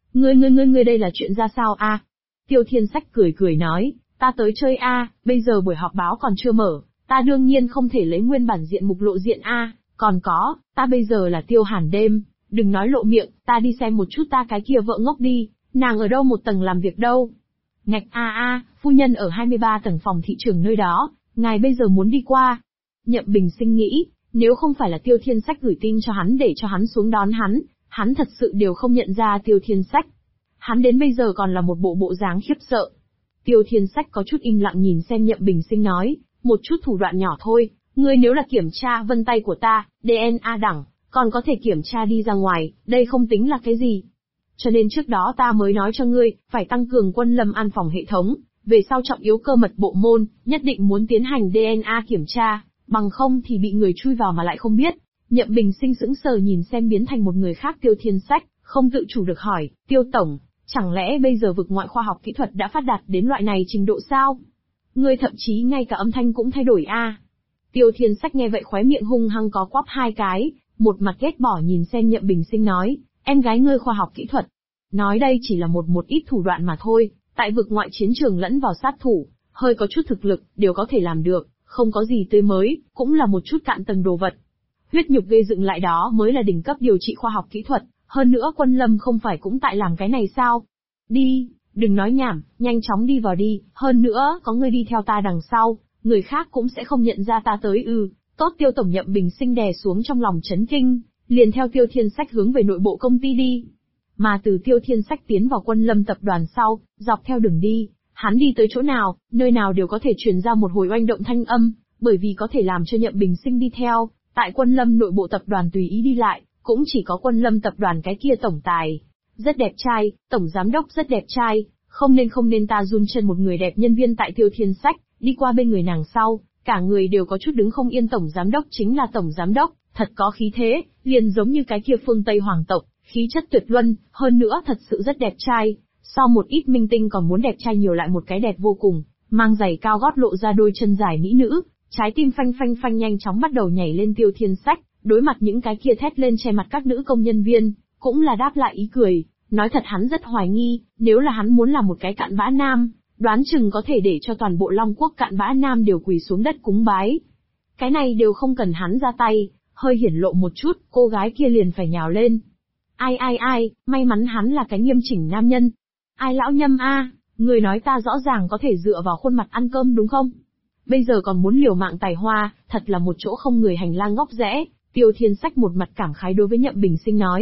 Speaker 2: Ngươi đây là chuyện ra sao a? Tiêu Thiên Sách cười nói, ta tới chơi a, bây giờ buổi họp báo còn chưa mở, ta đương nhiên không thể lấy nguyên bản diện mục lộ diện a, còn có, ta bây giờ là Tiêu Hàn Đêm, đừng nói lộ miệng, ta đi xem một chút ta cái kia vợ ngốc đi, nàng ở đâu một tầng làm việc đâu. Ngạch phu nhân ở 23 tầng phòng thị trường nơi đó, ngài bây giờ muốn đi qua. Nhậm Bình Sinh nghĩ, nếu không phải là Tiêu Thiên Sách gửi tin cho hắn để cho hắn xuống đón hắn thật sự đều không nhận ra Tiêu Thiên Sách. Hắn đến bây giờ còn là một bộ dáng khiếp sợ. Tiêu Thiên Sách có chút im lặng nhìn xem Nhậm Bình Sinh nói, một chút thủ đoạn nhỏ thôi, ngươi nếu là kiểm tra vân tay của ta, DNA đẳng, còn có thể kiểm tra đi ra ngoài, đây không tính là cái gì. Cho nên trước đó ta mới nói cho ngươi, phải tăng cường Quân Lâm an phòng hệ thống, về sau trọng yếu cơ mật bộ môn, nhất định muốn tiến hành DNA kiểm tra, bằng không thì bị người chui vào mà lại không biết. Nhậm Bình Sinh sững sờ nhìn xem biến thành một người khác Tiêu Thiên Sách, không tự chủ được hỏi, Tiêu tổng, chẳng lẽ bây giờ vực ngoại khoa học kỹ thuật đã phát đạt đến loại này trình độ sao? Ngươi thậm chí ngay cả âm thanh cũng thay đổi a. Tiêu Thiên Sách nghe vậy khóe miệng hung hăng có quắp 2 cái, một mặt ghét bỏ nhìn xem Nhậm Bình Sinh nói, em gái ngươi khoa học kỹ thuật. Nói đây chỉ là một ít thủ đoạn mà thôi, tại vực ngoại chiến trường lẫn vào sát thủ, hơi có chút thực lực, đều có thể làm được, không có gì tươi mới, cũng là một chút cạn tầng đồ vật. Huyết nhục gây dựng lại đó mới là đỉnh cấp điều trị khoa học kỹ thuật, hơn nữa Quân Lâm không phải cũng tại làm cái này sao? Đi, đừng nói nhảm, nhanh chóng đi vào đi, hơn nữa, có người đi theo ta đằng sau, người khác cũng sẽ không nhận ra ta tới Tốt Tiêu tổng. Nhậm Bình Sinh đè xuống trong lòng chấn kinh, liền theo Tiêu Thiên Sách hướng về nội bộ công ty đi. Mà từ Tiêu Thiên Sách tiến vào Quân Lâm tập đoàn sau, dọc theo đường đi, hắn đi tới chỗ nào, nơi nào đều có thể truyền ra một hồi oanh động thanh âm, bởi vì có thể làm cho Nhậm Bình Sinh đi theo, tại Quân Lâm nội bộ tập đoàn tùy ý đi lại, cũng chỉ có Quân Lâm tập đoàn cái kia tổng tài. Rất đẹp trai, tổng giám đốc rất đẹp trai, không nên ta run chân một người đẹp nhân viên tại Tiêu Thiên Sách, đi qua bên người nàng sau, cả người đều có chút đứng không yên. Tổng giám đốc chính là tổng giám đốc, thật có khí thế, liền giống như cái kia phương Tây hoàng tộc, khí chất tuyệt luân, hơn nữa thật sự rất đẹp trai, so một ít minh tinh còn muốn đẹp trai nhiều, lại một cái đẹp vô cùng, mang giày cao gót lộ ra đôi chân dài mỹ nữ, trái tim phanh nhanh chóng bắt đầu nhảy lên. Tiêu Thiên Sách, đối mặt những cái kia thét lên che mặt các nữ công nhân viên, cũng là đáp lại ý cười, nói thật hắn rất hoài nghi, nếu là hắn muốn làm một cái cặn bã nam, đoán chừng có thể để cho toàn bộ Long Quốc cặn bã nam đều quỳ xuống đất cúng bái. Cái này đều không cần hắn ra tay, hơi hiển lộ một chút, cô gái kia liền phải nhào lên. Ai, may mắn hắn là cái nghiêm chỉnh nam nhân. Ai lão Nhâm a, người nói ta rõ ràng có thể dựa vào khuôn mặt ăn cơm đúng không? Bây giờ còn muốn liều mạng tài hoa, thật là một chỗ không người hành lang ngóc rẽ. Tiêu Thiên Sách một mặt cảm khái đối với Nhậm Bình Sinh nói,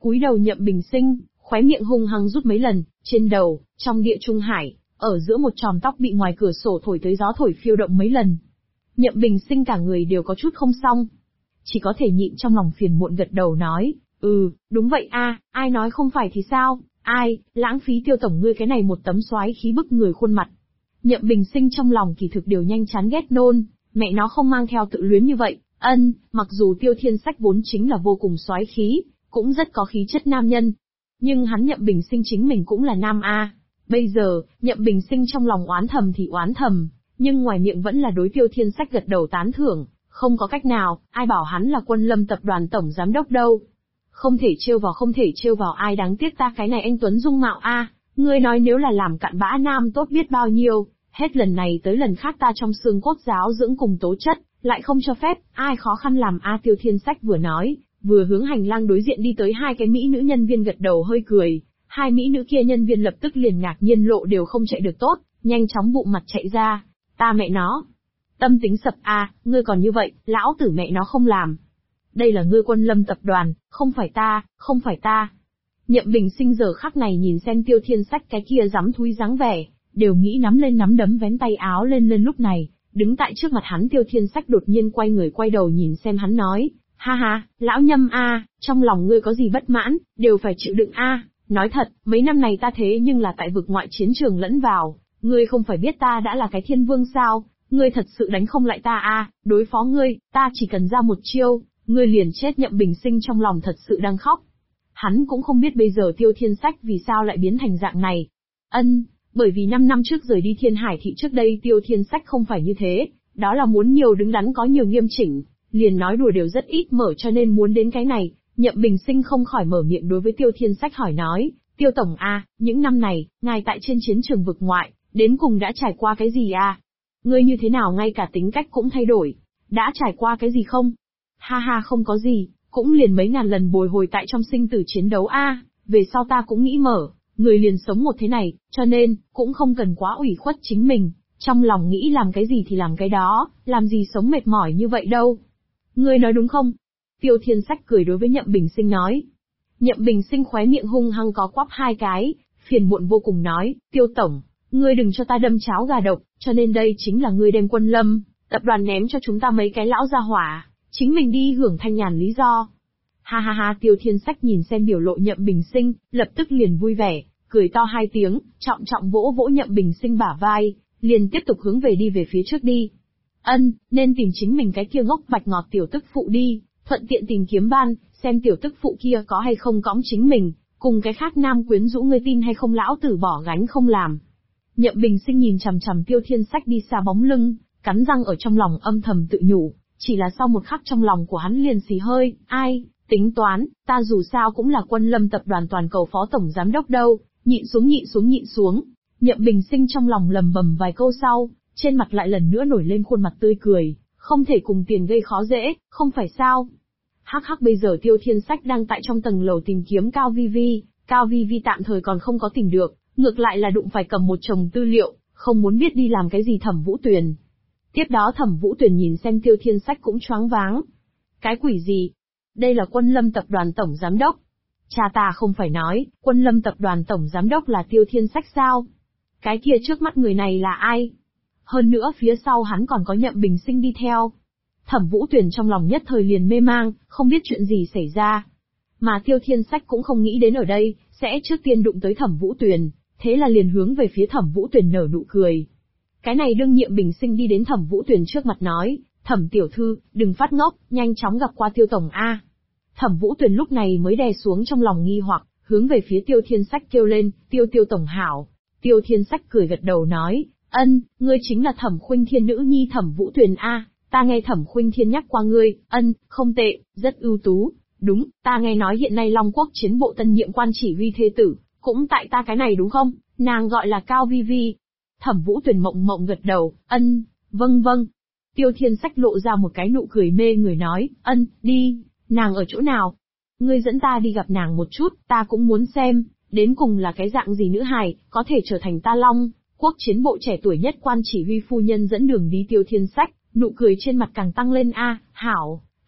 Speaker 2: Cúi đầu Nhậm Bình Sinh, khóe miệng hung hăng rút mấy lần, trên đầu, trong địa trung hải, ở giữa một chòm tóc bị ngoài cửa sổ thổi tới gió thổi phiêu động mấy lần. Nhậm Bình Sinh cả người đều có chút không xong. Chỉ có thể nhịn trong lòng phiền muộn gật đầu nói, đúng vậy a, ai nói không phải thì sao, ai, lãng phí Tiêu tổng ngươi cái này một tấm soái khí bức người khuôn mặt. Nhậm Bình Sinh trong lòng kỳ thực đều nhanh chán ghét nôn, mẹ nó không mang theo tự luyến như vậy, mặc dù Tiêu Thiên Sách vốn chính là vô cùng soái khí, cũng rất có khí chất nam nhân. Nhưng hắn Nhậm Bình Sinh chính mình cũng là nam a. Bây giờ, Nhậm Bình Sinh trong lòng oán thầm thì oán thầm, nhưng ngoài miệng vẫn là đối Tiêu Thiên Sách gật đầu tán thưởng, không có cách nào, ai bảo hắn là Quân Lâm tập đoàn tổng giám đốc đâu. Không thể trêu vào ai, đáng tiếc ta cái này anh tuấn dung mạo a, ngươi nói nếu là làm cặn bã nam tốt biết bao nhiêu, hết lần này tới lần khác ta trong xương cốt giáo dưỡng cùng tố chất, lại không cho phép, ai khó khăn làm a. Tiêu Thiên Sách vừa nói, vừa hướng hành lang đối diện đi tới hai cái mỹ nữ nhân viên gật đầu hơi cười, hai mỹ nữ kia nhân viên lập tức liền ngạc nhiên lộ đều không chạy được tốt, nhanh chóng bụng mặt chạy ra, ta mẹ nó. Tâm tính sập a, ngươi còn như vậy, lão tử mẹ nó không làm. Đây là ngươi Quân Lâm tập đoàn, không phải ta. Nhậm Bình Sinh giờ khắc này nhìn xem Tiêu Thiên Sách cái kia dám thúi dáng vẻ, đều nghĩ nắm lên nắm đấm vén tay áo lên lúc này, đứng tại trước mặt hắn Tiêu Thiên Sách đột nhiên quay người quay đầu nhìn xem hắn nói, ha ha, lão Nhâm a, trong lòng ngươi có gì bất mãn, đều phải chịu đựng a. Nói thật, mấy năm này ta thế nhưng là tại vực ngoại chiến trường lẫn vào, ngươi không phải biết ta đã là cái thiên vương sao, ngươi thật sự đánh không lại ta a, đối phó ngươi, ta chỉ cần ra một chiêu, ngươi liền chết. Nhậm Bình Sinh trong lòng thật sự đang khóc. Hắn cũng không biết bây giờ Tiêu Thiên Sách vì sao lại biến thành dạng này. Bởi vì 5 năm trước rời đi Thiên Hải thị trước đây Tiêu Thiên Sách không phải như thế, đó là muốn nhiều đứng đắn có nhiều nghiêm chỉnh, liền nói đùa đều rất ít mở cho nên muốn đến cái này. Nhậm Bình Sinh không khỏi mở miệng đối với Tiêu Thiên Sách hỏi nói, Tiêu tổng a, những năm này, ngài tại trên chiến trường vực ngoại, đến cùng đã trải qua cái gì a? Ngươi như thế nào ngay cả tính cách cũng thay đổi, đã trải qua cái gì không? Ha ha, không có gì, cũng liền mấy ngàn lần bồi hồi tại trong sinh tử chiến đấu a, về sau ta cũng nghĩ mở, người liền sống một thế này, cho nên, cũng không cần quá ủy khuất chính mình, trong lòng nghĩ làm cái gì thì làm cái đó, làm gì sống mệt mỏi như vậy đâu. Ngươi nói đúng không? Tiêu Thiên Sách cười đối với Nhậm Bình Sinh nói. Nhậm Bình Sinh khóe miệng hung hăng có quắp hai cái, phiền muộn vô cùng nói, Tiêu tổng, ngươi đừng cho ta đâm cháo gà độc, cho nên đây chính là ngươi đem Quân Lâm tập đoàn ném cho chúng ta mấy cái lão gia hỏa, chính mình đi hưởng thanh nhàn lý do. Ha ha ha, Tiêu Thiên Sách nhìn xem biểu lộ Nhậm Bình Sinh, lập tức liền vui vẻ, cười to hai tiếng, trọng trọng vỗ vỗ Nhậm Bình Sinh bả vai, liền tiếp tục hướng về đi về phía trước đi. Nên tìm chính mình cái kia ngốc bạch ngọt tiểu tức phụ đi, thuận tiện tìm kiếm ban, xem tiểu tức phụ kia có hay không cõng chính mình, cùng cái khác nam quyến rũ, ngươi tin hay không lão tử bỏ gánh không làm. Nhậm Bình Sinh nhìn chằm chằm Tiêu Thiên Sách đi xa bóng lưng, cắn răng ở trong lòng âm thầm tự nhủ, chỉ là sau một khắc trong lòng của hắn liền xì hơi, ai, tính toán, ta dù sao cũng là Quân Lâm tập đoàn toàn cầu phó tổng giám đốc đâu, nhịn xuống. Nhậm Bình Sinh trong lòng lầm bầm vài câu sau, trên mặt lại lần nữa nổi lên khuôn mặt tươi cười, không thể cùng tiền gây khó dễ, không phải sao? Hắc bây giờ Tiêu Thiên Sách đang tại trong tầng lầu tìm kiếm Cao Vi Vi, Cao Vi Vi tạm thời còn không có tìm được, ngược lại là đụng phải cầm một chồng tư liệu, không muốn biết đi làm cái gì Thẩm Vũ Tuyền. Tiếp đó Thẩm Vũ Tuyền nhìn xem Tiêu Thiên Sách cũng choáng váng. Cái quỷ gì? Đây là Quân Lâm tập đoàn tổng giám đốc. Cha ta không phải nói, Quân Lâm tập đoàn tổng giám đốc là Tiêu Thiên Sách sao? Cái kia trước mắt người này là ai? Hơn nữa phía sau hắn còn có Nhậm Bình Sinh đi theo. Thẩm Vũ Tuyền trong lòng nhất thời liền mê mang, không biết chuyện gì xảy ra. Mà Tiêu Thiên Sách cũng không nghĩ đến ở đây, sẽ trước tiên đụng tới Thẩm Vũ Tuyền, thế là liền hướng về phía Thẩm Vũ Tuyền nở nụ cười. Cái này đương Nhậm Bình Sinh đi đến Thẩm Vũ Tuyền trước mặt nói, Thẩm tiểu thư, đừng phát ngốc, nhanh chóng gặp qua Tiêu tổng a. Thẩm Vũ Tuyền lúc này mới đè xuống trong lòng nghi hoặc, hướng về phía Tiêu Thiên Sách kêu lên, Tiêu tổng hảo. Tiêu Thiên Sách cười gật đầu nói, ngươi chính là Thẩm Khuynh Thiên nữ nhi Thẩm Vũ Tuyền a, ta nghe Thẩm Khuynh Thiên nhắc qua ngươi, không tệ, rất ưu tú, đúng, ta nghe nói hiện nay Long Quốc chiến bộ tân nhiệm quan chỉ huy thê tử, cũng tại ta cái này đúng không, nàng gọi là Cao Vi Vi. Thẩm Vũ Tuyền mộng gật đầu, vâng. Tiêu Thiên Sách lộ ra một cái nụ cười mê người nói, đi, nàng ở chỗ nào? Ngươi dẫn ta đi gặp nàng một chút, ta cũng muốn xem, đến cùng là cái dạng gì nữ hài, có thể trở thành ta Long Quốc chiến bộ trẻ tuổi nhất quan chỉ huy phu nhân dẫn đường đi. Tiêu Thiên Sách, nụ cười trên mặt càng tăng lên hảo,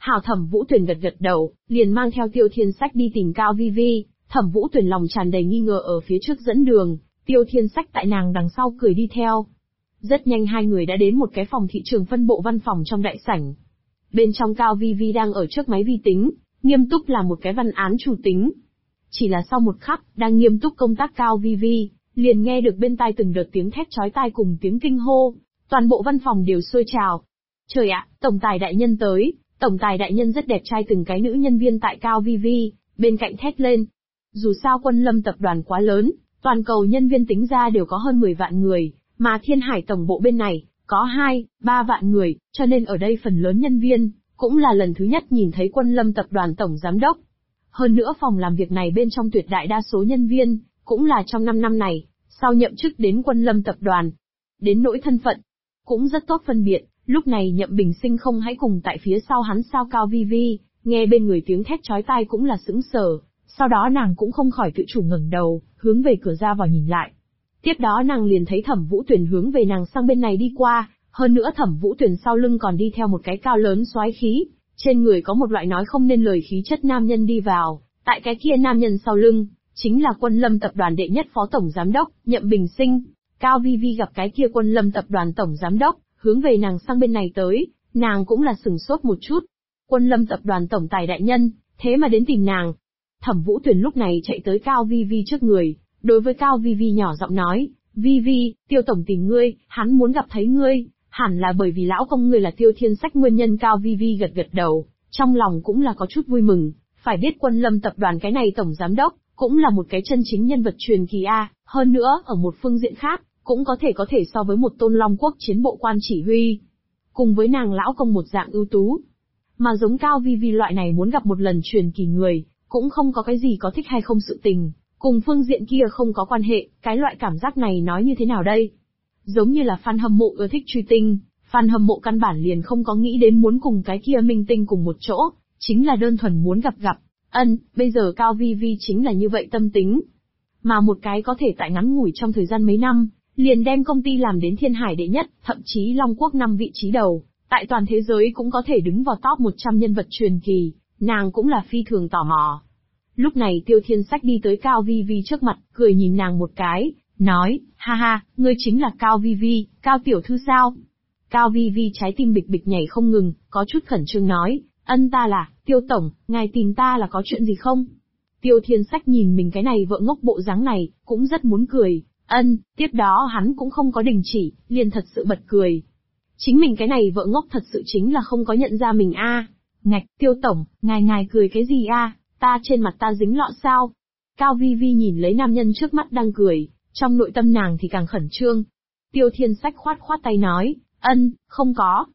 Speaker 2: Hảo. Thẩm Vũ Tuyền gật gật đầu, liền mang theo Tiêu Thiên Sách đi tìm Cao Vi Vi. Thẩm Vũ Tuyền lòng tràn đầy nghi ngờ ở phía trước dẫn đường, Tiêu Thiên Sách tại nàng đằng sau cười đi theo. Rất nhanh hai người đã đến một cái phòng thị trường phân bộ văn phòng trong đại sảnh. Bên trong Cao Vi Vi đang ở trước máy vi tính, nghiêm túc làm một cái văn án chủ tính. Chỉ là sau một khắc, đang nghiêm túc công tác Cao Vi Vi, liền nghe được bên tai từng đợt tiếng thét chói tai cùng tiếng kinh hô. Toàn bộ văn phòng đều sôi trào. Trời ạ, tổng tài đại nhân tới, tổng tài đại nhân rất đẹp trai. Từng cái nữ nhân viên tại Cao Vi Vi bên cạnh thét lên. Dù sao Quân Lâm tập đoàn quá lớn, toàn cầu nhân viên tính ra đều có hơn 10 vạn người, mà Thiên Hải tổng bộ bên này có 2-3 vạn người, cho nên ở đây phần lớn nhân viên cũng là lần thứ nhất nhìn thấy Quân Lâm tập đoàn tổng giám đốc. Hơn nữa phòng làm việc này bên trong tuyệt đại đa số nhân viên cũng là trong 5 năm này sau nhậm chức đến Quân Lâm tập đoàn. Đến nỗi thân phận cũng rất tốt phân biệt. Lúc này Nhậm Bình Sinh không hãy cùng tại phía sau hắn sao Cao Vi Vi, nghe bên người tiếng thét chói tai cũng là sững sờ, sau đó nàng cũng không khỏi tự chủ ngẩng đầu, hướng về cửa ra vào nhìn lại. Tiếp đó nàng liền thấy Thẩm Vũ Tuyền hướng về nàng sang bên này đi qua, hơn nữa Thẩm Vũ Tuyền sau lưng còn đi theo một cái cao lớn soái khí, trên người có một loại nói không nên lời khí chất nam nhân đi vào, tại cái kia nam nhân sau lưng, chính là Quân Lâm tập đoàn đệ nhất phó tổng giám đốc, Nhậm Bình Sinh. Cao Vi Vi gặp cái kia Quân Lâm tập đoàn tổng giám đốc, hướng về nàng sang bên này tới, nàng cũng là sửng sốt một chút. Quân Lâm tập đoàn tổng tài đại nhân, thế mà đến tìm nàng. Thẩm Vũ Tuyền lúc này chạy tới Cao Vi Vi trước người, đối với Cao Vi Vi nhỏ giọng nói, Vi Vi, Tiêu tổng tìm ngươi, hắn muốn gặp thấy ngươi, hẳn là bởi vì lão công ngươi là Tiêu Thiên Sách nguyên nhân. Cao Vi Vi gật gật đầu, trong lòng cũng là có chút vui mừng, phải biết Quân Lâm tập đoàn cái này tổng giám đốc, cũng là một cái chân chính nhân vật truyền kỳ a, hơn nữa, ở một phương diện khác, cũng có thể so với một tôn Long Quốc chiến bộ quan chỉ huy. Cùng với nàng lão công một dạng ưu tú. Mà giống Cao Vi Vi loại này muốn gặp một lần truyền kỳ người, cũng không có cái gì có thích hay không sự tình, cùng phương diện kia không có quan hệ, cái loại cảm giác này nói như thế nào đây? Giống như là fan hâm mộ ưa thích truy tinh, fan hâm mộ căn bản liền không có nghĩ đến muốn cùng cái kia minh tinh cùng một chỗ, chính là đơn thuần muốn gặp. Bây giờ Cao Vi Vi chính là như vậy tâm tính. Mà một cái có thể tại ngắn ngủi trong thời gian mấy năm, liền đem công ty làm đến Thiên Hải đệ nhất, thậm chí Long Quốc 5 vị trí đầu, tại toàn thế giới cũng có thể đứng vào top 100 nhân vật truyền kỳ, nàng cũng là phi thường tò mò. Lúc này Tiêu Thiên Sách đi tới Cao Vi Vi trước mặt, cười nhìn nàng một cái, nói, ha ha, ngươi chính là Cao Vi Vi, Cao tiểu thư sao? Cao Vi Vi trái tim bịch bịch nhảy không ngừng, có chút khẩn trương nói, ta là, Tiêu tổng, ngài tìm ta là có chuyện gì không? Tiêu Thiên Sách nhìn mình cái này vợ ngốc bộ dáng này, cũng rất muốn cười. Tiếp đó hắn cũng không có đình chỉ, liền thật sự bật cười. Chính mình cái này vợ ngốc thật sự chính là không có nhận ra mình a. Ngạch, Tiêu tổng, ngài cười cái gì a? Ta trên mặt ta dính lọ sao? Cao Vi Vi nhìn lấy nam nhân trước mắt đang cười, trong nội tâm nàng thì càng khẩn trương. Tiêu Thiên Sách khoát tay nói, không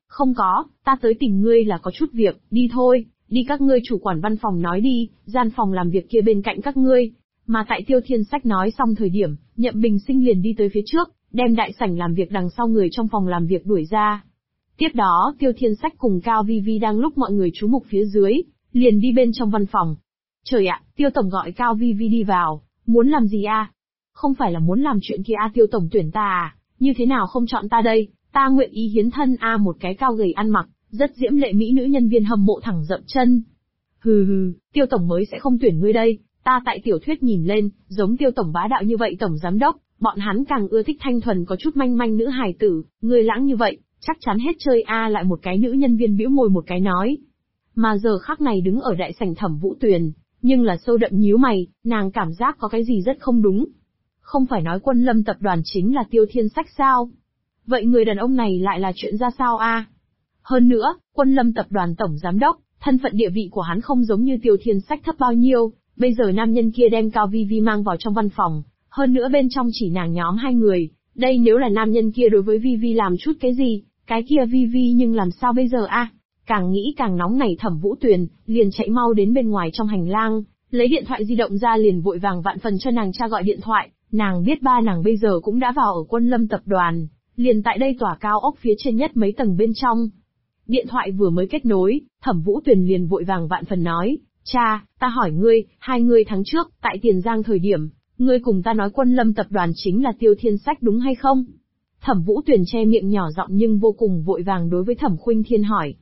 Speaker 2: có, ta tới tìm ngươi là có chút việc, đi thôi, đi các ngươi chủ quản văn phòng nói đi, gian phòng làm việc kia bên cạnh các ngươi. Mà tại Tiêu Thiên Sách nói xong thời điểm, Nhậm Bình Sinh liền đi tới phía trước, đem đại sảnh làm việc đằng sau người trong phòng làm việc đuổi ra. Tiếp đó Tiêu Thiên Sách cùng Cao Vi Vi đang lúc mọi người chú mục phía dưới, liền đi bên trong văn phòng. Trời ạ, Tiêu tổng gọi Cao Vi Vi đi vào, muốn làm gì a? Không phải là muốn làm chuyện kia a? Tiêu tổng tuyển ta à? Như thế nào không chọn ta đây? Ta nguyện ý hiến thân a. Một cái cao gầy ăn mặc rất diễm lệ mỹ nữ nhân viên hâm mộ thẳng dậm chân. Hừ, Tiêu tổng mới sẽ không tuyển ngươi đây. Ta tại tiểu thuyết nhìn lên, giống Tiêu tổng bá đạo như vậy tổng giám đốc, bọn hắn càng ưa thích thanh thuần có chút manh manh nữ hài tử, ngươi lãng như vậy, chắc chắn hết chơi a. Lại một cái nữ nhân viên bĩu môi một cái nói. Mà giờ khắc này đứng ở đại sảnh Thẩm Vũ Tuyền, nhưng là sâu đậm nhíu mày, nàng cảm giác có cái gì rất không đúng. Không phải nói Quân Lâm tập đoàn chính là Tiêu Thiên Sách sao? Vậy người đàn ông này lại là chuyện ra sao a? Hơn nữa, Quân Lâm tập đoàn tổng giám đốc, thân phận địa vị của hắn không giống như Tiêu Thiên Sách thấp bao nhiêu. Bây giờ nam nhân kia đem Cao Vi Vi mang vào trong văn phòng, hơn nữa bên trong chỉ nàng nhóm hai người, đây nếu là nam nhân kia đối với Vi Vi làm chút cái gì, cái kia Vi Vi nhưng làm sao bây giờ a? Càng nghĩ càng nóng nảy. Thẩm Vũ Tuyền liền chạy mau đến bên ngoài trong hành lang, lấy điện thoại di động ra liền vội vàng vạn phần cho nàng cha gọi điện thoại, nàng biết ba nàng bây giờ cũng đã vào ở Quân Lâm tập đoàn, liền tại đây tòa cao ốc phía trên nhất mấy tầng bên trong. Điện thoại vừa mới kết nối, Thẩm Vũ Tuyền liền vội vàng vạn phần nói, cha, ta hỏi ngươi, 2 ngươi tháng trước, tại Tiền Giang thời điểm, ngươi cùng ta nói Quân Lâm tập đoàn chính là Tiêu Thiên Sách đúng hay không? Thẩm Vũ Tuyền che miệng nhỏ giọng nhưng vô cùng vội vàng đối với Thẩm Khuynh Thiên hỏi.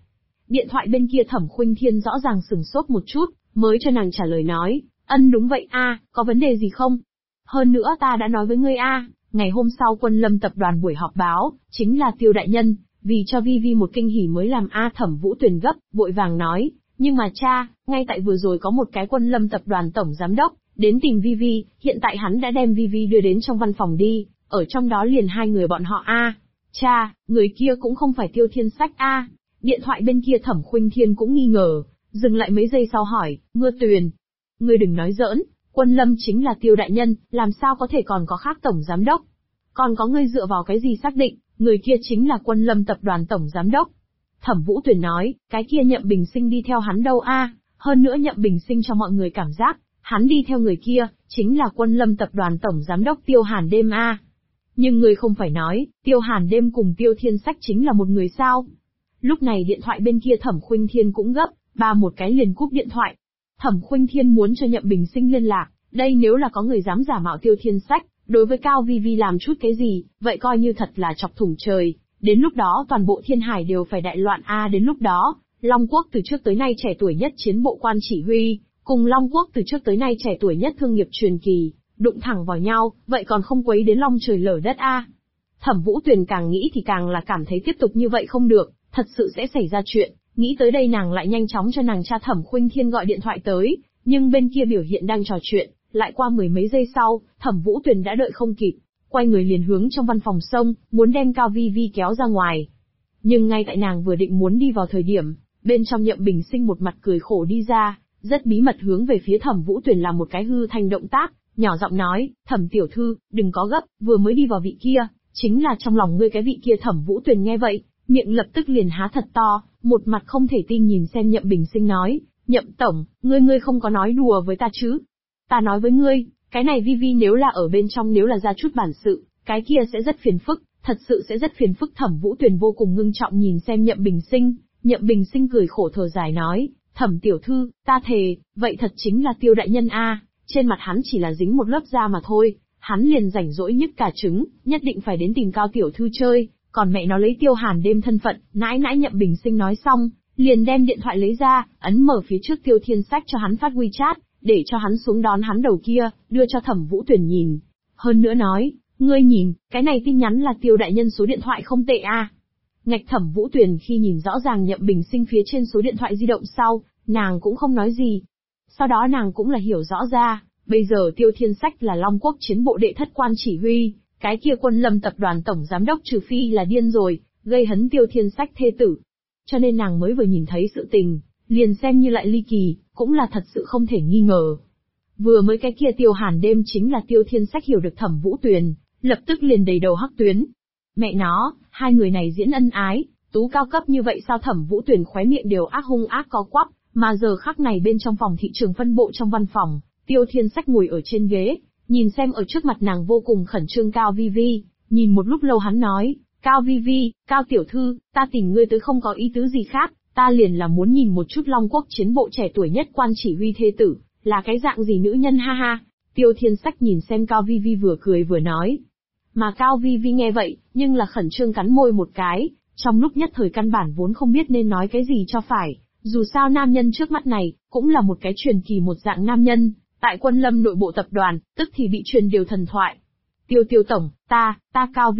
Speaker 2: Điện thoại bên kia Thẩm Khuynh Thiên rõ ràng sửng sốt một chút, mới cho nàng trả lời nói, đúng vậy a, có vấn đề gì không? Hơn nữa ta đã nói với ngươi a, ngày hôm sau Quân Lâm tập đoàn buổi họp báo, chính là Tiêu đại nhân, vì cho Vi Vi một kinh hỉ mới làm a. Thẩm Vũ Tuyền gấp, vội vàng nói, nhưng mà cha, ngay tại vừa rồi có một cái Quân Lâm tập đoàn tổng giám đốc đến tìm Vi Vi, hiện tại hắn đã đem Vi Vi đưa đến trong văn phòng đi, ở trong đó liền hai người bọn họ a. Cha, người kia cũng không phải Tiêu Thiên Sách a. Điện thoại bên kia Thẩm Khuynh Thiên cũng nghi ngờ, dừng lại mấy giây sau hỏi, Mưa Tuyền, ngươi đừng nói giỡn, Quân Lâm chính là Tiêu đại nhân, làm sao có thể còn có khác tổng giám đốc? Còn có ngươi dựa vào cái gì xác định, người kia chính là Quân Lâm tập đoàn tổng giám đốc? Thẩm Vũ Tuyền nói, cái kia Nhậm Bình Sinh đi theo hắn đâu a? Hơn nữa Nhậm Bình Sinh cho mọi người cảm giác, hắn đi theo người kia, chính là Quân Lâm tập đoàn tổng giám đốc Tiêu Hàn Đêm a. Nhưng ngươi không phải nói, Tiêu Hàn Đêm cùng Tiêu Thiên Sách chính là một người sao? Lúc này điện thoại bên kia Thẩm Khuynh Thiên cũng gấp, ba một cái liền cúp điện thoại. Thẩm Khuynh Thiên muốn cho Nhậm Bình Sinh liên lạc, đây nếu là có người dám giả mạo Tiêu Thiên Sách, đối với Cao Vi Vi làm chút cái gì, vậy coi như thật là chọc thủng trời, đến lúc đó toàn bộ Thiên Hải đều phải đại loạn a. Đến lúc đó, Long Quốc từ trước tới nay trẻ tuổi nhất chiến bộ quan chỉ huy, cùng Long Quốc từ trước tới nay trẻ tuổi nhất thương nghiệp truyền kỳ, đụng thẳng vào nhau, vậy còn không quấy đến long trời lở đất a. Thẩm Vũ Tuyền càng nghĩ thì càng là cảm thấy tiếp tục như vậy không được, thật sự sẽ xảy ra chuyện. Nghĩ tới đây nàng lại nhanh chóng cho nàng cha Thẩm Khuynh Thiên gọi điện thoại tới, nhưng bên kia biểu hiện đang trò chuyện, lại qua mười mấy giây sau, Thẩm Vũ Tuyền đã đợi không kịp, quay người liền hướng trong văn phòng xông, muốn đem Cao Vi Vi kéo ra ngoài. Nhưng ngay tại nàng vừa định muốn đi vào thời điểm, bên trong Nhậm Bình Sinh một mặt cười khổ đi ra, rất bí mật hướng về phía Thẩm Vũ Tuyền làm một cái hư thành động tác, nhỏ giọng nói, Thẩm tiểu thư, đừng có gấp, vừa mới đi vào vị kia, chính là trong lòng ngươi cái vị kia. Thẩm Vũ Tuyền nghe vậy, miệng lập tức liền há thật to, một mặt không thể tin nhìn xem Nhậm Bình Sinh nói, Nhậm tổng, ngươi không có nói đùa với ta chứ? Ta nói với ngươi, cái này Vi Vi nếu là ở bên trong nếu là ra chút bản sự, cái kia sẽ rất phiền phức, thật sự sẽ rất phiền phức. Thẩm Vũ Tuyền vô cùng ngưng trọng nhìn xem Nhậm Bình Sinh, Nhậm Bình Sinh cười khổ thở dài nói, Thẩm tiểu thư, ta thề, vậy thật chính là Tiêu đại nhân a, trên mặt hắn chỉ là dính một lớp da mà thôi, hắn liền rảnh rỗi nhức cả trứng, nhất định phải đến tìm Cao tiểu thư chơi, còn mẹ nó lấy Tiêu Hàn Đêm thân phận. Nãi Nhậm Bình Sinh nói xong, liền đem điện thoại lấy ra, ấn mở phía trước Tiêu Thiên Sách cho hắn phát WeChat, để cho hắn xuống đón hắn đầu kia, đưa cho Thẩm Vũ Tuyền nhìn. Hơn nữa nói, ngươi nhìn, cái này tin nhắn là Tiêu đại nhân số điện thoại không tệ a. Ngạch Thẩm Vũ Tuyền khi nhìn rõ ràng Nhậm Bình Sinh phía trên số điện thoại di động sau, nàng cũng không nói gì. Sau đó nàng cũng là hiểu rõ ra, bây giờ Tiêu Thiên Sách là Long Quốc chiến bộ đệ thất quan chỉ huy, cái kia Quân Lâm tập đoàn tổng giám đốc trừ phi là điên rồi, gây hấn Tiêu Thiên Sách thê tử. Cho nên nàng mới vừa nhìn thấy sự tình, liền xem như lại ly kỳ, cũng là thật sự không thể nghi ngờ. Vừa mới cái kia Tiêu Hàn Đêm chính là Tiêu Thiên Sách hiểu được Thẩm Vũ Tuyền, lập tức liền đầy đầu hắc tuyến. Mẹ nó, hai người này diễn ân ái, tú cao cấp như vậy sao? Thẩm Vũ Tuyền khóe miệng đều hung ác co quắp, mà giờ khắc này bên trong phòng thị trường phân bộ trong văn phòng, Tiêu Thiên Sách ngồi ở trên ghế, nhìn xem ở trước mặt nàng vô cùng khẩn trương Cao Vi Vi, nhìn một lúc lâu hắn nói, Cao Vi Vi, Cao tiểu thư, ta tìm ngươi tới không có ý tứ gì khác, ta liền là muốn nhìn một chút Long Quốc chiến bộ trẻ tuổi nhất quan chỉ huy thê tử, là cái dạng gì nữ nhân ha ha. Tiêu Thiên Sách nhìn xem Cao Vi Vi vừa cười vừa nói. Mà Cao Vi Vi nghe vậy, nhưng là khẩn trương cắn môi một cái, trong lúc nhất thời căn bản vốn không biết nên nói cái gì cho phải, dù sao nam nhân trước mắt này, cũng là một cái truyền kỳ một dạng nam nhân, tại Quân Lâm nội bộ tập đoàn, tức thì bị truyền điều thần thoại. Tiêu tổng, ta Cao Vi